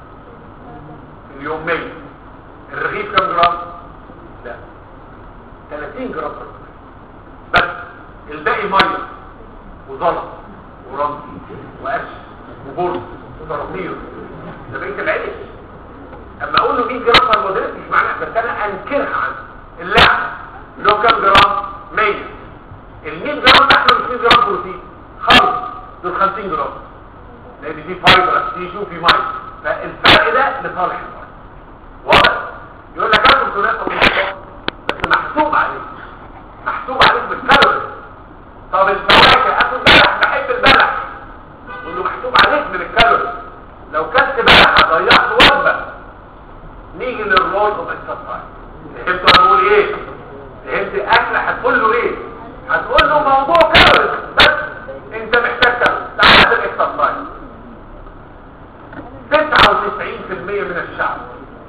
اليوم؟ مية. الرغيف كام جرام؟ لا ثلاثين جرام كربوهيدرات بس. الباقي ميه وزلط ورمل وقش وبرد وطراطير. ده بقيه العيش. اما اقول له مية جرام كربوهيدرات مش معناه، بس انا انكرها عنه. اللحم له كام جرام؟ مية. ال مية جرام لحمه مش مية جرام بروتين خالص، دول خمسين جرام، لان دي فايبر تيشو في ميه. فالفرق ده لصالح الميه. واضح؟ يقول لك اكل ثلاثه وخمسه بس محسوب عليك، محسوب عليك بالكالوري. طب الفواكه اكل بلح، بحب البلح، يقول له محسوب عليك من الكالوري. لو كلت بلح ضيعت وجبه. نيجي للرول اوف اكسرسايز. فهمتوا انا بقول ايه؟ فهمت اكله هتقول له ايه؟ هتقول له موضوع كالوري بس انت محتاج كالوري. تعال الاكسرسايز. تسعة وتسعين بالمية من الشعب،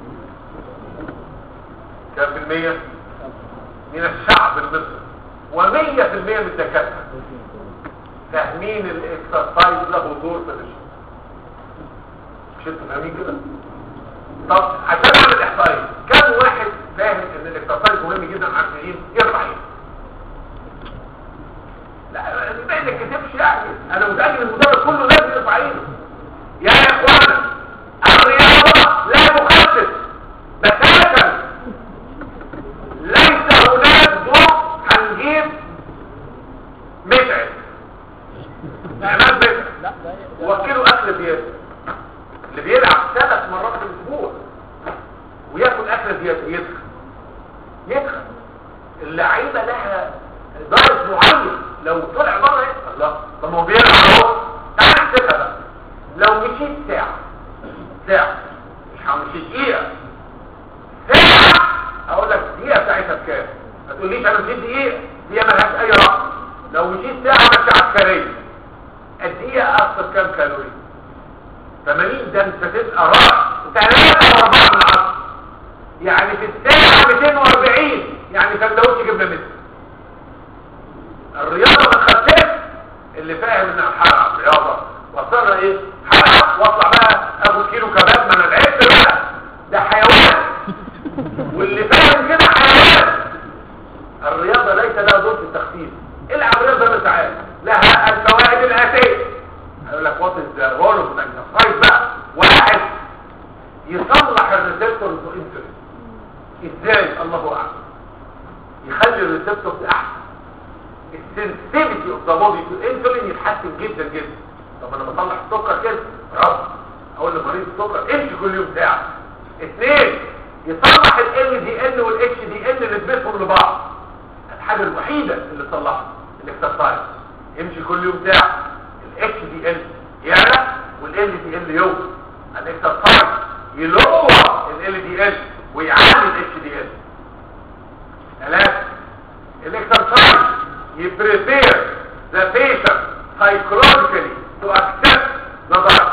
كم في المية؟ من الشعب المصري، ومية في المية من الدكاترة فاهمين الاكسرسايز له دور في الجسم. مش انتوا فاهمين كده؟ طب عشان اعمل احصائيه، كم واحد فاهم ان الاكسرسايز مهم جدا؟ عارفين يرفع ايه؟ لا ما نكتبش يعني، انا متاكد المدرس كله لازم يرفع ايده. يا اخوانا الرياضه لا تخفف بتاتا، ليس هناك دور هنجيب متعب نعمات متعب وكيله اكل زياده، اللي بيلعب ثلاث مرات في الاسبوع وياكل اكل زياده يدخل يدخل. اللعيبه لها درجه معين، لو طلع بره يدخل. لا طب ما هو بيلعب اهو. تعال نحسبها بقى، لو مشيت ساعه ساعه مش همشي دقيقه ساعه، اقول لك دقيقه بتاعتها بكام؟ ما تقوليش انا مشيت دقيقه، دقيقه مالهاش اي رقم. لو مشيت ساعه ماشي عسكريه، الدقيقه اكثر كام كالوري؟ ثمانين. ده انت تبقى راح ثلاثة واربعة من عشرة، يعني في الساعه مئتين واربعين، يعني سندوتش جبنه متر. الرياضه ما تخففش. اللي فاهم ان هلعب رياضه وصلنا ايه هلعب واطلع بقى اخد كيلو كباب، ما انا لعبت بقى، ده حيوان. واللي فاهم كده حيوان. الرياضه ليس لها دور في التخفيف. العب رياضه انت عارف لها الفوائد الاتيه. هقول لك وات از رول اوف اكسرسايز بقى. واحد يصلح الريسبتور تو انسولين. ازاي؟ الله اعلم. يخلي الريسبتور احسن، السنسيتيفيتي اوف ذا بودي تو انسولين يتحسن جدا جدا. طب انا بصلح السكر كده رب اقول لمريض السكر امشي كل يوم ساعه. اثنين يصلح ال دي ان والاتش دي ان نسبتهم لبعض. الحاجه الوحيده اللي تصلحها الاكسرسايز. امشي كل يوم ساعه، الاتش دي ان يعلى والال دي ان يوم. الاكسرسايز يلور ال دي ان ويعلي الاتش دي ان. ثلاثه الاكسرسايز يبريبير ذا بيشنت سايكولوجيكالي تو اكسبت نظرك.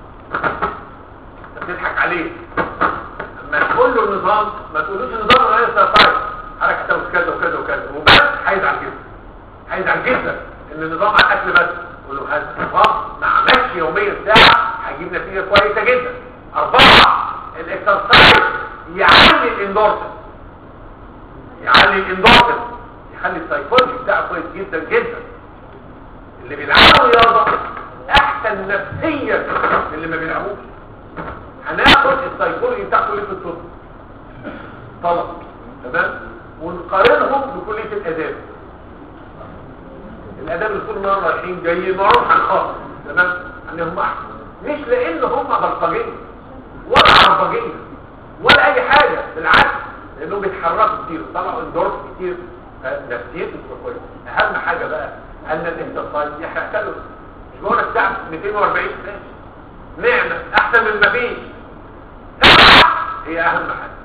انت بتضحك عليه لما تقول له النظام، ما تقولوش النظام ولا الاكسرسايز حركه وكذا وكذا وكذا وبس. هيزعل جدا هيزعل جدا ان النظام على الاكل بس. قول له هذا النظام ما عملش يوميا ساعه هيجيب نتيجه كويسه جدا. اربعه الاكسرسايز يعلي الاندورفين يعلي الاندورفين يخلي السايكولوجي بتاعه كويس جدا جدا. اللي بيلعبوا رياضه احسن نفسيا من اللي ما بيلعبوش. هناخد السايكولوجي بتاع كليه الطب طلب تمام ونقارنهم بكليه الاداب. الاداب اللي طول النهار رايحين جايين معروف عن خاطر تمام ان هم احسن، مش لان هم بلطجيه ولا عربجيه ولا اي حاجه، بالعكس لانهم بيتحركوا كتير طلعوا اندورف كتير نفسيته تبقى كويسه. اهم حاجه بقى ان الاكسرسايز يحرق كالوري. مش بقول لك ساعه مئتين واربعين ماشي نعمه احسن من ما فيش. سبعه هي اهم حاجه.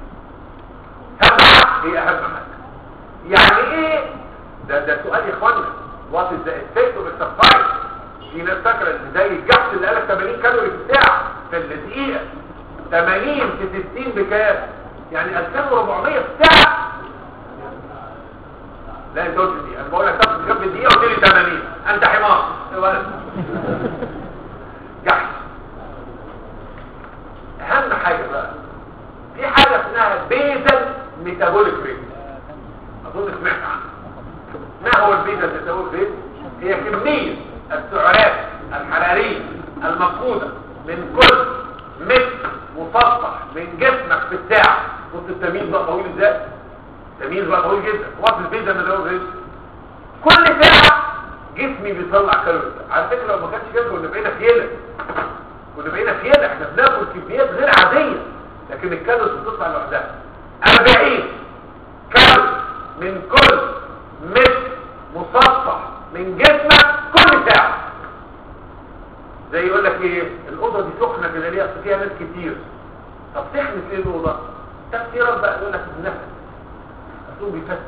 سبعه هي اهم حاجه. يعني ايه ده؟ ده سؤال يا اخوانا. وات از ذا افكت اوف اكسرسايز؟ في ناس فاكره ان زي الجحش اللي قالك ثمانين كالوري في الساعه في الدقيقه. ثمانين في ستين بكام؟ يعني ألفين واربعمية في الساعه. لا انت قلت دي، انا بقول لك تاخد جنب الدقيقه قلت لي ثمانين. انت حمار يا ولد. جحش. اهم حاجه بقى في حاجه اسمها بيزل ميتابوليك ريت. اظن سمعت عنها. ما هو البيزل ميتابوليك ريت؟ هي كميه السعرات الحراريه المفقوده من كل متر مفصح من جسمك في الساعه. بص التمييز بقى طويل ازاي؟ تمييز بقى طويل جدا. وقت البيزا من الاول غير كل ساعه جسمي بيطلع كالوري. على فكره لو ما كانش كده كنا بقينا فيله كنا بقينا فيله احنا بناكل كميات غير عاديه، لكن الكالوري بتطلع لوحدها. أربعين كالوري من كل متر مصفح من جسمك كل ساعه. زي يقول لك ايه الاوضه دي سخنه كده ليه؟ اصل فيها ناس كتير. طب تحمس ايه الاوضه؟ تفسيرات بقى يقول لك النفس اصله بيفسر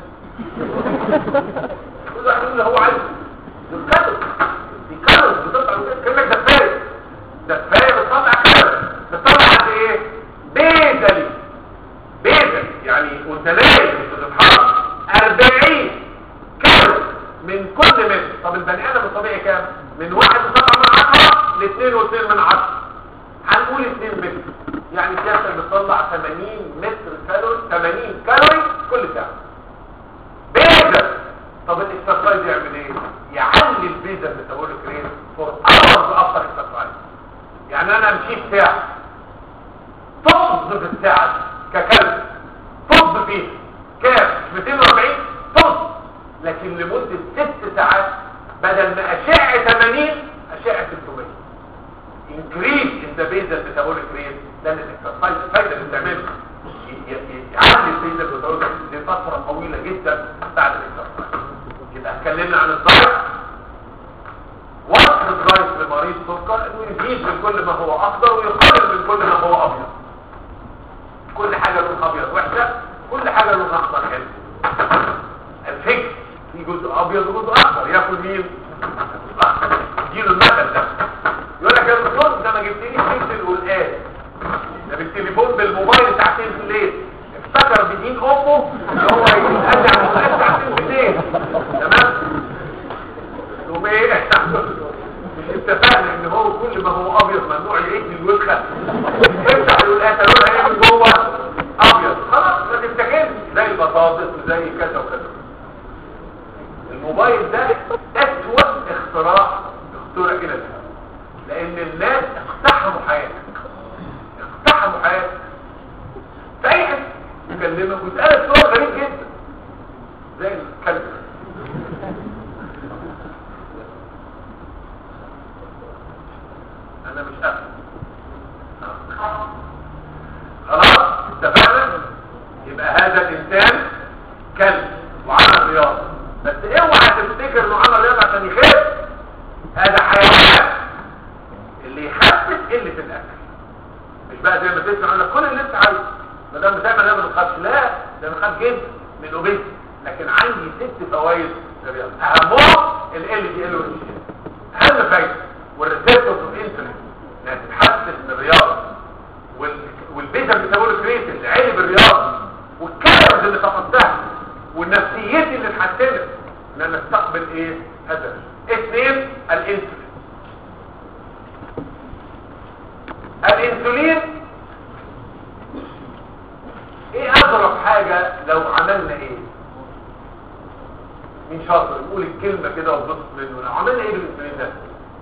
كل واحد يقول اللي هو عايزه. الكالوري دي كالوري بتطلع كانك دفايه دفايه بتطلع كالوري. بتطلع قد ايه؟ بيزلي بيزلي يعني وانت نايم مش بتتحرك. أربعين كالوري من كل متر. طب البني ادم الطبيعي كام؟ من واحد وسبعة من عشرة لاثنين واثنين من عشرة. هنقول اثنين متر، يعني سياسة بتطلع ثمانين متر كالوري. ثمانين كالوري كل ساعة. بيزل طب الاكسرسايز يعمل ايه؟ يعلي البيزا ميتابوليك ريت فور اورز افتر اكسرسايز. يعني انا مشيت ساعه طب في الساعه ككلب طب فيه كام مئتين وأربعين طب، لكن لمده ست ساعات بدل ما اشعه ثمانين اشعه ستمية increase in the basal metabolic rate. ده الاكسرسايز الفايده اللي بتعمله يعلي البيزا ميتابوليك ريت دي فتره طويله جدا بعد الاكسرسايز. يبقى اتكلمنا عن الدايت. وصف الدايت لمريض سكر انه يزيد من كل ما هو اخضر ويقلل من كل ما هو ابيض. كل حاجه لونها ابيض وحشه، كل حاجه لونها اخضر حلو. الفكر في جزء ابيض وجزء اخضر، ياكل مين؟ الاخضر. اديله المثل ده، يقول لك يا دكتور انت ما جبتليش سلسل والقاس ده بالتليفون بالموبايل ساعتين في الليل، افتكر بدين امه ان هو يتقلع من القاس ساعتين في الليل. تمام؟ يقوم ايه؟ مش اتفقنا ان هو كل ما هو ابيض ممنوع يعيد من الوسخه؟ افتح القاس لونها ايه من جوه؟ ابيض. خلاص ما تفتكرش زي البطاطس وزي كذا وكذا. الموبايل ده اسوأ اختراع اخترع الى الان، لان الناس اقتحموا حياتك اقتحموا حياتك في اي حته يكلمك ويسالك سؤال غريب جدا زي الكلب. انا مش قادر. خلاص اتفقنا. يبقى هذا الانسان كلب وعمل رياضه، بس اوعى تفتكر انه عمل رياضه عشان يخف. هذا حيوان. اللي يخفف قله الاكل، مش بقى زي ما تسمع لك كل اللي انت عايزه ما دام بتعمل ده ما بنخافش. لا ده بنخاف جدا من الاوبيز، لكن عندي ست فوائد للرياضه. اهمهم ال ال دي ال والانسولين، اهم فايده والريسبتورز والانسولين انها تتحسن من الرياضه، والبيزا ميتابوليك ريت اللي عالي بالرياضه، والكالوريز اللي فقدتها، والنفسيات اللي اتحسنت ان انا استقبل ايه هذا. اثنين الانسولين. الانسولين ايه اضرب حاجه لو عملنا ايه؟ مين شاطر يقول الكلمه كده وبص منه؟ لو عملنا ايه بالانسولين ده؟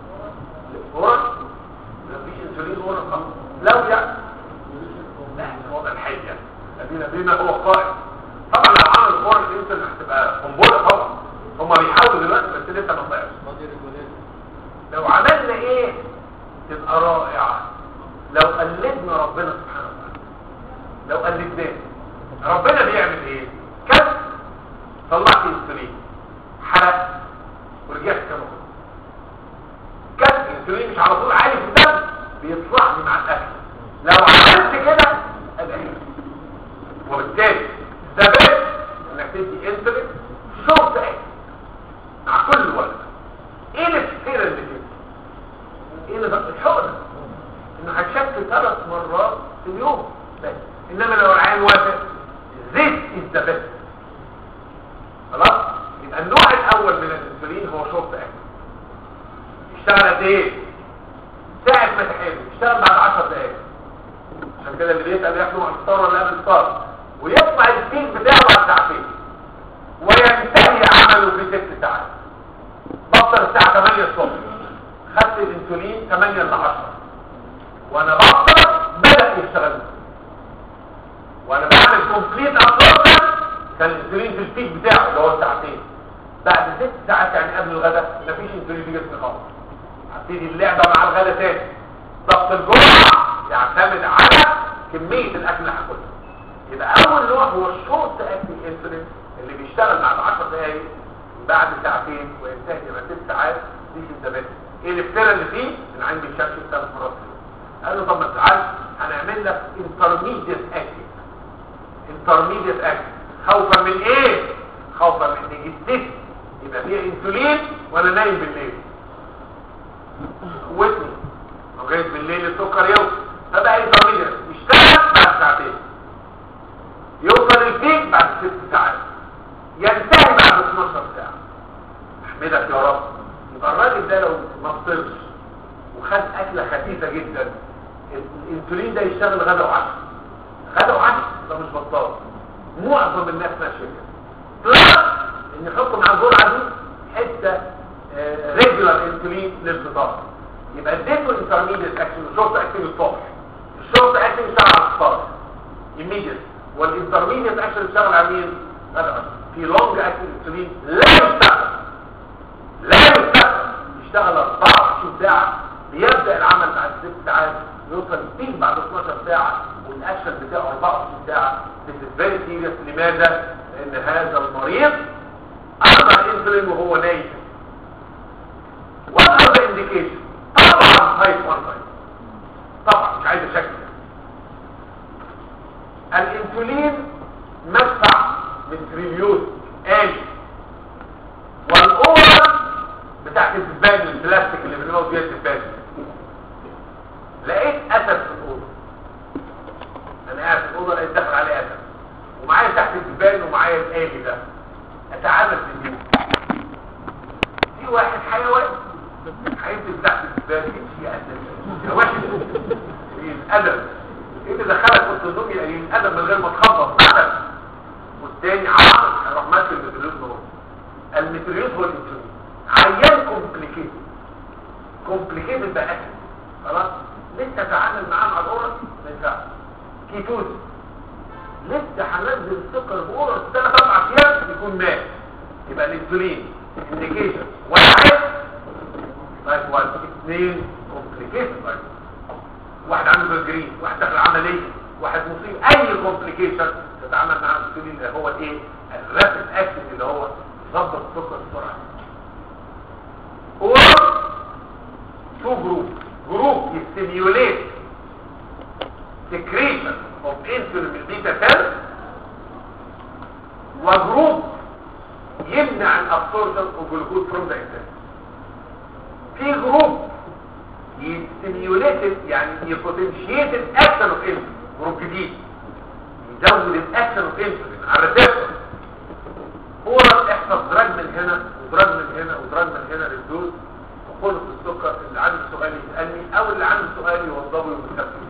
ورا مفيش انسولين ورا خالص. لو يعني لا هو ده الحي يعني ادينا بينا هو قائم. طبعا لو عمل فور الانسولين هتبقى قنبله طبعا. هما بيحاولوا دلوقتي بس لسه ما طلعش. لو عملنا ايه تبقى رائعه. لو قلدنا ربنا سبحانه وتعالى، لو قلدناه ربنا بيعمل ايه؟ كف طلعت انسولين حرق ورجعت كما كنت. كف الانسولين مش على طول عالي في الدم، بيطلع لي مع الاكل. لو عملت كده ابقى ايه؟ وبالتالي ثبت انك تدي انسولين شورت اكل مع كل وجبه. ايه الفكره اللي كده؟ ايه اللي ضغط الحقنه؟ انه هتشكل ثلاث مرات في اليوم بس. انما لو العين وافق زيت الزبادي خلاص. يبقى النوع الاول من الانسولين هو شورت اكل. يشتغل قد ايه؟ ساعه ما تحل يشتغل بعد عشر دقائق. عشان كده اللي بيسال ياخده مع الفطار ولا قبل الفطار، ويطلع البيك بتاعه بعد ساعتين، وينتهي عمله في ست ساعات. بطل الساعه ثمانية الصبح، خدت الانسولين ثمانية ل عشرة، وانا بفطر بدأ يشتغل. وانا بعمل كومبليت ابسوربشن كان الانسولين في البيك بتاعه اللي هو ساعتين. بعد ست ساعات يعني قبل الغداء مفيش انسولين في جسمي خالص. هبتدي اللعبه مع الغداء تاني. ضغط الجرعه يعتمد على كميه الاكل اللي هاكلها. يبقى اول نوع هو الشورت اكتنج انسولين اللي بيشتغل بعد عشر دقائق بعد ساعتين وينتهي بعد ست ساعات. دي الزبادي. ايه الافتراء اللي فيه؟ ان عندي شكل ثلاث مرات في اليوم. قال له طب ما تزعلش، هنعمل لك انترميديت اكتنج. انترميديت اكتنج خوفا من ايه؟ خوفا من ان جسمي يبقى فيها انسولين وانا نايم بالليل. قوتني لغايه بالليل السكر يوصل، فبقى انترميديت يشتغل بعد ساعتين، يوصل البيك بعد ست ساعات، ينتهي بعد اتناشر ساعه. احمدك يا رب. يبقى الراجل ده لو ما فطرش وخد اكله خفيفه جدا، الانسولين ده يشتغل غدا وعشاء. غدا وعشاء ده مش بطال. معظم الناس ماشيه كده. ان نحط مع الجرعه دي حته ريجولار انسولين للفطار. يبقى اديته انترميديت اكشن وشورت اكشن الصبح. الشورت اكشن يشتغل على الفطار immediate، والانترميديت اكشن يشتغل على مين؟ في لونج اكشن انسولين لا يشتغل لا يشتغل يشتغل أربعة وعشرين ساعه، بيبدا العمل بعد ست ساعات يوصل للبيك بعد اثناشر ساعه، والاكشن بتاعه أربعة وعشرين ساعه. This is very serious. لماذا؟ لان هذا المريض اخذ انسولين وهو نايم. What are the indications؟ طبعا تايب واحد طبعا مش عايز اشكل. الانسولين مدفع من تريليون آلي، والاورا بتاعت الدبان البلاستيك اللي بنقول فيها الدبان. لقيت اسد في الاوضه، انا قاعد في الاوضه لقيت داخل عليه اسد ومعايا تحت الدبان ومعايا الآلي ده. اتعامل بالدين في واحد حيوان هينزل تحت الدبان يمشي اسد يا واحد الادب ايه اللي دخلك وسط النوم يا قليل الادب من غير ما تخبط ادب. والتاني عاقل هيروح ماسك المتريوز هو المتريوز هو الانسولين. عيان كومبليكيتد كومبليكيتد بقى اسد خلاص لسه تعامل معاه مع الاورال ما ينفعش. كيتوز لسه هنزل السكر باورال ثلاث اربع ايام يكون مات. يبقى الانسولين انديكيشن واحد لايك واحد اثنين كومبليكيشن واحد عنده جنجرين واحد داخل عمليه واحد مصيب اي كومبليكيشن تتعامل مع الانسولين اللي هو ايه الرابيد اكشن اللي هو ضبط السكر بسرعه. اور تو جروب جروب يستيميوليت secretion of insulin من البيتا سيل، وجروب يمنع الابسوربشن اوف جلوكوز فروم ذا انسولين. في جروب يستيميوليت يعني يبوتنشيت الاكشن اوف انسولين، جروب جديد يزود الاكشن اوف انسولين على الريسبتور. هو احفظ دراج من هنا ودراج من هنا ودراج من هنا للدوز وخلص السكر. اللي عنده سؤال يسالني او اللي عنده سؤال يوضبه ويكتبه.